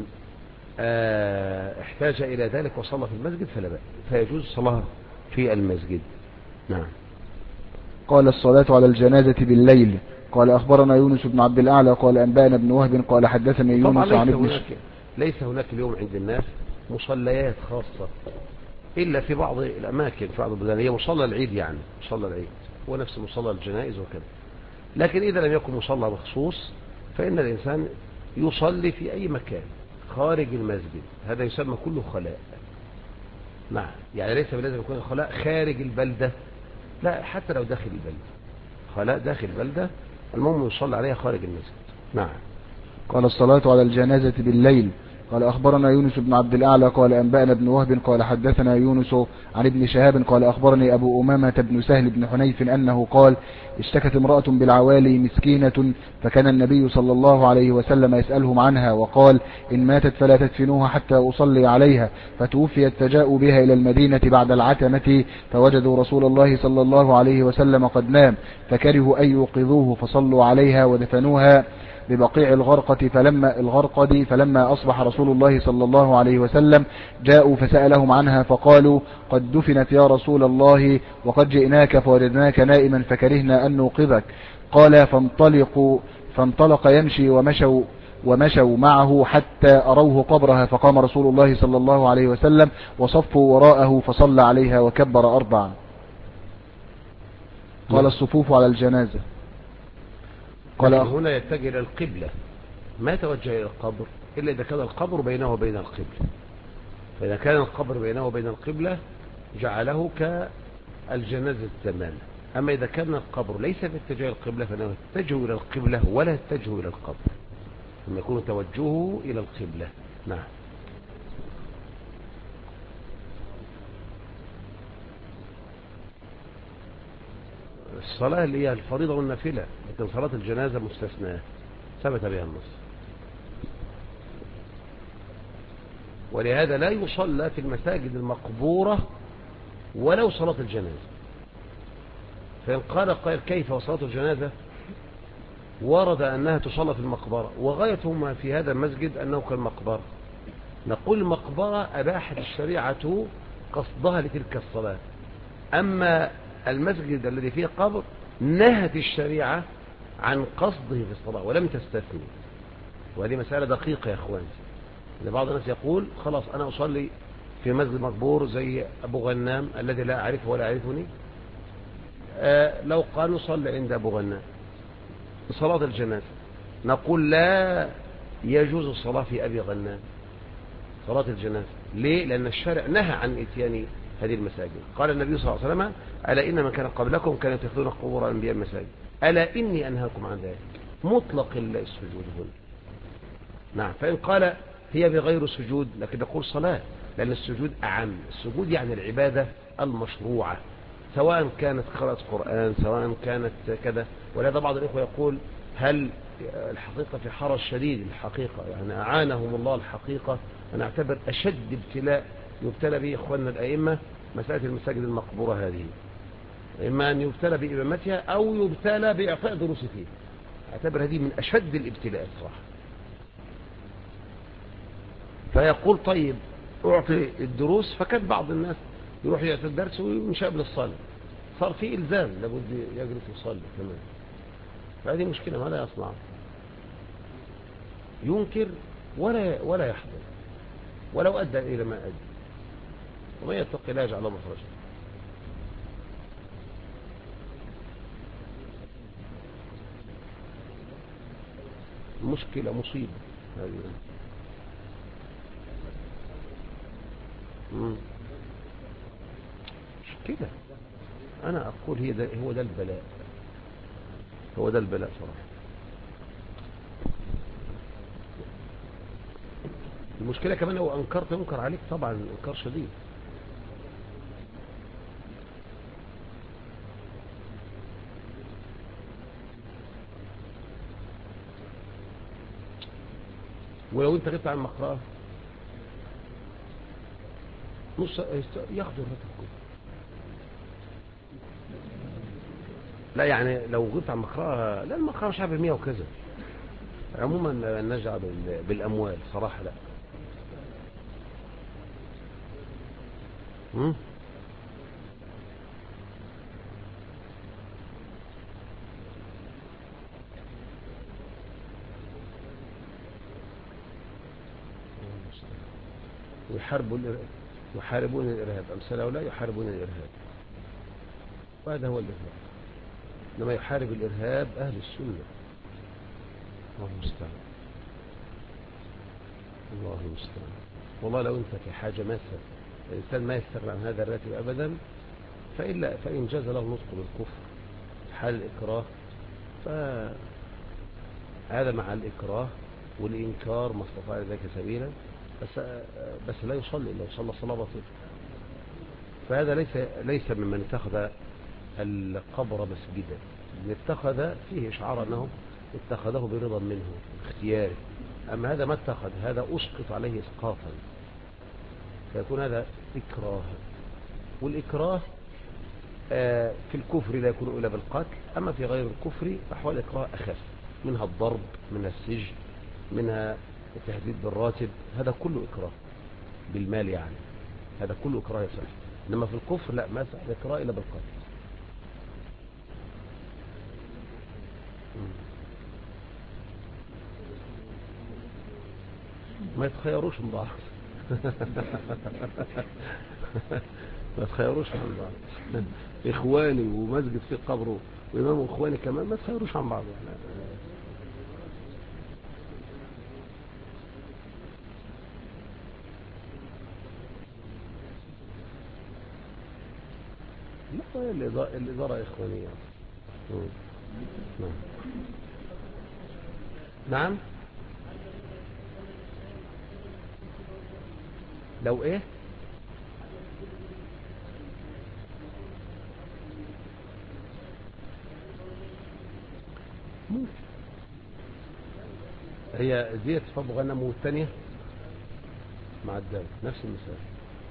احتاج إلى ذلك وصلى في المسجد فلا بأس، فيجوز الصلاة في المسجد. نعم. قال الصلاة على الجنازة بالليل. قال أخبرنا يونس بن عبد الأعلى قال أنبأنا ابن وهب قال حدثني يونس عن ابن ليس هناك اليوم عند الناس مصليات خاصة إلا في بعض الأماكن، في بعض البلدان هي مصلى العيد، يعني مصلى العيد هو نفس مصلى الجنائز وكذا، لكن إذا لم يكن مصلى مخصوص فإن الإنسان يصلي في أي مكان خارج المسجد، هذا يسمى كله خلاء. نعم، يعني ليس بلازم يكون الخلاء خارج البلدة، لا، حتى لو داخل البلدة، خلاء داخل البلدة المهم يصلي عليها خارج المسجد. نعم. قال الصلاة على الجنازة بالليل. قال أخبرنا يونس بن عبد الأعلى قال أنبأنا ابن وهب قال حدثنا يونس عن ابن شهاب قال أخبرني أبو أمامة بن سهل بن حنيف أنه قال اشتكت امرأة بالعوالي مسكينة، فكان النبي صلى الله عليه وسلم يسألهم عنها وقال إن ماتت فلا تدفنوها حتى أصلي عليها، فتوفيت فجاءوا بها إلى المدينة بعد العتمة فوجدوا رسول الله صلى الله عليه وسلم قد نام، فكرهوا أن يوقظوه فصلوا عليها ودفنوها ببقيع الغرقد فلما أصبح رسول الله صلى الله عليه وسلم جاءوا فسألهم عنها فقالوا قد دفنت يا رسول الله وقد جئناك فوجدناك نائما فكرهنا أن نوقظك. قال فانطلق يمشي ومشوا معه حتى أروه قبرها، فقام رسول الله صلى الله عليه وسلم وصفوا وراءه فصلى عليها وكبر 4. قال الصفوف على الجنازة. قال هنا يتجه إلى القبلة، ما توجه إلى القبر إلا إذا كان القبر بينه وبين القبلة، فإذا كان القبر بينه وبين القبلة جعله كالجنازة تماما، أما إذا كان القبر ليس في اتجاه القبلة فإنه يتجه إلى القبلة ولا يتجه إلى القبر، ثم يكون توجهه إلى القبلة. نعم. الصلاة اللي هي الفريضة والنافلة، لكن صلاة الجنازة مستثناة ثبت بها النص، ولهذا لا يصلى في المساجد المقبورة ولو صلاة الجنازة. فإن قال كيف وصلاة الجنازة ورد أنها تصلى في المقبرة، وغايتهم في هذا المسجد أنه كالمقبرة، نقول المقبرة أباحت الشريعة قصدها لتلك الصلاة، أما المسجد الذي فيه قبر نهت الشريعة عن قصده في الصلاة ولم تستثني، وهذه مسألة دقيقة يا أخواني. بعض الناس يقول خلاص أنا أصلي في مسجد مقبور زي أبو غنام الذي لا أعرفه ولا أعرفني، لو قالوا صلي عند أبو غنام صلاة الجنازة، نقول لا يجوز الصلاة في أبي غنام صلاة الجنازة. ليه؟ لأن الشارع نهى عن إتيان هذه المساجد. قال النبي صلى الله عليه وسلم ألا إن من كان قبلكم كانوا يتخذون قبور الأنبياء مساجد، ألا إني أنهاكم عن ذلك، مطلق السجود هنا. نعم. فإن قال هي بغير سجود لكن نقول صلاة، لأن السجود أعم، السجود يعني العبادة المشروعة، سواء كانت قراءة قرآن سواء كانت كذا. ولهذا بعض الإخوة يقول هل الحقيقة في حرج شديد، الحقيقة يعني أعانهم الله، الحقيقة أنا أعتبر أشد ابتلاء يبتلى به إخواننا الأئمة مسألة المساجد المقبورة هذه، إما أن يبتلى بإمامتها أو يبتلى بإعطاء دروس فيه، أعتبر هذه من أشد الابتلاءات صراحة. فيقول طيب أعطي الدروس، فكان بعض الناس يروح يعطي الدرس ويمشي قبل الصلاة، صار في إلزام لابد يجلس يصلي كمان، فهذه مشكلة. ماذا يصنع؟ ينكر ولا يحضر ولو أدى إلى ما أدى، وما يتقي لا يجعل الله مخرجا. مشكلة مصيبة هذه. مش كده، أنا أقول هو ده البلاء، هو ده البلاء صراحة. المشكلة كمان لو أنكرت ينكر عليك طبعا إنكار شديد. ولو انت غبت عن مقرأة نص ياخدوا الراتب كله. لا يعني لو غبت عن مقرأة، لا المقرأة مش عارف 100 وكذا. عموما نجعل بالأموال صراحة. لا يحاربون الإرهاب، أمثال هؤلاء يحاربون الإرهاب، وهذا هو الإرهاب. لما يحارب الإرهاب أهل السنة. الله المستعان، الله المستعان. والله لو أنت في حاجة ماسة الإنسان ما يستغنى عن هذا الراتب أبدا، فإن جاز له نطق بالكفر حال الإكراه، فهذا مع الإكراه والإنكار ما استطاع ذلك سبيلا، بس لا يصلي، لو صلى صلاة باطلة. فهذا ليس ممن اتخذ القبر مسجدا، من اتخذ فيه إشعار أنه اتخذه برضا منه اختياري. أما هذا ما اتخذ، هذا أسقط عليه إسقاطا، فيكون هذا إكراه. والإكراه في الكفر لا يكون إلا بالقتل، أما في غير الكفر أحوال الإكراه أخف، منها الضرب، منها السجن، منها التهديد بالراتب، هذا كله إكراه بالمال يعني، هذا كله إكراه يصح. إنما في الكفر لا، ما يصح الإكراه إلا بالقتل. ما يتخيروش من بعض ما يتخيروش عن بعض. إخواني ومسجد في قبره وإمام إخواني كمان، ما يتخيروش عن بعض يعني. لا، الإدارة إخوانية. نعم. لو إيه؟ ممكن. هي ديت صب غنم والثانية مع الدم نفس المسألة.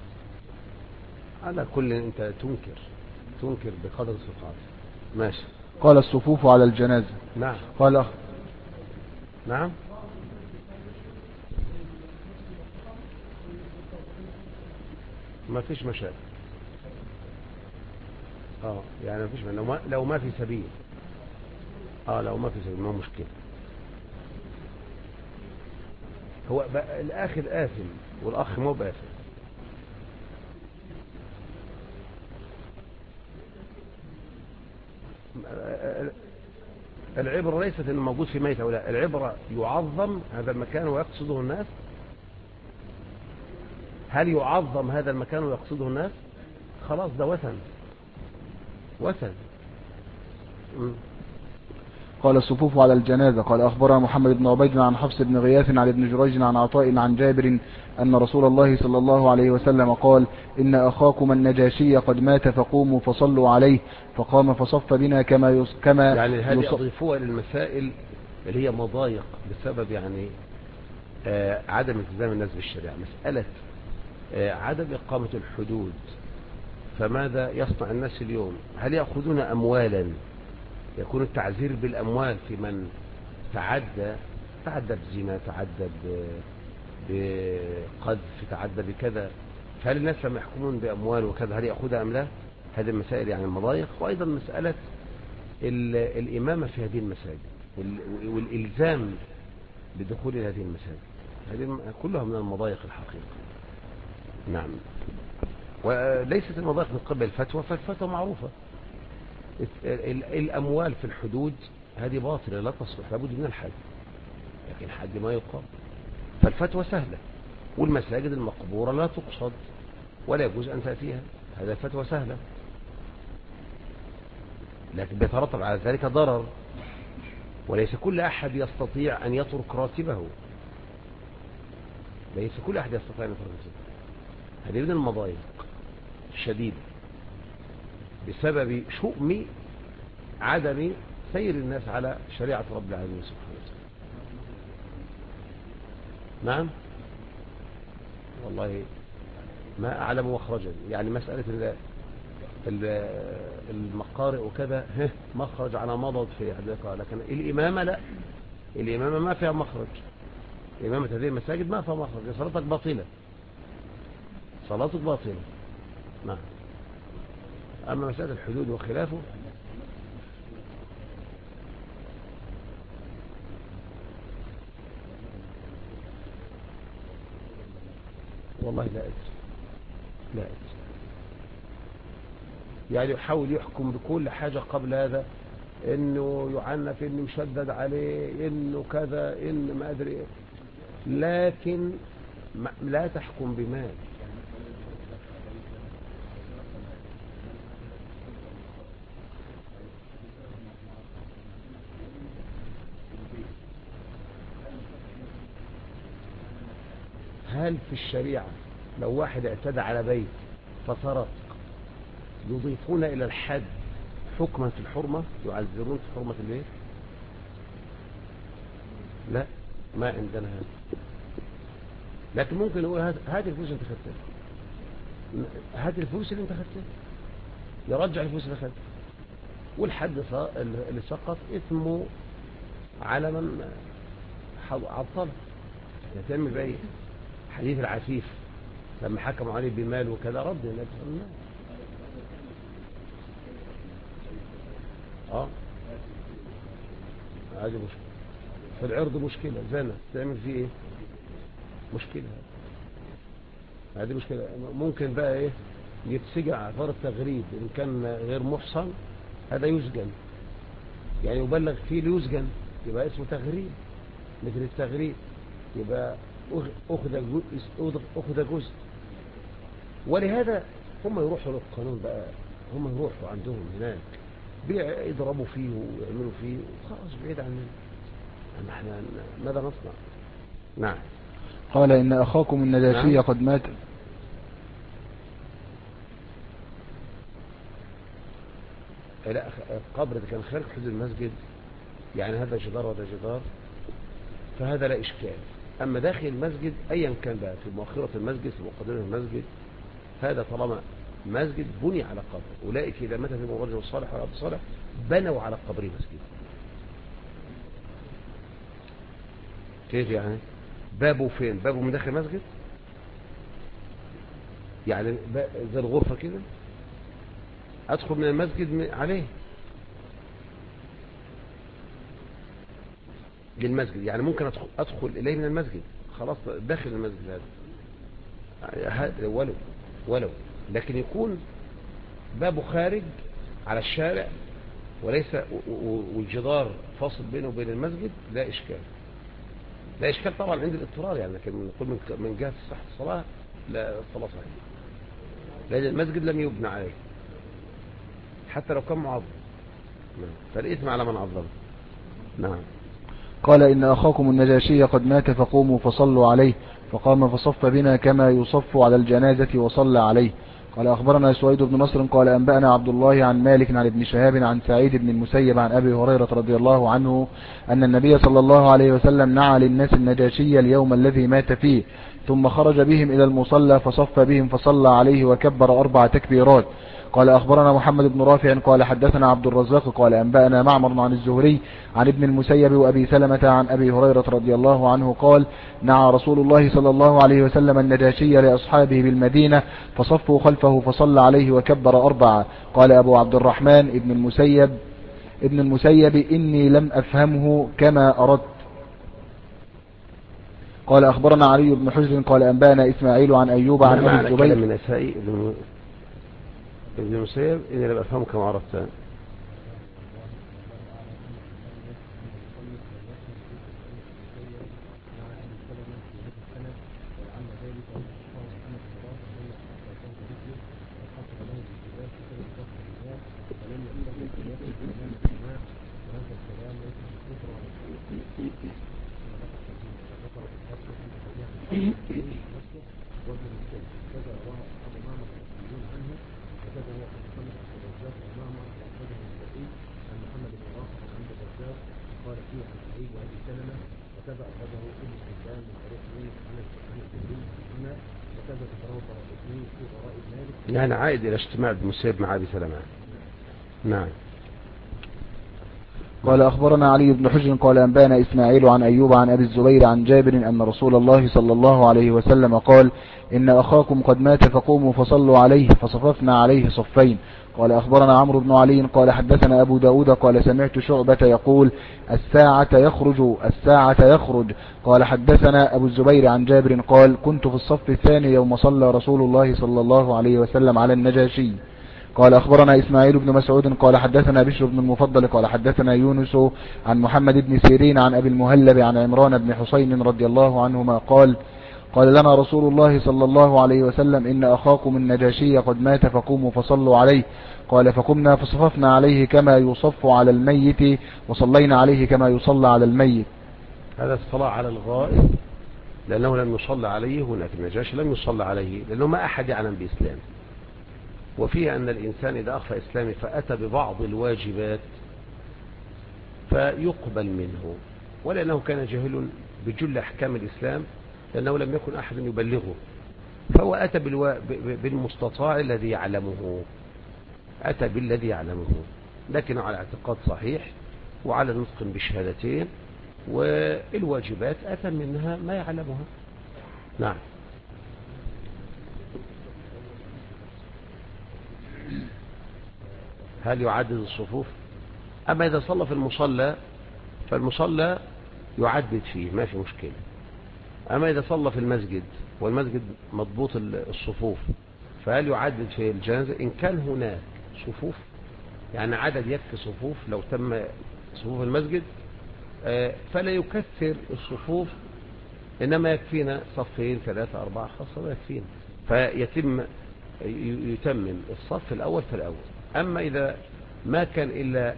على كل انت تنكر بقدر استطاعتك. ماشي. قال الصفوف على الجنازة. نعم. قال نعم. ما فيش مشاكل. يعني ما فيش، لو ما في سبيل. لو ما في سبيل ما مشكلة. هو الآخر آثم والأخ مو بآثم. العبرة ليست انه موجود في ميت او لا، العبرة يعظم هذا المكان ويقصده الناس. هل يعظم هذا المكان ويقصده الناس؟ خلاص ده وثن. قال الصفوف على الجنازة. قال أخبرنا محمد بن عبيد عن حفص بن غياث عن ابن جريج عن عطاء عن جابر أن رسول الله صلى الله عليه وسلم قال: إن أخاكم النجاشي قد مات فقوموا فصلوا عليه، فقام فصف بنا كما يعني هذه يضيفوها للمسائل اللي هي مضايق بسبب يعني عدم التزام الناس بالشريعة. مسألة عدم إقامة الحدود، فماذا يصنع الناس اليوم؟ هل يأخذون أموالا؟ يكون التعذير بالأموال في من تعدى بزنا، تعدى بقذف، تعدى بكذا، فهل الناس لما يحكمون بأموال وكذا هل يأخذها أم لا؟ هذه المسائل يعني المضايق. وأيضا مسألة الإمامة في هذه المساجد والإلزام بدخول هذه المساجد، هذه كلها من المضايق الحقيقة. نعم. وليست المضايق من قبل الفتوى، فالفتوى معروفة. الأموال في الحدود هذه باطلة لا تصلح، لابد من الحد. لحد ما يقام. فالفتوى سهلة، والمساجد المقبورة لا تقصد ولا يجوز أن تأتيها، هذا فتوى سهلة، لكن بيترتب على ذلك ضرر، وليس كل أحد يستطيع أن يترك راتبه، ليس كل أحد يستطيع أن يترك راتبه. هذه من المضايق الشديدة بسبب شؤم عدم سير الناس على شريعة رب العالمين سبحانه وتعالى. نعم والله ما أعلم مخرجا، يعني مسألة المقارئ وكذا مخرج على مضض في حديقة، لكن الإمامة لا، الإمامة ما فيها مخرج، إمامة هذه المساجد ما فيها مخرج، صلاتك باطلة، صلاتك باطلة. نعم. أما مسألة الحدود وخلافه والله لا أدري، لا أدري، يعني يحاول يحكم بكل حاجة قبل هذا، إنه يعنف، إنه يشدد عليه، إنه كذا، إنه ما أدري إيه، لكن لا تحكم بمال. هل في الشريعة لو واحد اعتدى على بيت فسرق يضيفون إلى الحد حكما في الحرمة، يعذرون في حرمة البيت؟ لا، ما عندنا هذا، لكن ممكن نقول هات الفلوس اللي انت خدتها، هات الفلوس اللي انت خدتها، يرجع الفلوس اللي خدتها، والحد اللي سقط اسمه على من عطله. يتم بأي حديث العفيف لما حكموا عليه بمال وكذا رد النبي صلى الله عليه وسلم. هذه مشكلة في العرض، مشكلة زنا تعمل فيه ايه؟ مشكلة، هذه مشكلة. ممكن بقى ايه؟ يتسجع عثار التغريب ان كان غير محصن، هذا يسجن، يعني يبلغ فيه ليسجن، يبقى اسمه تغريب، مثل التغريب يبقى أخذ جزء. ولهذا هم يروحوا للقانون بقى، هم يروحوا عندهم هناك يضربوا فيه ويعملوا فيه خلاص بعيد عننا، احنا ماذا نصنع؟ نعم. قال إن أخاكم النجاشي نعم. قد مات. لا، القبر كان خارج حدود المسجد، يعني هذا جدار وهذا جدار، فهذا لا إشكال. أما داخل المسجد أيا كان بقى، في مؤخرة المسجد، في مقدمة المسجد، هذا طالما مسجد بني على قبر، أولئك إذا مات فيهم الرجل الصالح والعبد الصالح بنوا على قبره مسجد. كيف يعني؟ بابه فين؟ بابه من داخل المسجد، يعني زي الغرفة كده، أدخل من المسجد عليه للمسجد، يعني ممكن أدخل إليه من المسجد، خلاص داخل المسجد هذا ولو لكن يكون بابه خارج على الشارع وليس والجدار فاصل بينه وبين المسجد، لا إشكال، لا إشكال طبعا عند الاضطرار، يعني لكن نقول من جهة صحة الصلاة لا، الصلاة صحيحة، لأن المسجد لم يبنى عليه حتى لو كان معظم، فالإثم على من عظم. نعم. قال إن أخاكم النجاشي قد مات فقوموا فصلوا عليه، فقام فصف بنا كما يصف على الجنازة وصلى عليه. قال أخبرنا سويد بن نصر قال أنبأنا عبد الله عن مالك عن ابن شهاب عن سعيد بن المسيب عن أبي هريرة رضي الله عنه أن النبي صلى الله عليه وسلم نعى للناس النجاشي اليوم الذي مات فيه، ثم خرج بهم إلى المصلى فصف بهم فصلى عليه وكبر 4 تكبيرات. قال أخبرنا محمد بن رافع قال حدثنا عبد الرزاق قال أنبأنا معمر عن الزهري عن ابن المسيب وأبي سلمة عن أبي هريرة رضي الله عنه قال نعى رسول الله صلى الله عليه وسلم النجاشي لأصحابه بالمدينة فصفوا خلفه فصلى عليه وكبر 4. قال أبو عبد الرحمن ابن المسيب إني لم أفهمه كما أردت. قال أخبرنا علي بن حجر قال أنبأنا إسماعيل عن أيوب عن أبي الزبير. كلام من أسائي ابن المسيب إني لم أفهمه كما أردت. الرزاق ومعمر وأخرجه النسائي عن محمد بن رافع عند الرزاق قال فيه عن سعيد وأبي سلمة وكذا أخرجه ابن حبان من طريق يونس عن الزهري هنا وكذا ذكره الطرابزي في غرائب مالك. يعني عائد إلى اجتماع ابن مسيب مع أبي سلمة. نعم. قال أخبرنا علي بن حجر قال أنبانا إسماعيل عن أيوب عن أبي الزبير عن جابر أن رسول الله صلى الله عليه وسلم قال إن أخاكم قد مات فقوموا فصلوا عليه فصففنا عليه صفين. قال أخبرنا عمرو بن علي قال حدثنا أبو داود قال سمعت شعبة يقول الساعة يخرج. قال حدثنا أبو الزبير عن جابر قال كنت في الصف الثاني يوم صلى رسول الله صلى الله عليه وسلم على النجاشي. قال أخبرنا إسماعيل بن مسعود قال حدثنا بشر بن المفضل قال حدثنا يونس عن محمد بن سيرين عن أبي المهلب عن عمران بن حسين رضي الله عنهما قال لنا رسول الله صلى الله عليه وسلم إن أخاكم النجاشي قد مات فقوموا فصلوا عليه. قال فقمنا فصففنا عليه كما يصف على الميت وصلينا عليه كما يصلى على الميت. هذا الصلاة على الغائب لأنه لم يصلى عليه هناك. النجاشي لم يصلى عليه لأنه ما أحد يعلم بإسلامه، وفيه أن الإنسان إذا أخفى إسلامه فأتى ببعض الواجبات فيقبل منه، ولأنه كان جاهل بجل أحكام الإسلام لأنه لم يكن أحد يبلغه، فهو أتى بالمستطاع الذي يعلمه، أتى بالذي يعلمه، لكنه على اعتقاد صحيح وعلى نطق بالشهادتين، والواجبات أتى منها ما يعلمها. نعم. هل يعدد الصفوف؟ أما إذا صلى في المصلى فالمصلى يعدد فيه ما في مشكلة. أما إذا صلى في المسجد والمسجد مضبوط الصفوف فهل يعدد في الجنازة؟ إن كان هناك صفوف يعني عدد يكفي صفوف لو تم صفوف المسجد فلا يكثر الصفوف، إنما يكفينا صفين 3 4 5 يكفينا، يتمم الصف الأول في الأول. أما إذا ما كان إلا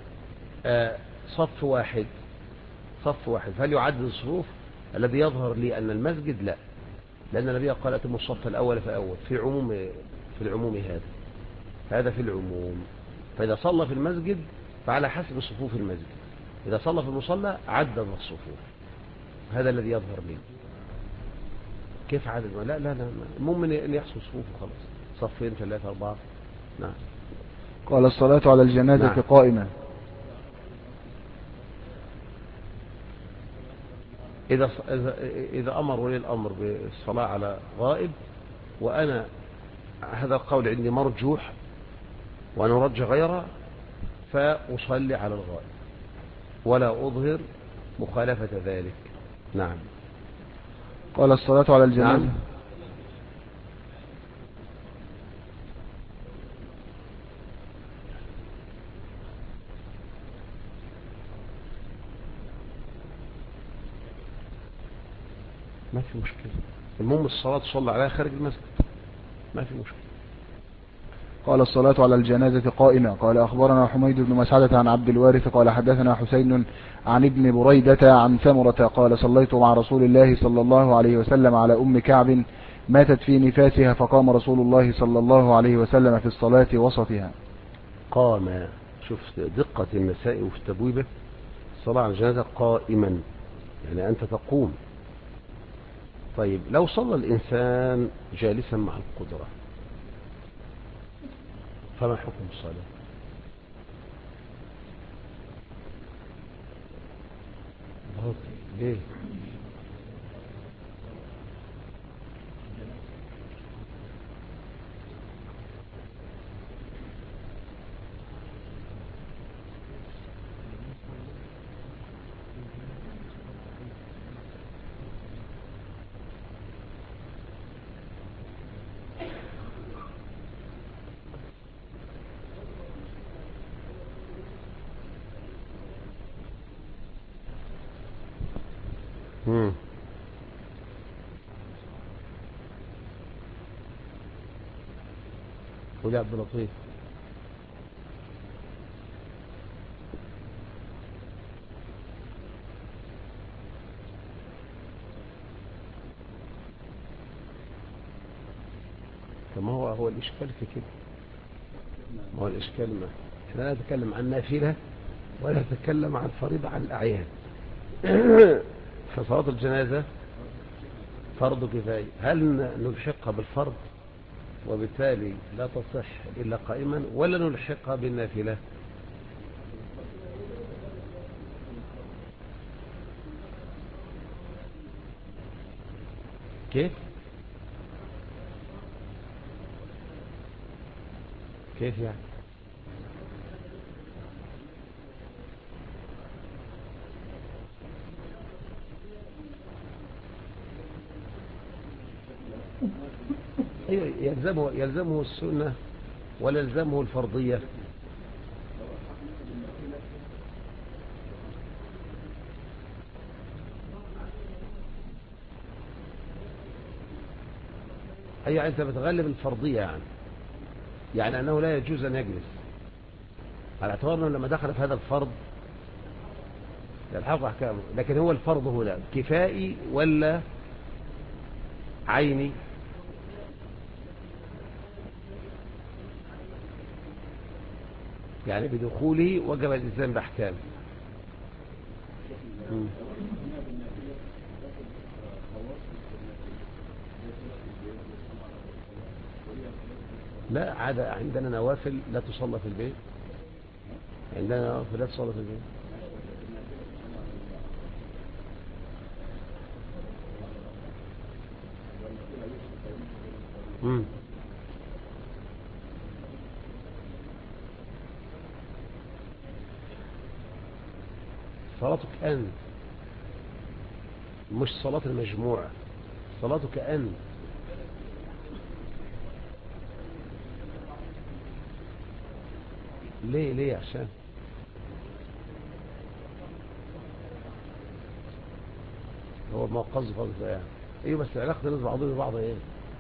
صف واحد فهل يعدد الصفوف؟ الذي يظهر لي أن المسجد لا، لأن النبي قال أتم الصف الأول فأول في العموم هذا في العموم. فإذا صلى في المسجد فعلى حسب صفوف المسجد، إذا صلى في المصلى عدد الصفوف، هذا الذي يظهر لي. كيف عدد؟ لا المهم أن يحصل صفوف خلاص، صفين 3 4. نعم. قال الصلاة على الجنازة نعم. قائمة. إذا أمر ولي الأمر بالصلاة على غائب، وأنا هذا القول عندي مرجوح وأنا أرجح غيره، فأصلي على الغائب ولا أظهر مخالفة ذلك. نعم. قال الصلاة على الجنازة. نعم. ما في مشكلة، المهم الصلاة تصلى عليها خارج المسجد، ما في مشكلة. قال الصلاة على الجنازة قائمة. قال أخبرنا حميد بن مسعدة عن عبد الوارث قال حدثنا حسين عن ابن بريدة عن سمرة قال صليت مع رسول الله صلى الله عليه وسلم على أم كعب ماتت في نفاسها، فقام رسول الله صلى الله عليه وسلم في الصلاة وسطها. قام، شوف دقة النساء وفي التبويبة، الصلاة على الجنازة قائما يعني أنت تقوم. طيب لو صلى الإنسان جالسا مع القدرة فما حكم الصلاة؟ ليه؟ قول يا عبد اللطيف. كما هو الإشكال في كده. ما هو الإشكال ما احنا لا نتكلم عن نافلة ولا نتكلم عن فريضة عن الأعيان. فصلاة الجنازة فرض كفاية، هل نلحقها بالفرض وبالتالي لا تصح إلا قائما، ولا نلحقها بالنافلة؟ كيف يعني؟ أيوة، يلزمه السنة ولا يلزمه الفرضية؟ أيوة، أنت بتغلب الفرضية يعني أنه لا يجوز أن يجلس، على اعتبار أنه لما دخل في هذا الفرض يلحق أحكامه. لكن هو الفرض هنا كفائي ولا عيني؟ يعني بدخوله وجب الإلزام بأحكامه. لا، عادة عندنا نوافل لا تصلى في البيت، عندنا نوافل لا تصلى في البيت. صلاتك أنت، مش صلاة المجموعة، صلاتك أنت. ليه عشان هو ما قصد يعني. ايوه، بس العلاقة الناس بعضهم ببعض ايه؟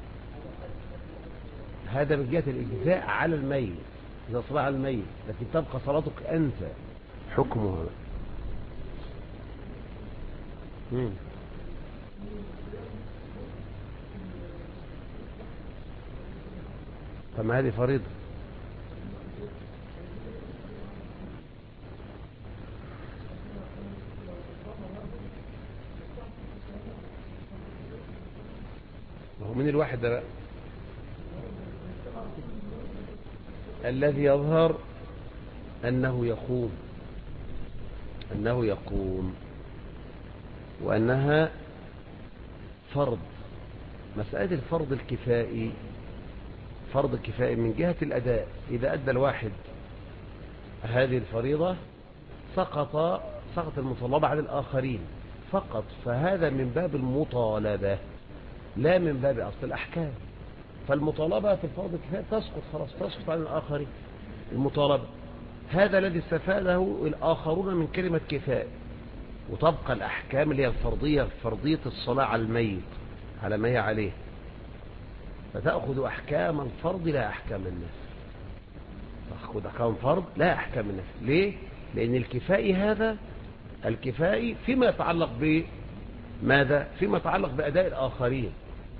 هذا من جهة الإجزاء على الميت، إذا صلى على الميت، لكن تبقى صلاتك أنت حكمها. طب هذه فريضة. وهو من الواحد ده بقى الذي يظهر أنه يقوم وأنها فرض. مسألة الفرض الكفائي، فرض الكفائي من جهة الأداء، إذا أدى الواحد هذه الفريضة سقط المطالبة على الآخرين فقط، فهذا من باب المطالبة لا من باب أصل الأحكام. فالمطالبة في الفرض الكفائي تسقط عن الآخرين. المطالبة هذا الذي استفاده الآخرون من كلمة كفاء، وتبقى الأحكام اللي هي الفرضية، فرضية الصلاة على الميت على ما هي عليه، فتأخذ أحكام الفرض لا أحكام النفل. تأخذ أحكام الفرض لا أحكام النفل. ليه؟ لأن الكفائي هذا الكفائي فيما يتعلق بماذا؟ فيما يتعلق بأداء الآخرين،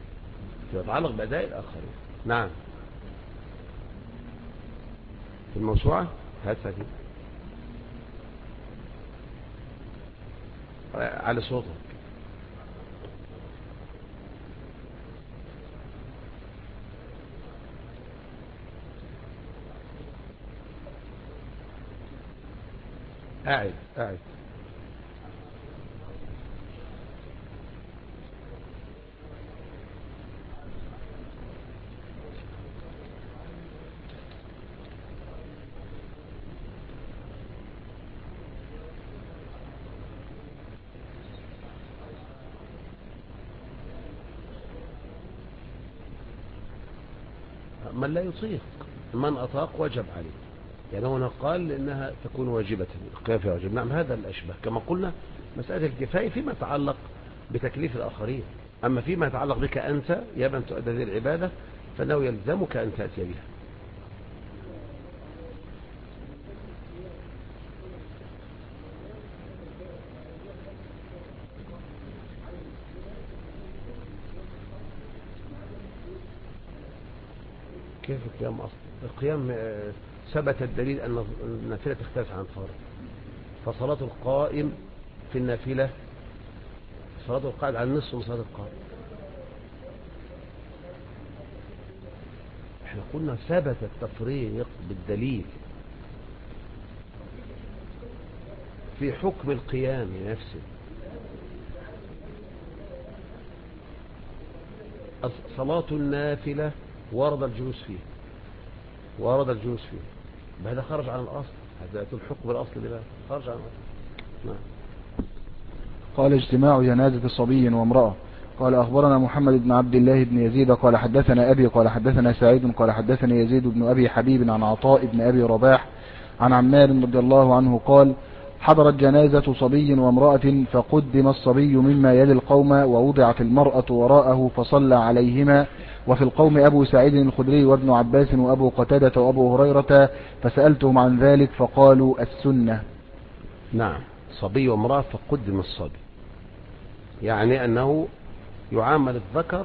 نعم. في الموسوعة هاتها كده على صوتك. قاعد من لا يطيق، من أطاق وجب عليه. يعني هنا قال إنها تكون واجبة، القيام فيها واجب. نعم، هذا الأشبه كما قلنا. مسألة الكفاية فيما يتعلق بتكليف الآخرين، أما فيما يتعلق بك أنت يا من تؤدى هذه العبادة فإنه يلزمك أن تأتي بها. كيف القيام أصلا؟ القيام ثبت الدليل أن النافلة تختلف عن الفرض. فصلاة القائم في النافلة صلاة القائد على النصف من صلاة القائم. احنا قلنا ثبت التفريق بالدليل في حكم القيام نفسه. صلاة النافلة ورد الجلوس فيه، هذا خرج عن الأصل، هذا الحكم بالأصل ده خرج عن الأصل. نعم. قال اجتماع جنازة صبي وامرأة. قال أخبرنا محمد بن عبد الله بن يزيد قال حدثنا أبي قال حدثنا سعيد قال حدثني يزيد بن أبي حبيب عن عطاء بن أبي رباح عن عمار رضي الله عنه قال حضرت جنازة صبي وامرأة فقدم الصبي مما يلي القوم ووضعت المرأة وراءه فصلى عليهما، وفي القوم أبو سعيد الخدري وابن عباس وأبو قتادة وأبو هريرة فسألتهم عن ذلك فقالوا السنة. نعم. صبي وامرأة فقدم الصبي، يعني أنه يعامل الذكر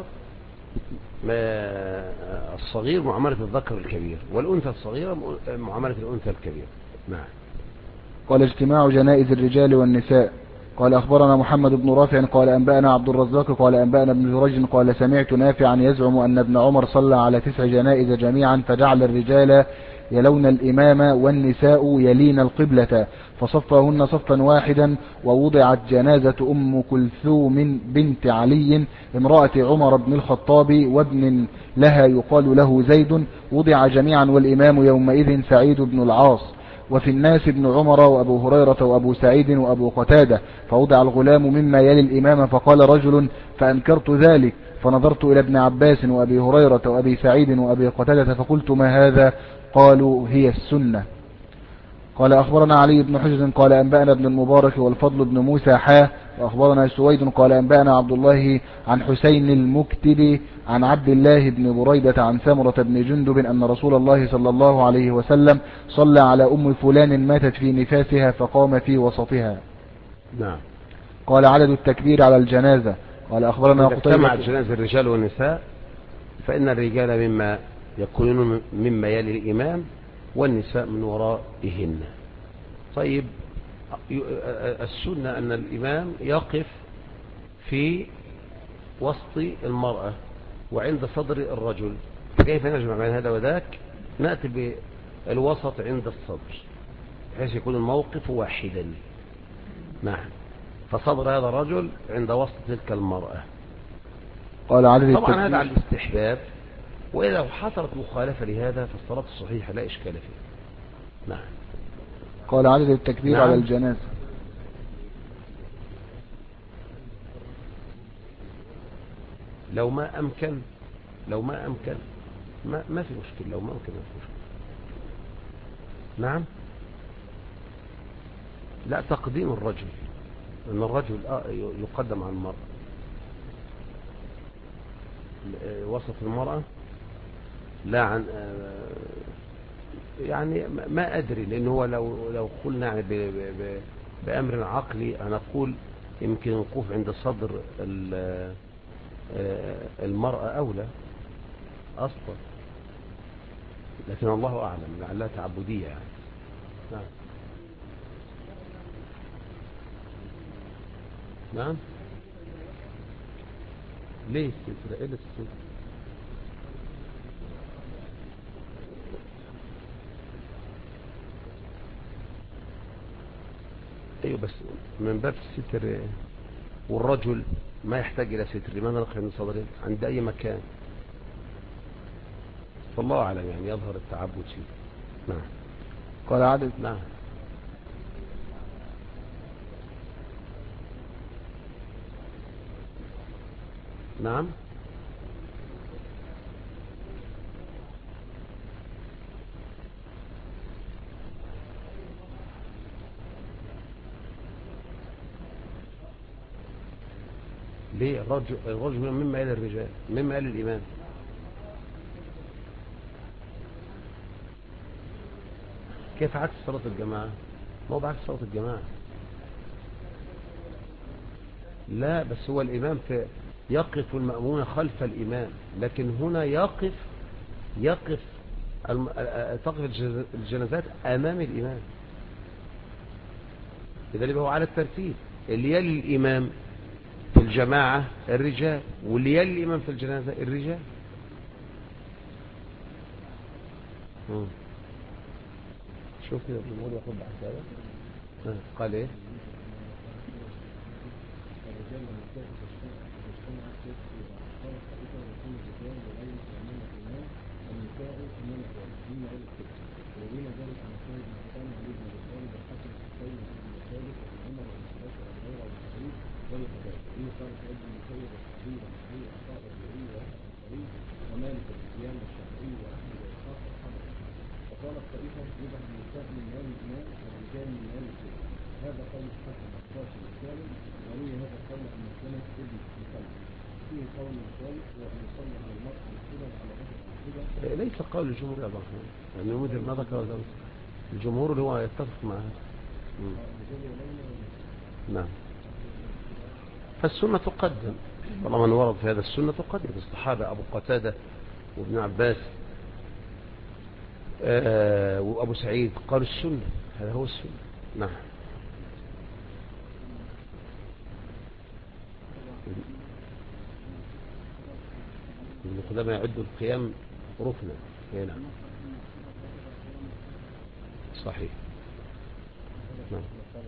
الصغير معاملة الذكر الكبير، والأنثى الصغيرة معاملة الأنثى الكبير. نعم. قال اجتماع جنائز الرجال والنساء. قال أخبرنا محمد بن رافع قال أنبأنا عبد الرزاق قال أنبأنا ابن جريج قال سمعت نافعا يزعم أن ابن عمر صلى على 9 جنائز جميعا فجعل الرجال يلون الإمام والنساء يلين القبلة فصفهن صفا واحدا، ووضعت جنازة أم كلثوم بنت علي امرأة عمر بن الخطاب وابن لها يقال له زيد، وضع جميعا والإمام يومئذ سعيد بن العاص، وفي الناس ابن عمر وأبو هريرة وأبو سعيد وأبو قتادة، فوضع الغلام مما يلي الإمام فقال رجل فأنكرت ذلك فنظرت إلى ابن عباس وأبي هريرة وأبي سعيد وأبي قتادة فقلت ما هذا؟ قالوا هي السنة. قال أخبرنا علي بن حجر قال أنبأنا ابن المبارك والفضل بن موسى وأخبرنا سويد قال أنبأنا عبد الله عن حسين المكتب عن عبد الله بن بريدة عن سمرة بن جندب أن رسول الله صلى الله عليه وسلم صلى على أم فلان ماتت في نفاسها فقام في وسطها. نعم. قال عدد التكبير على الجنازة. قال أخبرنا إذا اجتمعت جنازة الرجال والنساء فإن الرجال مما يكونون مما يلي الإمام والنساء من ورائهن. طيب، السنة أن الإمام يقف في وسط المرأة وعند صدر الرجل، فكيف نجمع بين هذا وذاك؟ نأتي بالوسط عند الصدر بحيث يكون الموقف واحدا. نعم. فصدر هذا الرجل عند وسط تلك المرأة. قال عدد طبعا هذا على الاستحباب، وإذا حصلت مخالفة لهذا فالصلاة الصحيحة لا إشكال فيها. نعم. قال عدد التكبير نعم. على الجنازة. لو ما أمكن ما في مشكلة. لو ما أمكن ما في مشكلة. نعم. لا، تقديم الرجل، أن الرجل يقدم على المرأة وسط المرأة. لا عن يعني ما أدري، لأنه هو لو قلنا يعني بأمر عقلي هنقول يمكن الوقوف عند صدر المرأة أولى أصلا، لكن الله أعلم لعلها تعبدية يعني. نعم. نعم. ليه السترة؟ إيه السترة؟ ايوه، بس من باب الستر، والرجل ما يحتاج الى ستر، لماذا نقف عند صدره عند اي مكان؟ فالله اعلم، يعني يظهر التعبد فيه. نعم. قال عدد. نعم. نعم. ليه الرجل مما يلي الرجال، مما يلي الإمام. كيف عكس صلاة الجماعة؟ ما هو بعكس صلاة الجماعة. لا، بس هو الإمام يقف المأمون خلف الإمام، لكن هنا يقف يقف تقف الجنازات أمام الإمام، إذا اللي هو على الترتيب اللي يلي الإمام في الجماعة الرجال، واللي يلي الإمام في الجنازة الرجال. شوف كده الجمهور ياخد بحث هذا. قال ايه؟ وقال الطائفة يجب النساء من مال الإمام والرجال من مال الإمام. هذا قول الحسن القاسم الثالث، وروي هذا القول عن مسلمة ابن مسلمة. فيه قول ثالث وأن يصلي على المرء بالقبل على رجل القبل. ليس قول الجمهور يا ضخم، يعني مثل ما ذكر الجمهور اللي هو يتفق مع هذا. نعم. فالسنة تقدم، طالما ورد في هذا السنة تقدم. الصحابة أبو قتادة وابن عباس وأبو سعيد قالوا السنة، هذا هو السنة. نعم. ابن قدامة يعد القيام ركنا. نعم صحيح. نعم.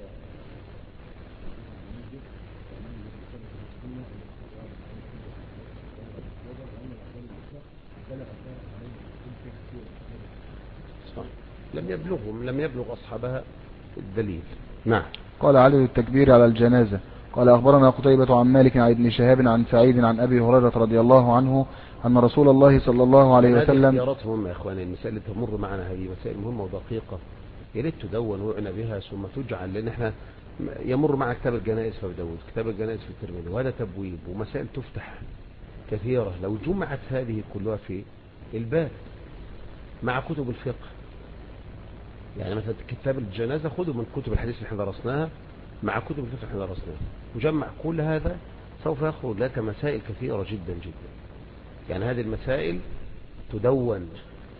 لم يبلغ أصحابها الدليل. نعم. قال عدد التكبير على الجنازة. قال أخبرنا قتيبة عن مالك عن ابن شهاب عن سعيد عن أبي هريرة رضي الله عنه أن رسول الله صلى الله عليه وسلم. هذه اختيارات مهمة يا إخواني، المسائل اللي تمر معنا هذه مسائل مهمة ودقيقة، يا ريت تدون وعنا بها ثم تجعل، لأن احنا يمر مع كتاب الجنائز في داود، كتاب الجنائز في الترمذي، وهذا تبويب ومسائل تفتح كثيرة. لو جمعت هذه كلها في الباب مع كتب الفقه، يعني مثلا كتاب الجنازة خذوا من كتب الحديث اللي احنا درسناها مع كتب الفقه اللي احنا درسناها، وجمع كل هذا سوف يخرج لك مسائل كثيرة جدا جدا. يعني هذه المسائل تدون،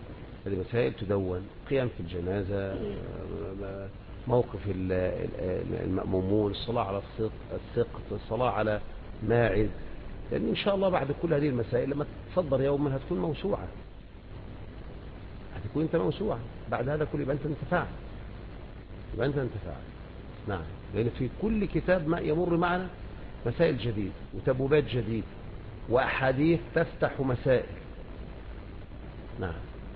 قيام في الجنازة، موقف المأمومون، الصلاة على السقط، الصلاة على ماعز، لأن إن شاء الله بعد كل هذه المسائل لما تصدر يوما هتكون موسوعة، هتكون أنت موسوعة بعد هذا كله، يبقى أنت انتفاع. نعم، لأن في كل كتاب ما يمر معنا مسائل جديد وتبويبات جديد وأحاديث تفتح مسائل. نعم.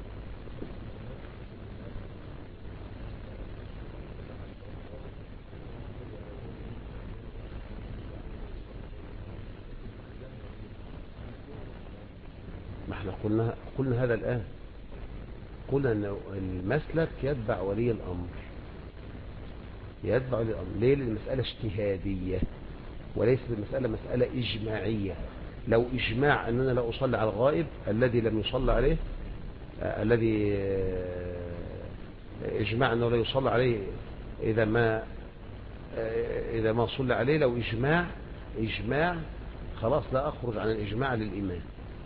ما احنا قلنا هذا الآن، قلنا أن المسلك يتبع ولي الأمر، ليه؟ لأن المسألة اجتهادية وليست المسألة مسألة إجماعية. لو إجماع أننا لا أصلي على الغائب الذي لم يصلى عليه، الذي إجماع أنه لا يصلى عليه إذا ما صلى عليه، لو إجماع خلاص لا أخرج عن الإجماع للإمام.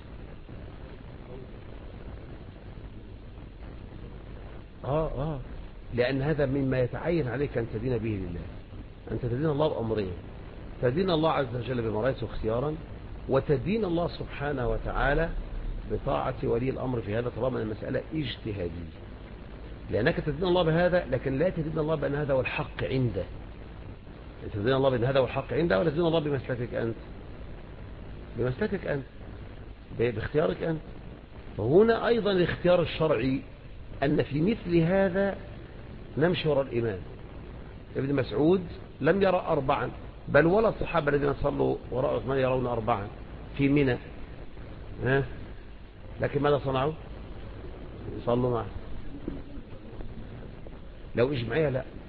لأن هذا مما يتعين عليك أن تدين به لله، أن تدين الله بأمرين، تدين الله عز وجل بمرايته اختيارا، وتدين الله سبحانه وتعالى بطاعة ولي الأمر في هذا، طالما المسألة اجتهادية. لأنك تدين الله بهذا، لكن لا تدين الله بأن هذا هو الحق عنده. تدين الله بأن هذا هو الحق عنده، ولا تدين الله بمسلكك أنت، باختيارك أنت. وهنا أيضا الاختيار الشرعي أن في مثل هذا نمشي وراء الإمام. ابن مسعود لم يرى 4، بل ولا الصحابة الذين صلوا وراء عثمان يرون 4 في منى، لكن ماذا صنعوا؟ صلوا معه. لو إجماعية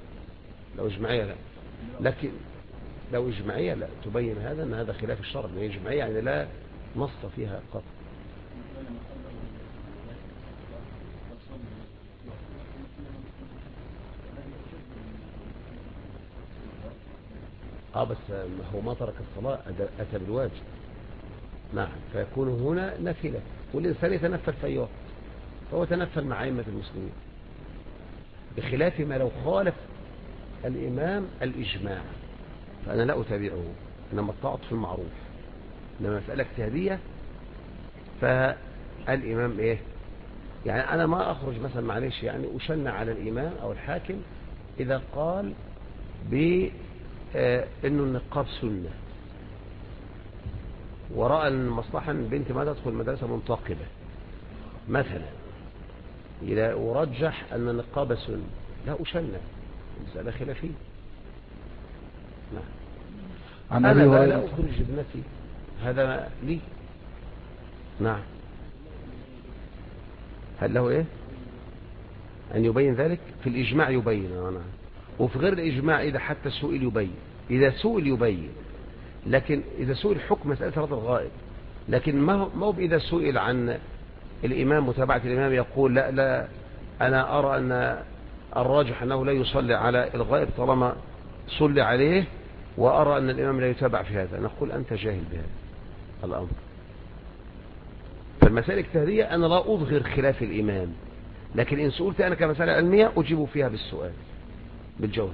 لا تبين هذا أن هذا خلاف الشرع. لأن إجماعية يعني لا نص فيها قط. بس هو ما ترك الصلاة، أتى بالواجب. نعم، فيكون هنا نافلة، والإنسان يتنفل في أي وقت. فهو تنفل مع أئمة المسلمين، بخلاف ما لو خالف الإمام الإجماع فأنا لا أتابعه، إنما الطاعة في المعروف. إنما مسألة اجتهادية فالإمام إيه يعني، أنا ما أخرج مثلا معلش يعني أشنع على الإمام أو الحاكم إذا قال بأنه النقاب سنة ورأى المصلحة أن البنت ما تدخل مدرسة منتقبة مثلا، إذا أرجح أن النقاب سنة لا أشنع، مسألة خلافية. نعم. أنا لا أخرج ابنتي، هذا لي. نعم. هل له إيه أن يبين ذلك؟ في الإجماع يبين. نعم. وفي غير الإجماع إذا حتى سئل يبين، إذا سئل يبين. لكن إذا سئل حكم مسألة رد الغائب، لكن ما هو إذا سئل عن الإمام متابعة الإمام يقول لا لا أنا أرى أن الراجح أنه لا يصلي على الغائب طالما صلي عليه، وأرى أن الإمام لا يتابع في هذا، نقول أنت جاهل بهذا الأمر. فالمسائل الاجتهادية أنا لا أظهر خلاف الإمام، لكن إن سئلت أنا كمسألة علمية أجيب فيها بالسؤال بالجواب.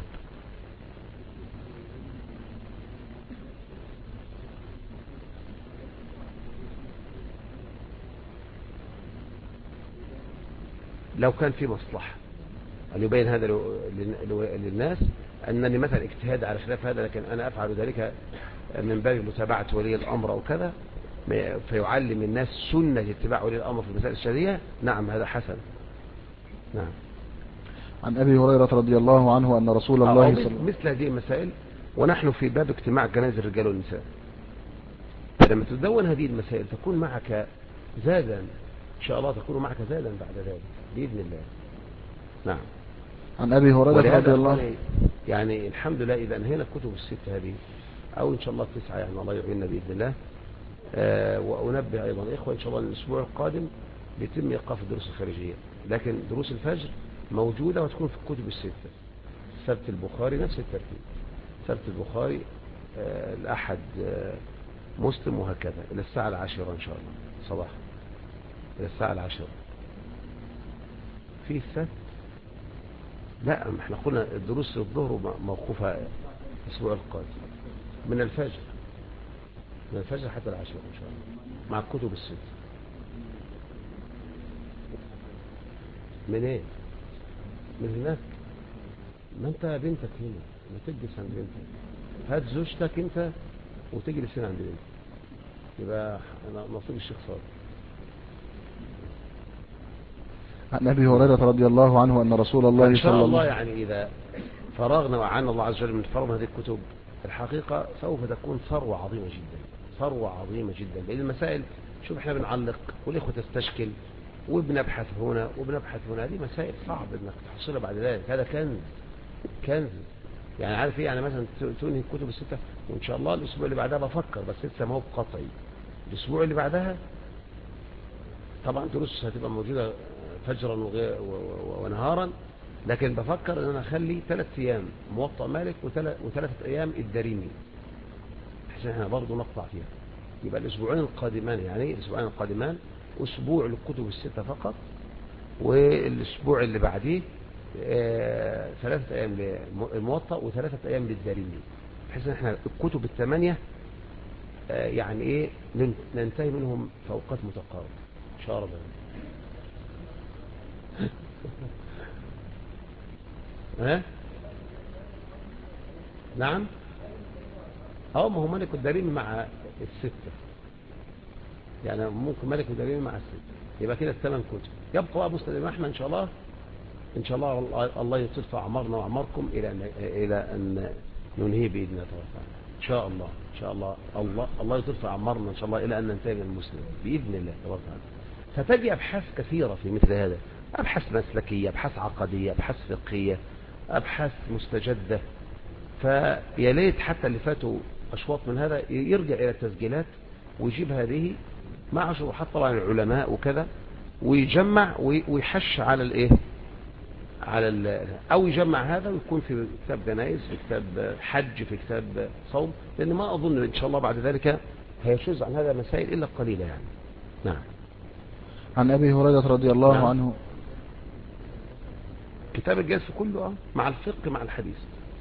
لو كان في مصلحة أن يبين هذا للناس أنني مثلا اجتهاد على خلاف هذا، لكن أنا أفعل ذلك من باب متابعة ولي الأمر أو كذا، فيعلم الناس سنة اتباع ولي الأمر في المسائل الشرعية، نعم هذا حسن. نعم. عن أبي هريرة رضي الله عنه أن رسول الله صلى الله عليه وسلم مثل هذه المسائل، ونحن في باب اجتماع جنائز الرجال والنساء، فلما تدون هذه المسائل تكون معك زادا إن شاء الله، تكون معك زادا بعد ذلك بإذن الله. نعم. عن أبي هريرة رضي الله يعني الحمد لله إذا أنهينا الكتب الست هذه أو إن شاء الله 9 يعني الله يعيننا بإذن الله. وأنبه أيضا إخوة إن شاء الله الأسبوع القادم بيتم إيقاف الدروس الخارجية، لكن دروس الفجر موجودة وتكون في الكتب الستة. سبت البخاري نفس الترتيب، سبت البخاري الأحد مسلم، وهكذا إلى الساعة 10 إن شاء الله صباحا، إلى الساعة 10 في السبت. لا احنا قلنا الدروس الظهر موقوفة الأسبوع القادم من الفجر، من الفجر حتى 10 إن شاء الله مع الكتب الست. من ايه؟ من هناك. ما انت بنتك هنا، ما تجلس عند بنتك، هات زوجتك انت وتجلس هنا عند بنتك، يبقى نصيب الشيخ صالح. عن أبي هريرة رضي الله عنه أن رسول الله إن شاء صلى الله الله يعني إذا فرغنا وعنا الله عز وجل من فرغ هذه الكتب، الحقيقة سوف تكون ثروة عظيمة جدا، ثروة عظيمة جدا. لأن المسائل شوف احنا بنعلق والإخوة تستشكل وبنبحث هنا وبنبحث هنا، هذه مسائل صعب انك تحصلها بعد ذلك، هذا كنز يعني. عارف ايه يعني؟ مثلا تنهي الكتب الستة وان شاء الله الاسبوع اللي بعدها بفكر، بس لسه ما هو قطعي، الاسبوع اللي بعدها طبعا دروس هتبقى موجودة فجرا ونهارا، لكن بفكر ان انا اخلي 3 ايام موطأ مالك و3 ايام الدارمي، عشان احنا برضه نقطع فيها. يبقى الاسبوعين القادمان، يعني الاسبوعين القادمان اسبوع للكتب الستة فقط، والاسبوع اللي بعديه 3 ايام للموطأ و3 ايام للدارمي، بحيث ان احنا الكتب ال8 يعني ايه ننتهي منهم في اوقات متقاربة ان شاء الله. ها نعم. ما هو ملك الدارمي مع الستة، يعني ممكن ملك الدارمي مع الستة، يبقى كده 8 كتب. يبقى بقى مسلم احنا ان شاء الله، ان شاء الله الله يطيل في اعمارنا واعماركم الى ان ننهي باذن الله تعالى ان شاء الله. ان شاء الله الله يطيل في اعمارنا ان شاء الله الى ان ننتهي من المسلم باذن الله تبارك وتعالى. فتجي ابحاث كثيره في مثل هذا، ابحاث مسلكيه، ابحاث عقديه، ابحاث فقهيه، ابحاث مستجده. فيا ليت حتى اللي فاتوا اشواط من هذا يرجع الى التسجيلات ويجيب هذه مع شروحات طبعا العلماء وكذا، ويجمع ويحش على الايه، على او يجمع هذا ويكون في كتاب جنائز، في كتاب حج، في كتاب صوم، لان ما اظن ان شاء الله بعد ذلك هيشوز عن هذا مسائل الا قليله يعني. نعم. عن أبي هريرة رضي الله نعم. عنه. كتاب الجلس كله مع الفقه مع الحديث.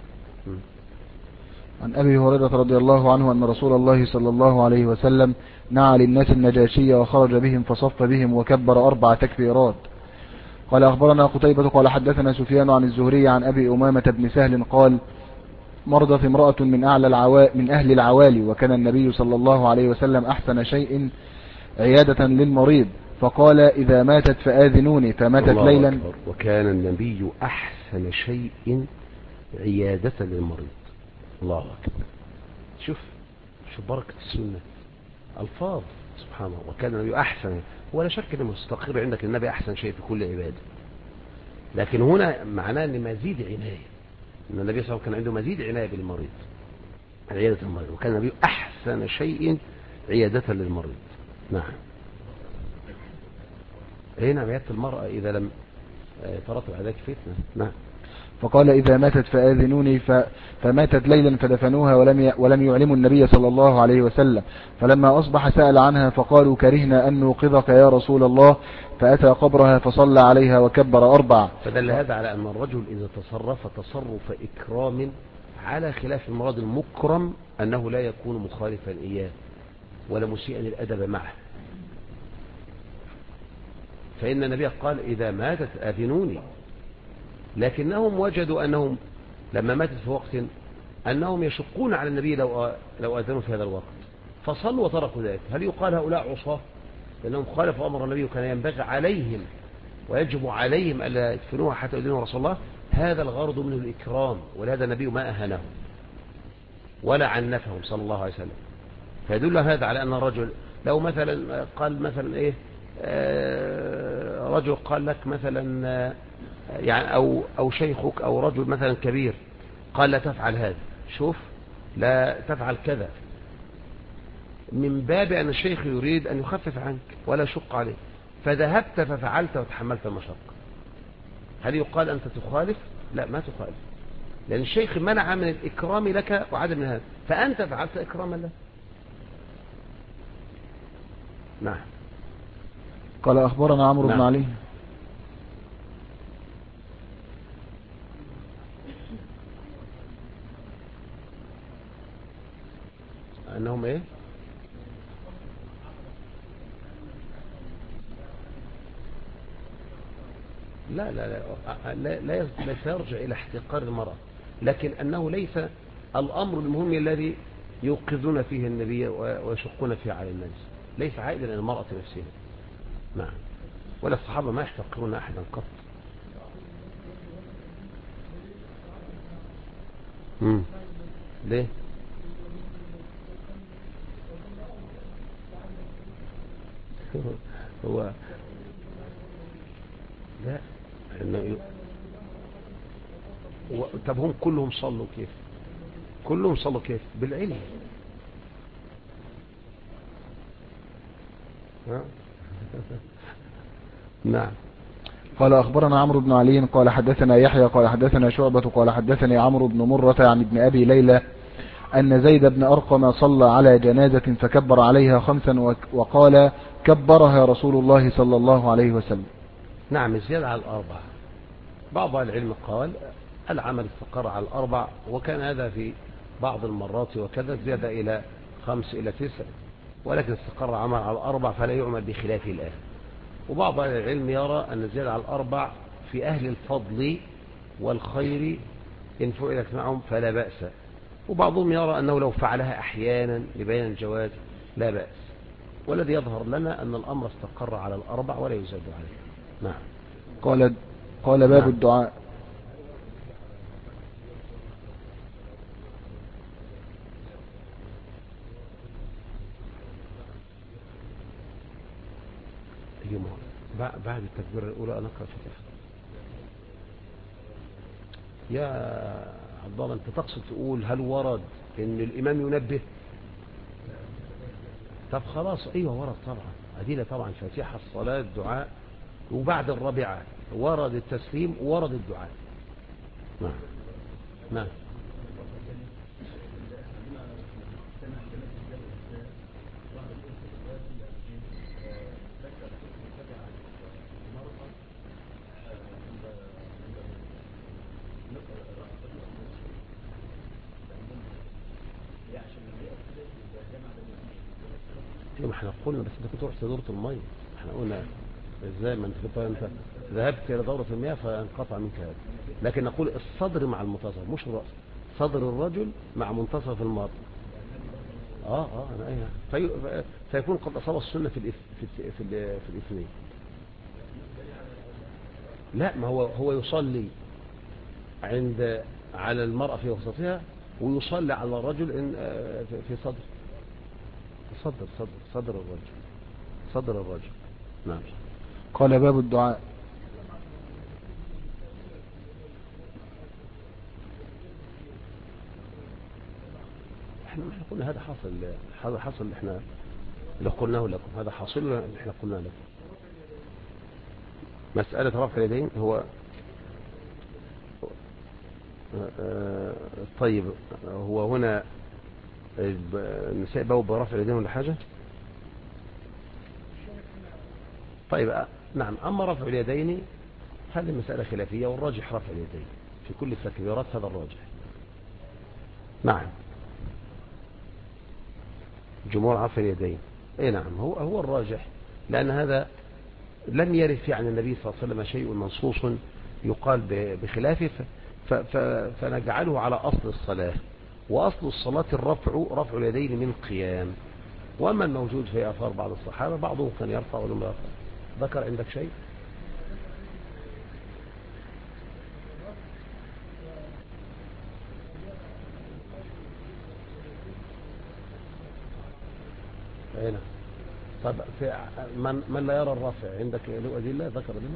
عن أبي هريرة رضي الله عنه أن رسول الله صلى الله عليه وسلم نعى للناس النجاشية وخرج بهم فصف بهم وكبر 4 تكبيرات. قال أخبرنا قتيبة قال حدثنا سفيان عن الزهري عن أبي أمامة بن سهل قال مرضت امرأة من أهل العوالي وكان النبي صلى الله عليه وسلم أحسن شيء عيادة للمريض فقال إذا ماتت فآذنوني فماتت ليلا. أكبر. وكان النبي أحسن شيء عيادة للمريض. الله أكبر. شوف بركة السنة الفاظ سبحان الله. وكان النبي أحسن، ولا شك أنه مستقر عندك النبي أحسن شيء في كل عبادة، لكن هنا معناه أن مزيد عناية، أن النبي صلى الله عليه وسلم كان عنده مزيد عناية بالمريض، عيادة المريض. وكان النبي أحسن شيء عيادة للمريض. نعم. هنا عيادة المرأة إذا لم ترتب عليك فتنة. نعم. فقال إذا ماتت فآذنوني فماتت ليلا فدفنوها ولم يعلموا النبي صلى الله عليه وسلم. فلما أصبح سأل عنها فقالوا كرهنا أن نوقظك يا رسول الله، فأتى قبرها فصلى عليها وكبر 4. فدل هذا على أن الرجل إذا تصرف تصرف إكرام على خلاف المراد المكرم أنه لا يكون مخالفا إياه ولا مسيئا الأدب معه. فإن النبي قال إذا ماتت آذنوني، لكنهم وجدوا أنهم لما ماتت في وقت أنهم يشقون على النبي لو أذنوا في هذا الوقت فصلوا وتركوا ذلك. هل يقال هؤلاء عصاة لأنهم خالفوا أمر النبي وكان ينبغي عليهم ويجب عليهم ألا يدفنوها حتى يدفنوا رسول الله؟ هذا الغرض منه الإكرام، ولهذا النبي ما أهانهم ولا عنفهم صلى الله عليه وسلم. فيدل هذا على أن الرجل لو مثلا قال مثلا إيه رجل قال لك مثلا يعني أو شيخك أو رجل مثلا كبير قال لا تفعل هذا، شوف لا تفعل كذا، من باب أن الشيخ يريد أن يخفف عنك ولا يشق عليك، فذهبت ففعلت وتحملت المشقة. هل يقال أنت تخالف؟ لا، ما تخالف، لأن الشيخ منع من الإكرام لك وعدم من هذا، فأنت فعلت إكراما له. نعم. قال أخبرنا عمرو بن علي. أنهم إيه؟ لا لا لا لا, لا يرجع إلى احتقار المرأة، لكن أنه ليس الأمر المهم الذي يوقظون فيه النبي ويشقون فيه على الناس، ليس عائدا إلى المرأة نفسها. نعم. ولا الصحابة ما يحتقرون أحدا قط. ليه؟ هو لا طب هم كلهم صلوا كيف؟ كلهم صلوا كيف؟ بالعلم. نعم. قال أخبرنا عمرو بن علي قال حدثنا يحيى قال حدثنا شعبة قال حدثني عمرو بن مرة عن ابن أبي ليلى أن زيد بن أرقم صلى على جنازة فكبر عليها 5 وقال كبرها رسول الله صلى الله عليه وسلم. نعم. الزيادة على 4 بعض العلم قال العمل استقر على 4، وكان هذا في بعض المرات وكذا زيادة إلى 5 إلى 9، ولكن استقر عمل على 4 فلا يعمل بخلافه الآن. وبعض العلم يرى أن الزيادة على 4 في أهل الفضل والخير إن فعلت معهم فلا بأس، وبعضهم يرى أنه لو فعلها أحيانا لبيان الجواز لا بأس، والذي يظهر لنا أن الأمر استقر على 4 ولا يزاد عليه. نعم. قال باب الدعاء. بعد التكبير الأولى أنا أقرأ فتح. يا عبد الله أنت تقصد تقول هل ورد إن الإمام ينبه؟ طب خلاص أيوة ورد طبعا، أدينا طبعا فاتحة الصلاة الدعاء، وبعد الرابعة ورد التسليم وورد الدعاء. نعم. نعم. ما احنا قلنا، بس انت كنت رحت دورة المية. احنا قلنا ازاي ما انت ذهبت الى دورة المياه فانقطع منك هذا. لكن نقول الصدر مع المنتصف مش الرأس، صدر الرجل مع منتصف المرء. انا فيكون قد اصاب السنة في الاثنين. لا، ما هو يصلي على المرأة في وسطها، ويصلي على الرجل في صدر الرجل. نعم. قال باب الدعاء. احنا قلنا هذا حاصل اللي قلناه لكم، هذا حاصل اللي احنا قلناه لكم. مسألة رفع اليدين هو طيب، هو هنا النساء باب برفع اليدين ولا حاجة؟ طيب نعم. أما رفع اليدين هذه مسألة خلافية، والراجح رفع اليدين في كل التكبيرات، هذا الراجح. نعم، جمهور رفع اليدين. اي نعم، هو الراجح، لأن هذا لم يرد في عن النبي صلى الله عليه وسلم شيء منصوص يقال بخلافه، فنجعله على أصل الصلاة، وأصل الصلاة رفع اليدين من قيام. وأما الموجود في آثار بعض الصحابة بعضهم كان يرفع ولم يرفع. ذكر عندك شيء؟ هنا طب في من لا يرى الرفع عندك له أدلة؟ ذكر أدلة؟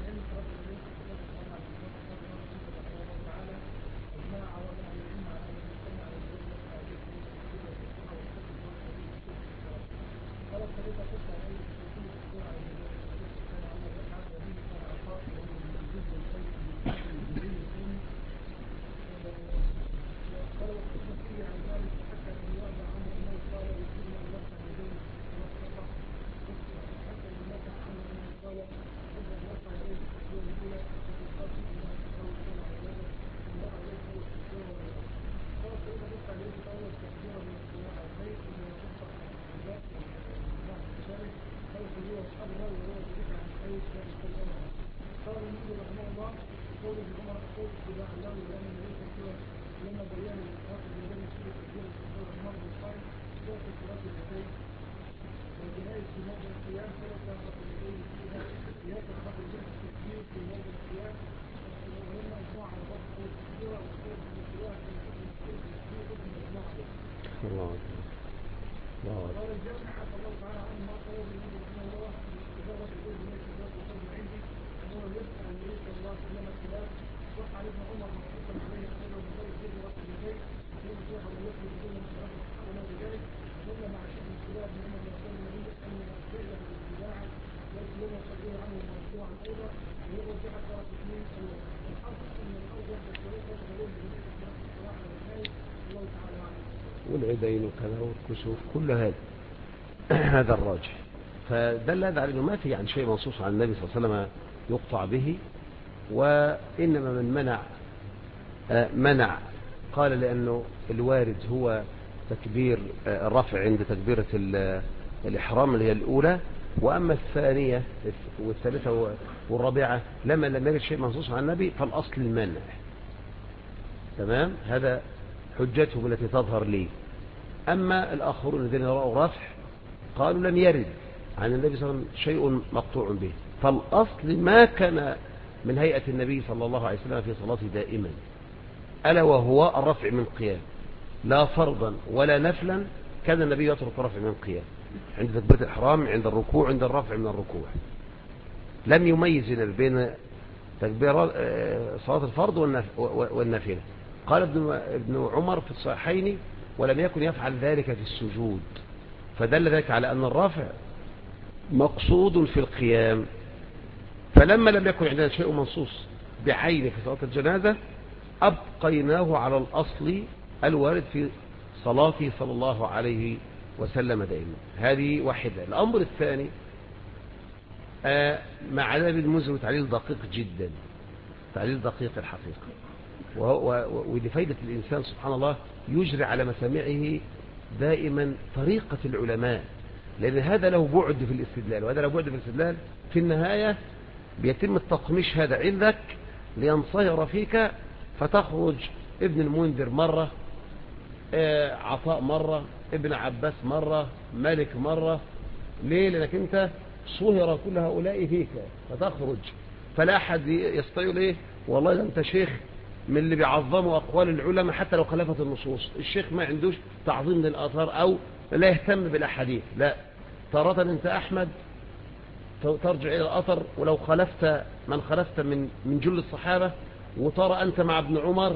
والعيدين وكذا والكسوف كل هذا الراجح. فدل هذا على انه ما في يعني شيء منصوص عن النبي صلى الله عليه وسلم يقطع به، وإنما من منع قال لأنه الوارد هو تكبير الرفع عند تكبيرة الإحرام اللي هي الأولى، وأما الثانية والثالثة والرابعة لما لم يجد شيء منصوص عن النبي فالأصل المنع. تمام، هذا حجتهم التي تظهر لي. أما الآخرون الذين رأوا رفع قالوا لم يرد عن النبي صلى الله عليه وسلم شيء مقطوع به، فالأصل ما كان من هيئة النبي صلى الله عليه وسلم في صلاته دائما، ألا وهو الرفع من قيام، لا فرضا ولا نفلا كان النبي يترك الرفع من قيام عند تكبيرة الإحرام، عند الركوع، عند الرفع من الركوع. لم يميز بين تكبير صلاة الفرض والنافلة. قال ابن عمر في الصحيحين ولم يكن يفعل ذلك في السجود، فدل ذلك على أن الرفع مقصود في القيام. فلما لم يكن عندنا شيء منصوص بعينه في صلاة الجنازة أبقيناه على الأصل الوارد في صلاته صلى الله عليه وسلم دائما. هذه واحدة. الأمر الثاني مع عذاب المنذر تعليل دقيق جدا، تعليل دقيق الحقيقة، ولفايدة الإنسان سبحان الله يجري على مسامعه دائما طريقة العلماء، لأن هذا له بعد في الاستدلال وهذا له بعد في الاستدلال. في النهاية بيتم التقميش هذا عندك لينصهر فيك، فتخرج ابن المنذر مرة، عطاء مرة، ابن عباس مرة، مالك مرة. ليه؟ لأنك أنت صهر كل هؤلاء فيك فتخرج، فلا أحد يستطيع ليه والله ده أنت شيخ من اللي بيعظموا أقوال العلماء حتى لو خالفت النصوص. الشيخ ما عندوش تعظيم للآثار أو لا يهتم بالأحاديث، لا، تارة أنت أحمد ترجع إلى الأثر ولو خلفت من خلفت من جل الصحابة، وترى أنت مع ابن عمر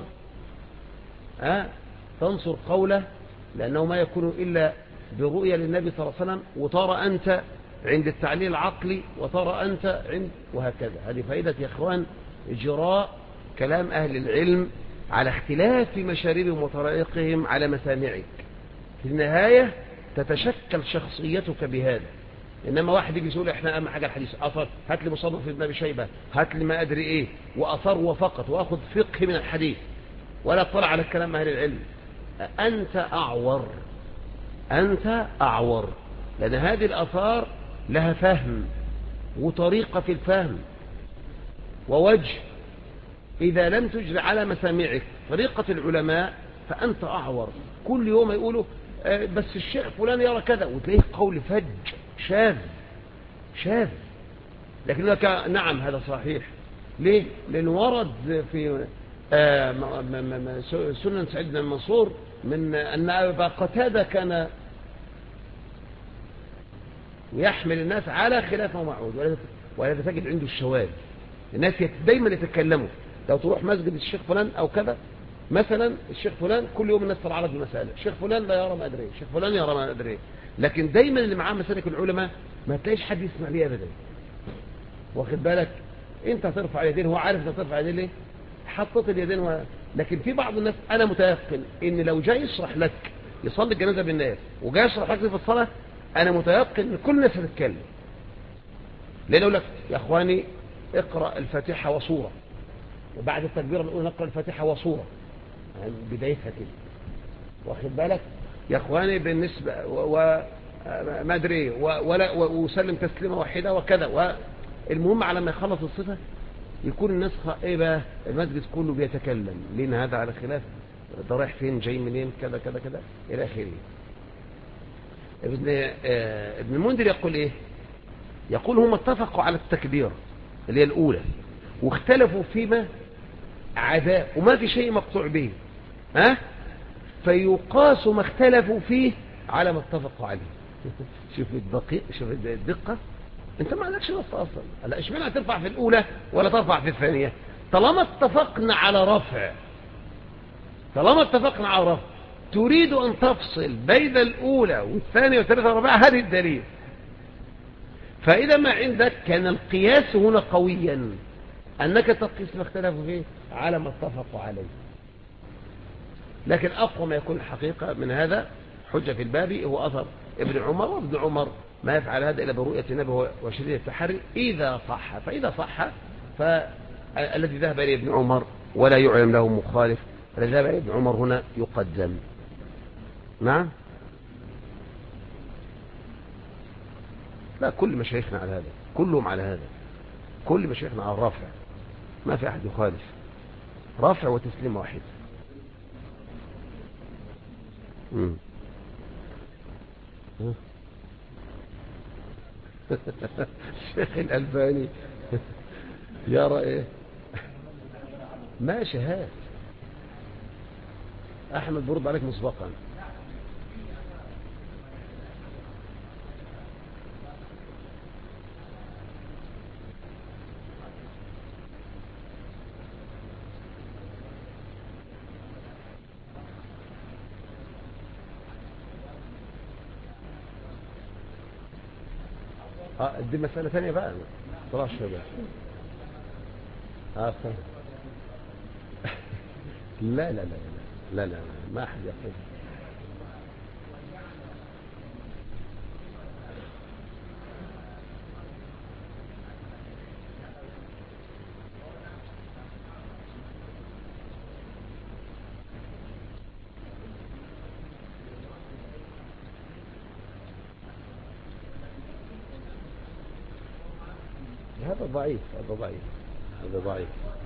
تنصر قوله لأنه ما يكون إلا برؤية للنبي صلى الله عليه وسلم، وترى أنت عند التعليل العقلي، وترى أنت عند، وهكذا. هذه فائدة يا إخوان إجراء كلام أهل العلم على اختلاف مشاربهم وطرائقهم على مسامعك. في النهاية تتشكل شخصيتك بهذا. إنما واحد يجي يقول إحنا أهم حاجة الحديث أثر، هات لي مصنف ابن أبي شيبة، هات لي ما أدري إيه، وأثر وفقط، وأخذ فقه من الحديث ولا اطلع على الكلام أهل العلم. أنت أعور، أنت أعور، لأن هذه الآثار لها فهم وطريقة في الفهم ووجه. إذا لم تجري على مسامعك طريقة العلماء فأنت أعور. كل يوم يقولوا بس الشيخ فلان يرى كذا، وتلاقيه قول فج شاذ، لكن لك نعم هذا صحيح. ليه؟ لأنه ورد في سنن سعيد بن المنصور من أن أبا قتادة كان ويحمل الناس على خلاف ومعود، ولذا تجد عنده الشواذ. الناس دايما يتكلموا، لو تروح مسجد الشيخ فلان أو كذا مثلا، الشيخ فلان كل يوم الناس تتعرض بمسألة، الشيخ فلان لا يرى ما أدري، الشيخ فلان يرى ما أدري، لكن دايما اللي معاه مسالك العلماء ما تلاقيش حد يسمع ليه أبدا. واخد بالك؟ انت ترفع اليدين، هو عارف انت ترفع اليدين ليه، حطت اليدين لكن في بعض الناس انا متيقن ان لو جاي يشرح لك يصلي الجنازه بالناس وجاي يشرح لك في الصلاه، انا متيقن ان كل الناس هتتكلم. ليه؟ اقول لك يا اخواني اقرا الفاتحه وسوره، وبعد التكبيره نقول نقرا الفاتحه وسوره، يعني بدايتها كده. واخد بالك يا اخواني؟ بالنسبه ما ادري ولا وسلم تسليمه واحده وكذا. المهم على ما يخلص الصفه يكون الناس ايه بقى، المسجد كله بيتكلم، لان هذا على خلاف ده رايح فين جاي منين كذا كذا كذا الى اخره. ابن المنذر يقول ايه؟ يقول هم اتفقوا على التكبير اللي هي الاولى، واختلفوا فيما عداه، وما في شيء مقطوع به، فيقاس ما اختلفوا فيه على ما اتفقوا عليه. شوف الدقيق، شوف الدقة. انت ما عندكش نص اصلا، لا اشمعنى ترفع في الاولى ولا ترفع في الثانية؟ طالما اتفقنا على رفع، طالما اتفقنا على رفع، تريد ان تفصل بين الاولى والثانية والثالثة والرابعة، هذه الدليل. فاذا ما عندك كان القياس هنا قويا، انك تقيس ما اختلفوا فيه على ما اتفقوا عليه. لكن أقوى ما يكون الحقيقة من هذا حجة في الباب هو أثر ابن عمر، وابن عمر ما يفعل هذا إلا برؤية النبي وشديد التحري إذا صح. فإذا صح فالذي ذهب إليه ابن عمر ولا يعلم له مخالف، الذي ذهب إليه ابن عمر هنا يقدم. نعم، لا كل مشايخنا على هذا، كلهم على هذا، كل مشايخنا على الرافع، ما في أحد يخالف، رافع وتسليم واحد. الشيخ الألباني يرى ايه؟ ماشي، هات احمد برد عليك مسبقا. دي مسألة ثانية بقى، طلعش بقى. لا لا لا لا لا ما أحد يقول. هذا ضعيف، هذا ضعيف، هذا ضعيف.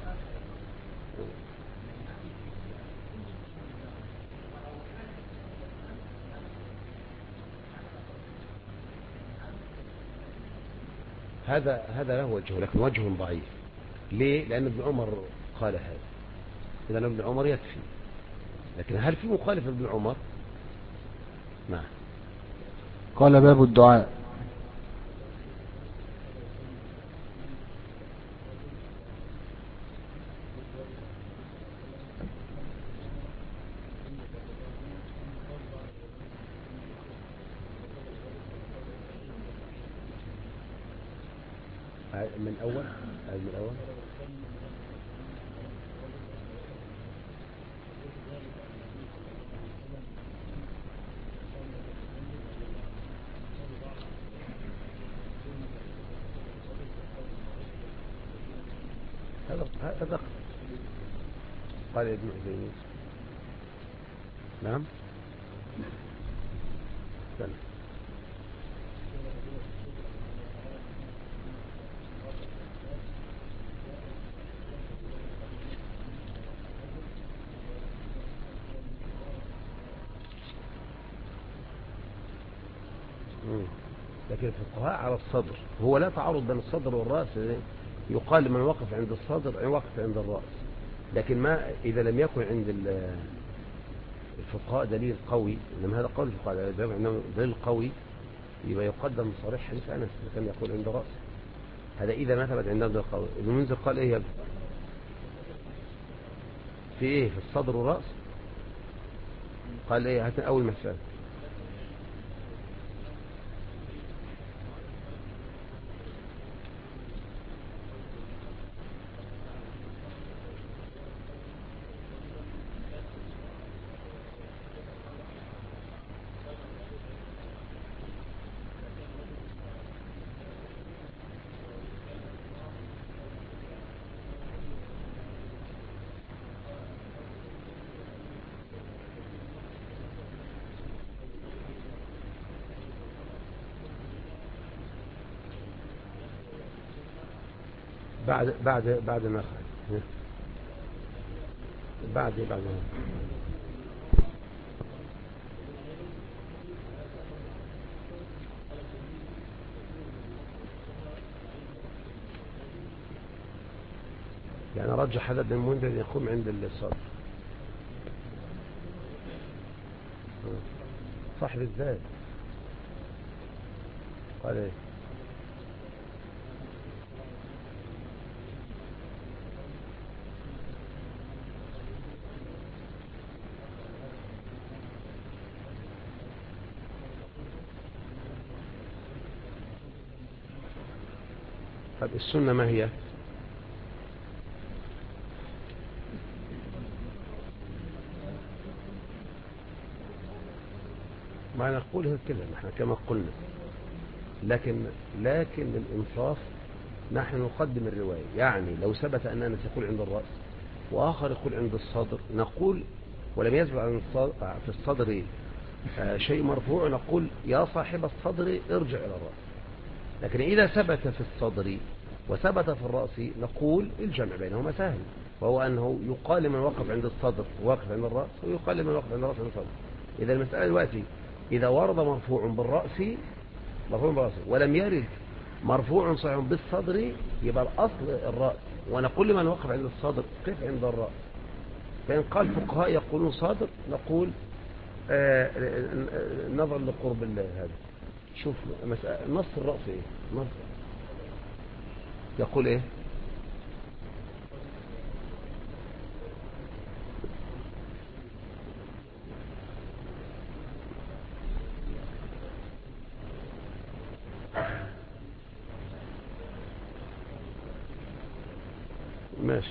هذا له وجه، لكن وجه ضعيف. ليه؟ لأن ابن عمر قال هذا، إذا ابن عمر يكفي. لكن هل في مخالف ابن عمر؟ نعم. قال باب الدعاء. من الأول هذا قال ابن عثيمين. نعم. سلام. لكن الفقهاء على الصدر، هو لا تعارض بين الصدر والرأس. يقال من وقف عند الصدر وقف عند الرأس. لكن ما إذا لم يكن عند الفقهاء دليل قوي، إنما هذا قول الفقهاء دليل قوي، يبقى يقدم صريح حديث أنس كان يقول عند رأس. هذا إذا ما ثبت عندنا دليل قوي. ابن منذر قال إيه في إيه في الصدر والرأس؟ قال إيه؟ هات أول مسألة. بعد ما خرج بعد يعني رجح هذا ابن المنذر يقوم عند الصدر. صاحب الذات قال ايه؟ طب السنة ما هي؟ ما نقوله كذا نحن كما قلنا، لكن الإنصاف نحن نقدم الرواية. يعني لو ثبت أن أنس يقول عند الرأس وآخر يقول عند الصدر نقول، ولم يثبت في الصدر شيء مرفوع نقول يا صاحب الصدر ارجع إلى الرأس. لكن إذا ثبت في الصدر وثبت في الرأس نقول الجمع بينهما سهل، وهو أنه يقال لمن وقف عند الصدر واقف عند الرأس، ويقال لمن وقف عند الرأس عند الصدر. إذا المسألة دلوقتي إذا ورد مرفوع بالرأس ولم يرد مرفوع صحيح بالصدر يبقى الأصل الرأس، ونقول لمن وقف عند الصدر قف عند الرأس. فإن قال فقهاء يقولون صادر نقول نظر لقرب هذا. شوف نص الرأس ايه؟ نص يقول ايه؟ ماشي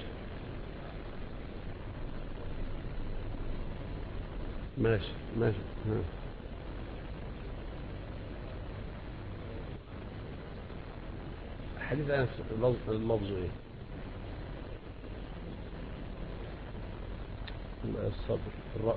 ماشي ماشي. حديث أنس اللفظ ايه؟ الصدر الرأس.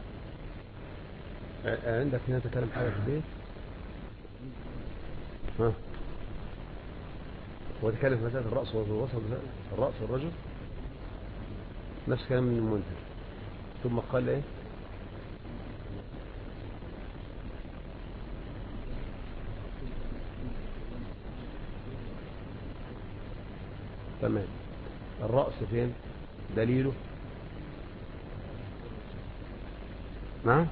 عندك هنا تكلم حاجة في البيت؟ ها هو تكلم في مسألة الرأس ووسط الرأس الرجل نفس كلام من المنذر، ثم قال ايه؟ تمام. الرأس فين دليله؟ نعم.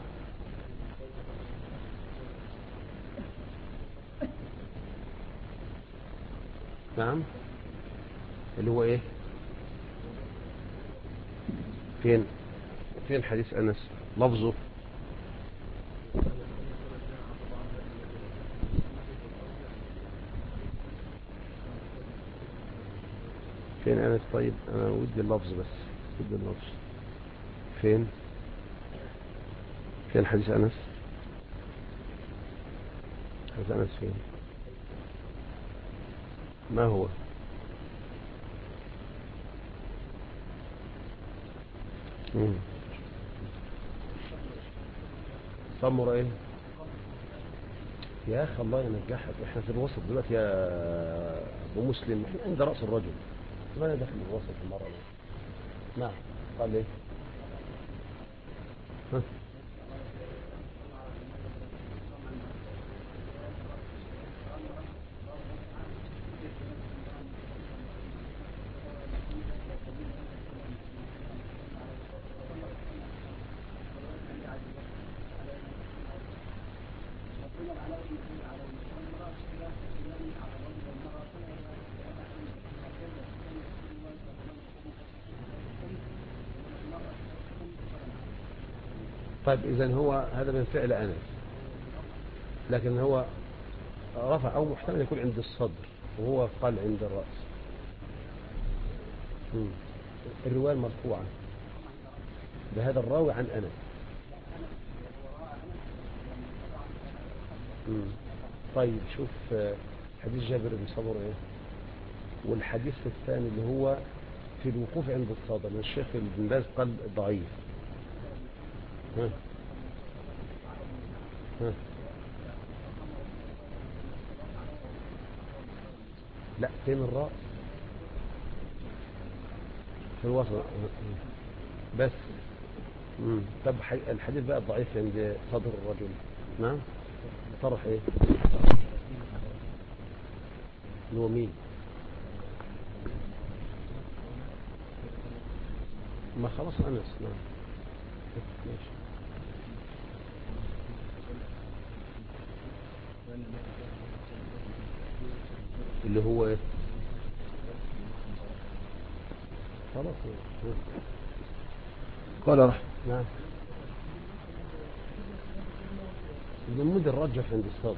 نعم اللي هو ايه؟ فين حديث أنس لفظه؟ فين أنس؟ طيب أنا ودي اللفظ بس، ودي اللفظ فين حديث أنس؟ حديث أنس فين؟ ما هو؟ صمر ايه يا اخي؟ الله ينجحك، احنا في الوسط دلوقتي يا ابو مسلم، احنا عند راس الرجل، ما انا داخل الوسط المره دي. نعم. قال ايه؟ ها؟ طيب إذن هو هذا من فعل أنس، لكن هو رفع أو محتمل يكون عند الصدر وهو قال عند الرأس. الرواية مرفوعة بهذا الراوي عن أنس. طيب شوف حديث جابر بن سمرة ايه، والحديث الثاني اللي هو في الوقوف عند الصدر، الشيخ ابن باز قال ضعيف. ها ها لا، فين الراء؟ في الوسط بس. طب الحديث بقى ضعيف عند صدر الرجل. نعم. طرح ايه؟ اللي هو مين؟ ما خلاص أنس. نعم ماشي. اللي هو ايه؟ خلاص. قال رحمه. نعم. ابن المنذر رجح عند الصدر.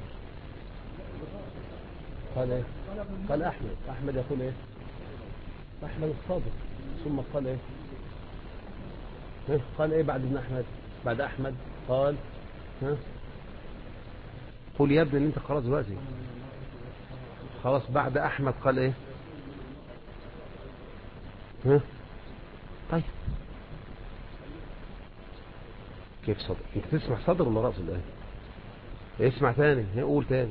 قال ايه؟ قال احمد يقول ايه؟ احمد الصادق. ثم قال ايه؟ قال ايه بعد ابن احمد؟ بعد احمد قال قول يا ابني ان انت خلاص دلوقتي خلاص. بعد احمد قال ايه؟ طيب كيف صدر؟ انت تسمع صدر ولا رأس الايه؟ اسمع تاني، قول تاني.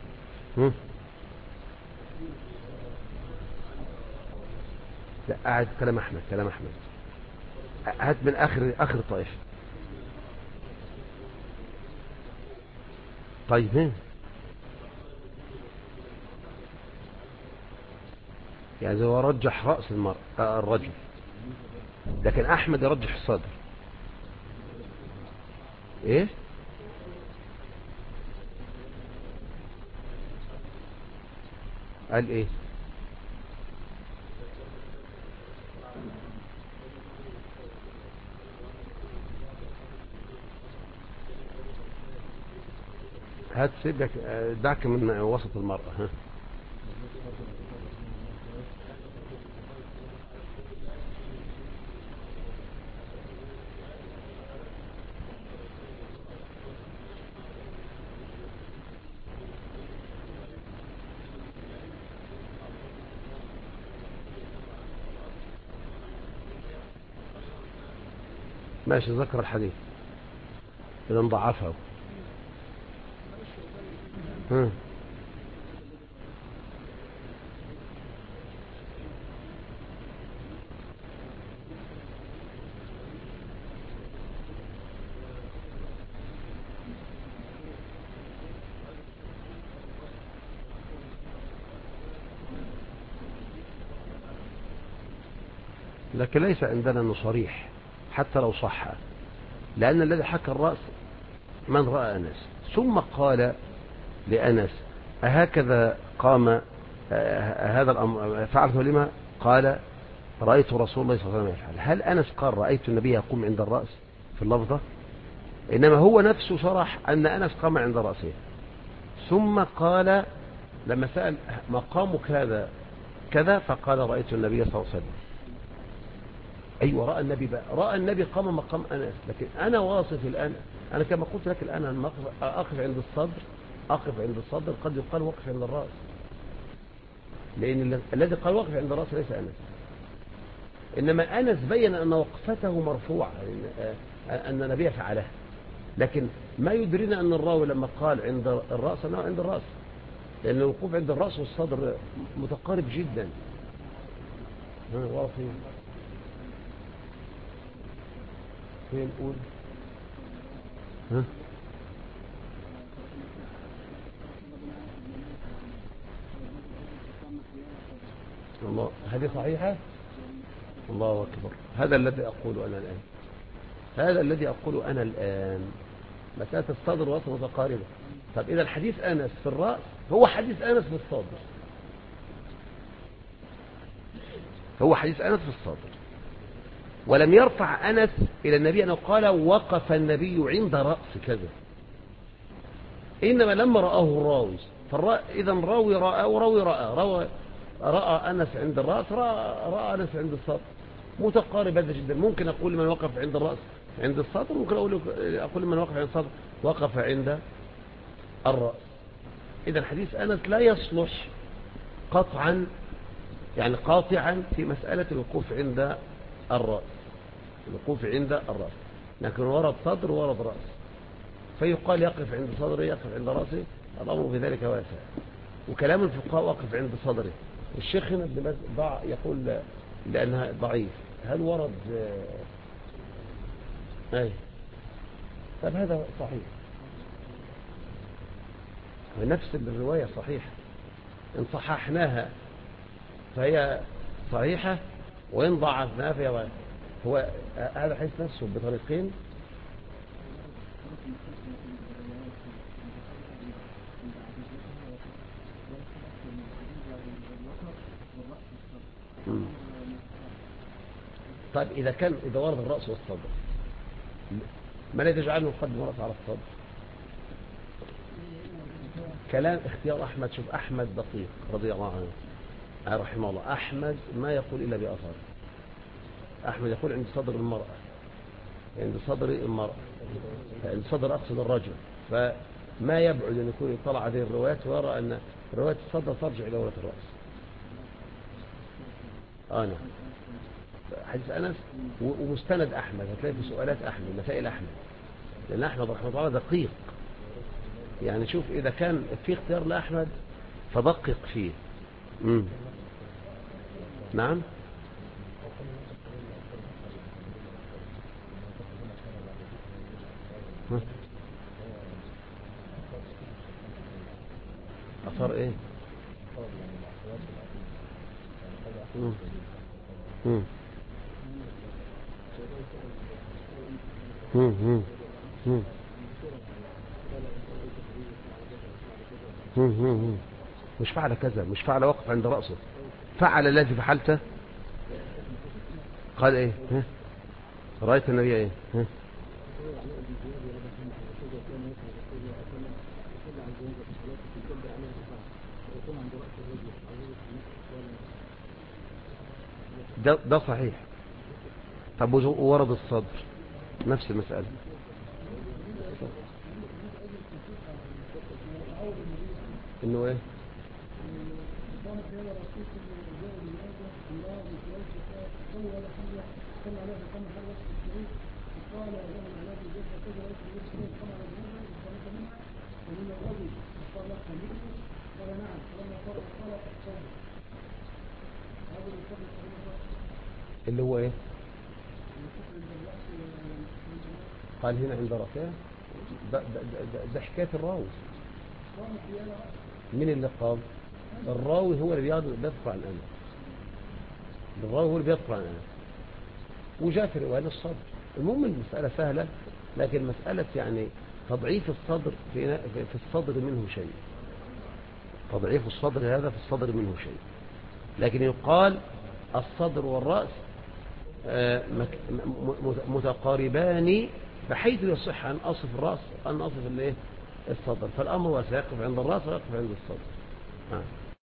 لا قاعد كلام احمد. هات من اخر طائفة. طيب يعني هو رجح رأس الرجل، لكن احمد يرجح الصدر. ايه؟ قال ايه؟ هات سيبك، دعك من وسط المرأة. ماشي، ذكر الحديث إذا ضعفه. لكن ليس عندنا أنه صريح حتى لو صح، لأن الذي حكى الرأس من رأى أنس، ثم قال لأنس أهكذا قام هذا الأمر فعلته لما؟ قال رأيت رسول الله صلى الله عليه وسلم يفعل. هل أنس قال رأيت النبي يقوم عند الرأس في اللفظة؟ إنما هو نفسه شرح أن أنس قام عند رأسه، ثم قال لما سأل مقامك هذا كذا فقال رأيت النبي صلى الله عليه وسلم. أيوة رأى النبي بقى، رأى النبي قام مقام أنس، لكن أنا واصف الآن، أنا كما قلت لك الآن لما أقف عند الصدر، أقف عند الصدر قد يقال وقف عند الرأس، لأن الذي قال وقف عند الرأس ليس أنس، إنما أنس بين أن وقفته مرفوعة، أن النبي فعلها، لكن ما يدرينا أن الراوي لما قال عند الرأس أنه عند الرأس، لأن الوقوف عند الرأس والصدر متقارب جدا. واضح فين قول ها الله، هذه صحيحة. الله أكبر، هذا الذي أقول أنا الآن، هذا الذي أقول أنا الآن، مسألة الصدر والرأس متقاربة. طب إذا الحديث أنس في الرأس هو حديث أنس في الصدر، هو حديث أنس في الصدر، ولم يرفع أنس إلى النبي أنه قال وقف النبي عند رأس كذا، إنما لما رآه الراوي، إذا راوي رأى وراوي رأى أنس عند الرأس، رأى أنس عند الصدر، متقارب هذا جدا. ممكن أقول لمن وقف عند الرأس عند الصدر، ممكن أقول لمن وقف عند الصدر وقف عند الرأس. إذا حديث أنس لا يصلح قطعا، يعني قاطعا في مسألة الوقوف عند الرأس، الوقوف عند الرأس، لكن ورد صدر ورد رأس، فيقال يقف عند صدره يقف عند رأسه، الأمر في ذلك واسع. وكلام الفقهاء وقف عند صدره، الشيخ هنا ابن باز يقول لأنها ضعيف. هل ورد أي؟ طب هذا صحيح، ونفس الرواية صحيحة، إن صححناها فهي صحيحة، وإن ضعفناها فهي هو هذا الحديث نفسه بطريقين. طيب إذا ورد الرأس والصدر، ما لا تجعله يقدم الرأس على الصدر؟ كلام اختيار أحمد. شوف أحمد دقيق رضي الله عنه رحمه الله، أحمد ما يقول إلا بأثر. أحمد يقول عند صدر المرأة، عند صدر المرأة، عند صدر أقصد الرجل، فما يبعد أن يكون يطلع هذه الروايات ويرى أن رواية الصدر ترجع إلى رواية الرأس. نعم، حديث أنس ومستند أحمد، هتلاقي في سؤالات أحمد مسائل أحمد، لأن أحمد رحمه الله دقيق، يعني شوف إذا كان في اختيار لأحمد فدقق فيه. نعم، أثر إيه؟ مش فعل كذا، مش فعل وقف عند رأسه، فعل الذي فعلته. قال إيه؟ رأيت النبي إيه؟ ده صحيح. طب ورد الصدر نفس المسألة. إنه إيه؟ اللي هو إيه؟ قال هنا عند رأسه. ده حكاية الراوي. مين اللي قال؟ الراوي هو اللي بيذكر عن أنس، الراوي هو اللي بيذكر عن أنس، وجاء في رواية الصدر. المهم المسألة سهلة، لكن مسألة يعني تضعيف الصدر في الصدر منه شيء، تضعيف الصدر هذا في الصدر منه شيء، لكن يقال الصدر والرأس متقاربان بحيث يصح أن أصف الرأس أن أصف الصدر، فالأمر سيقف عند الرأس ويقف عند الصدر.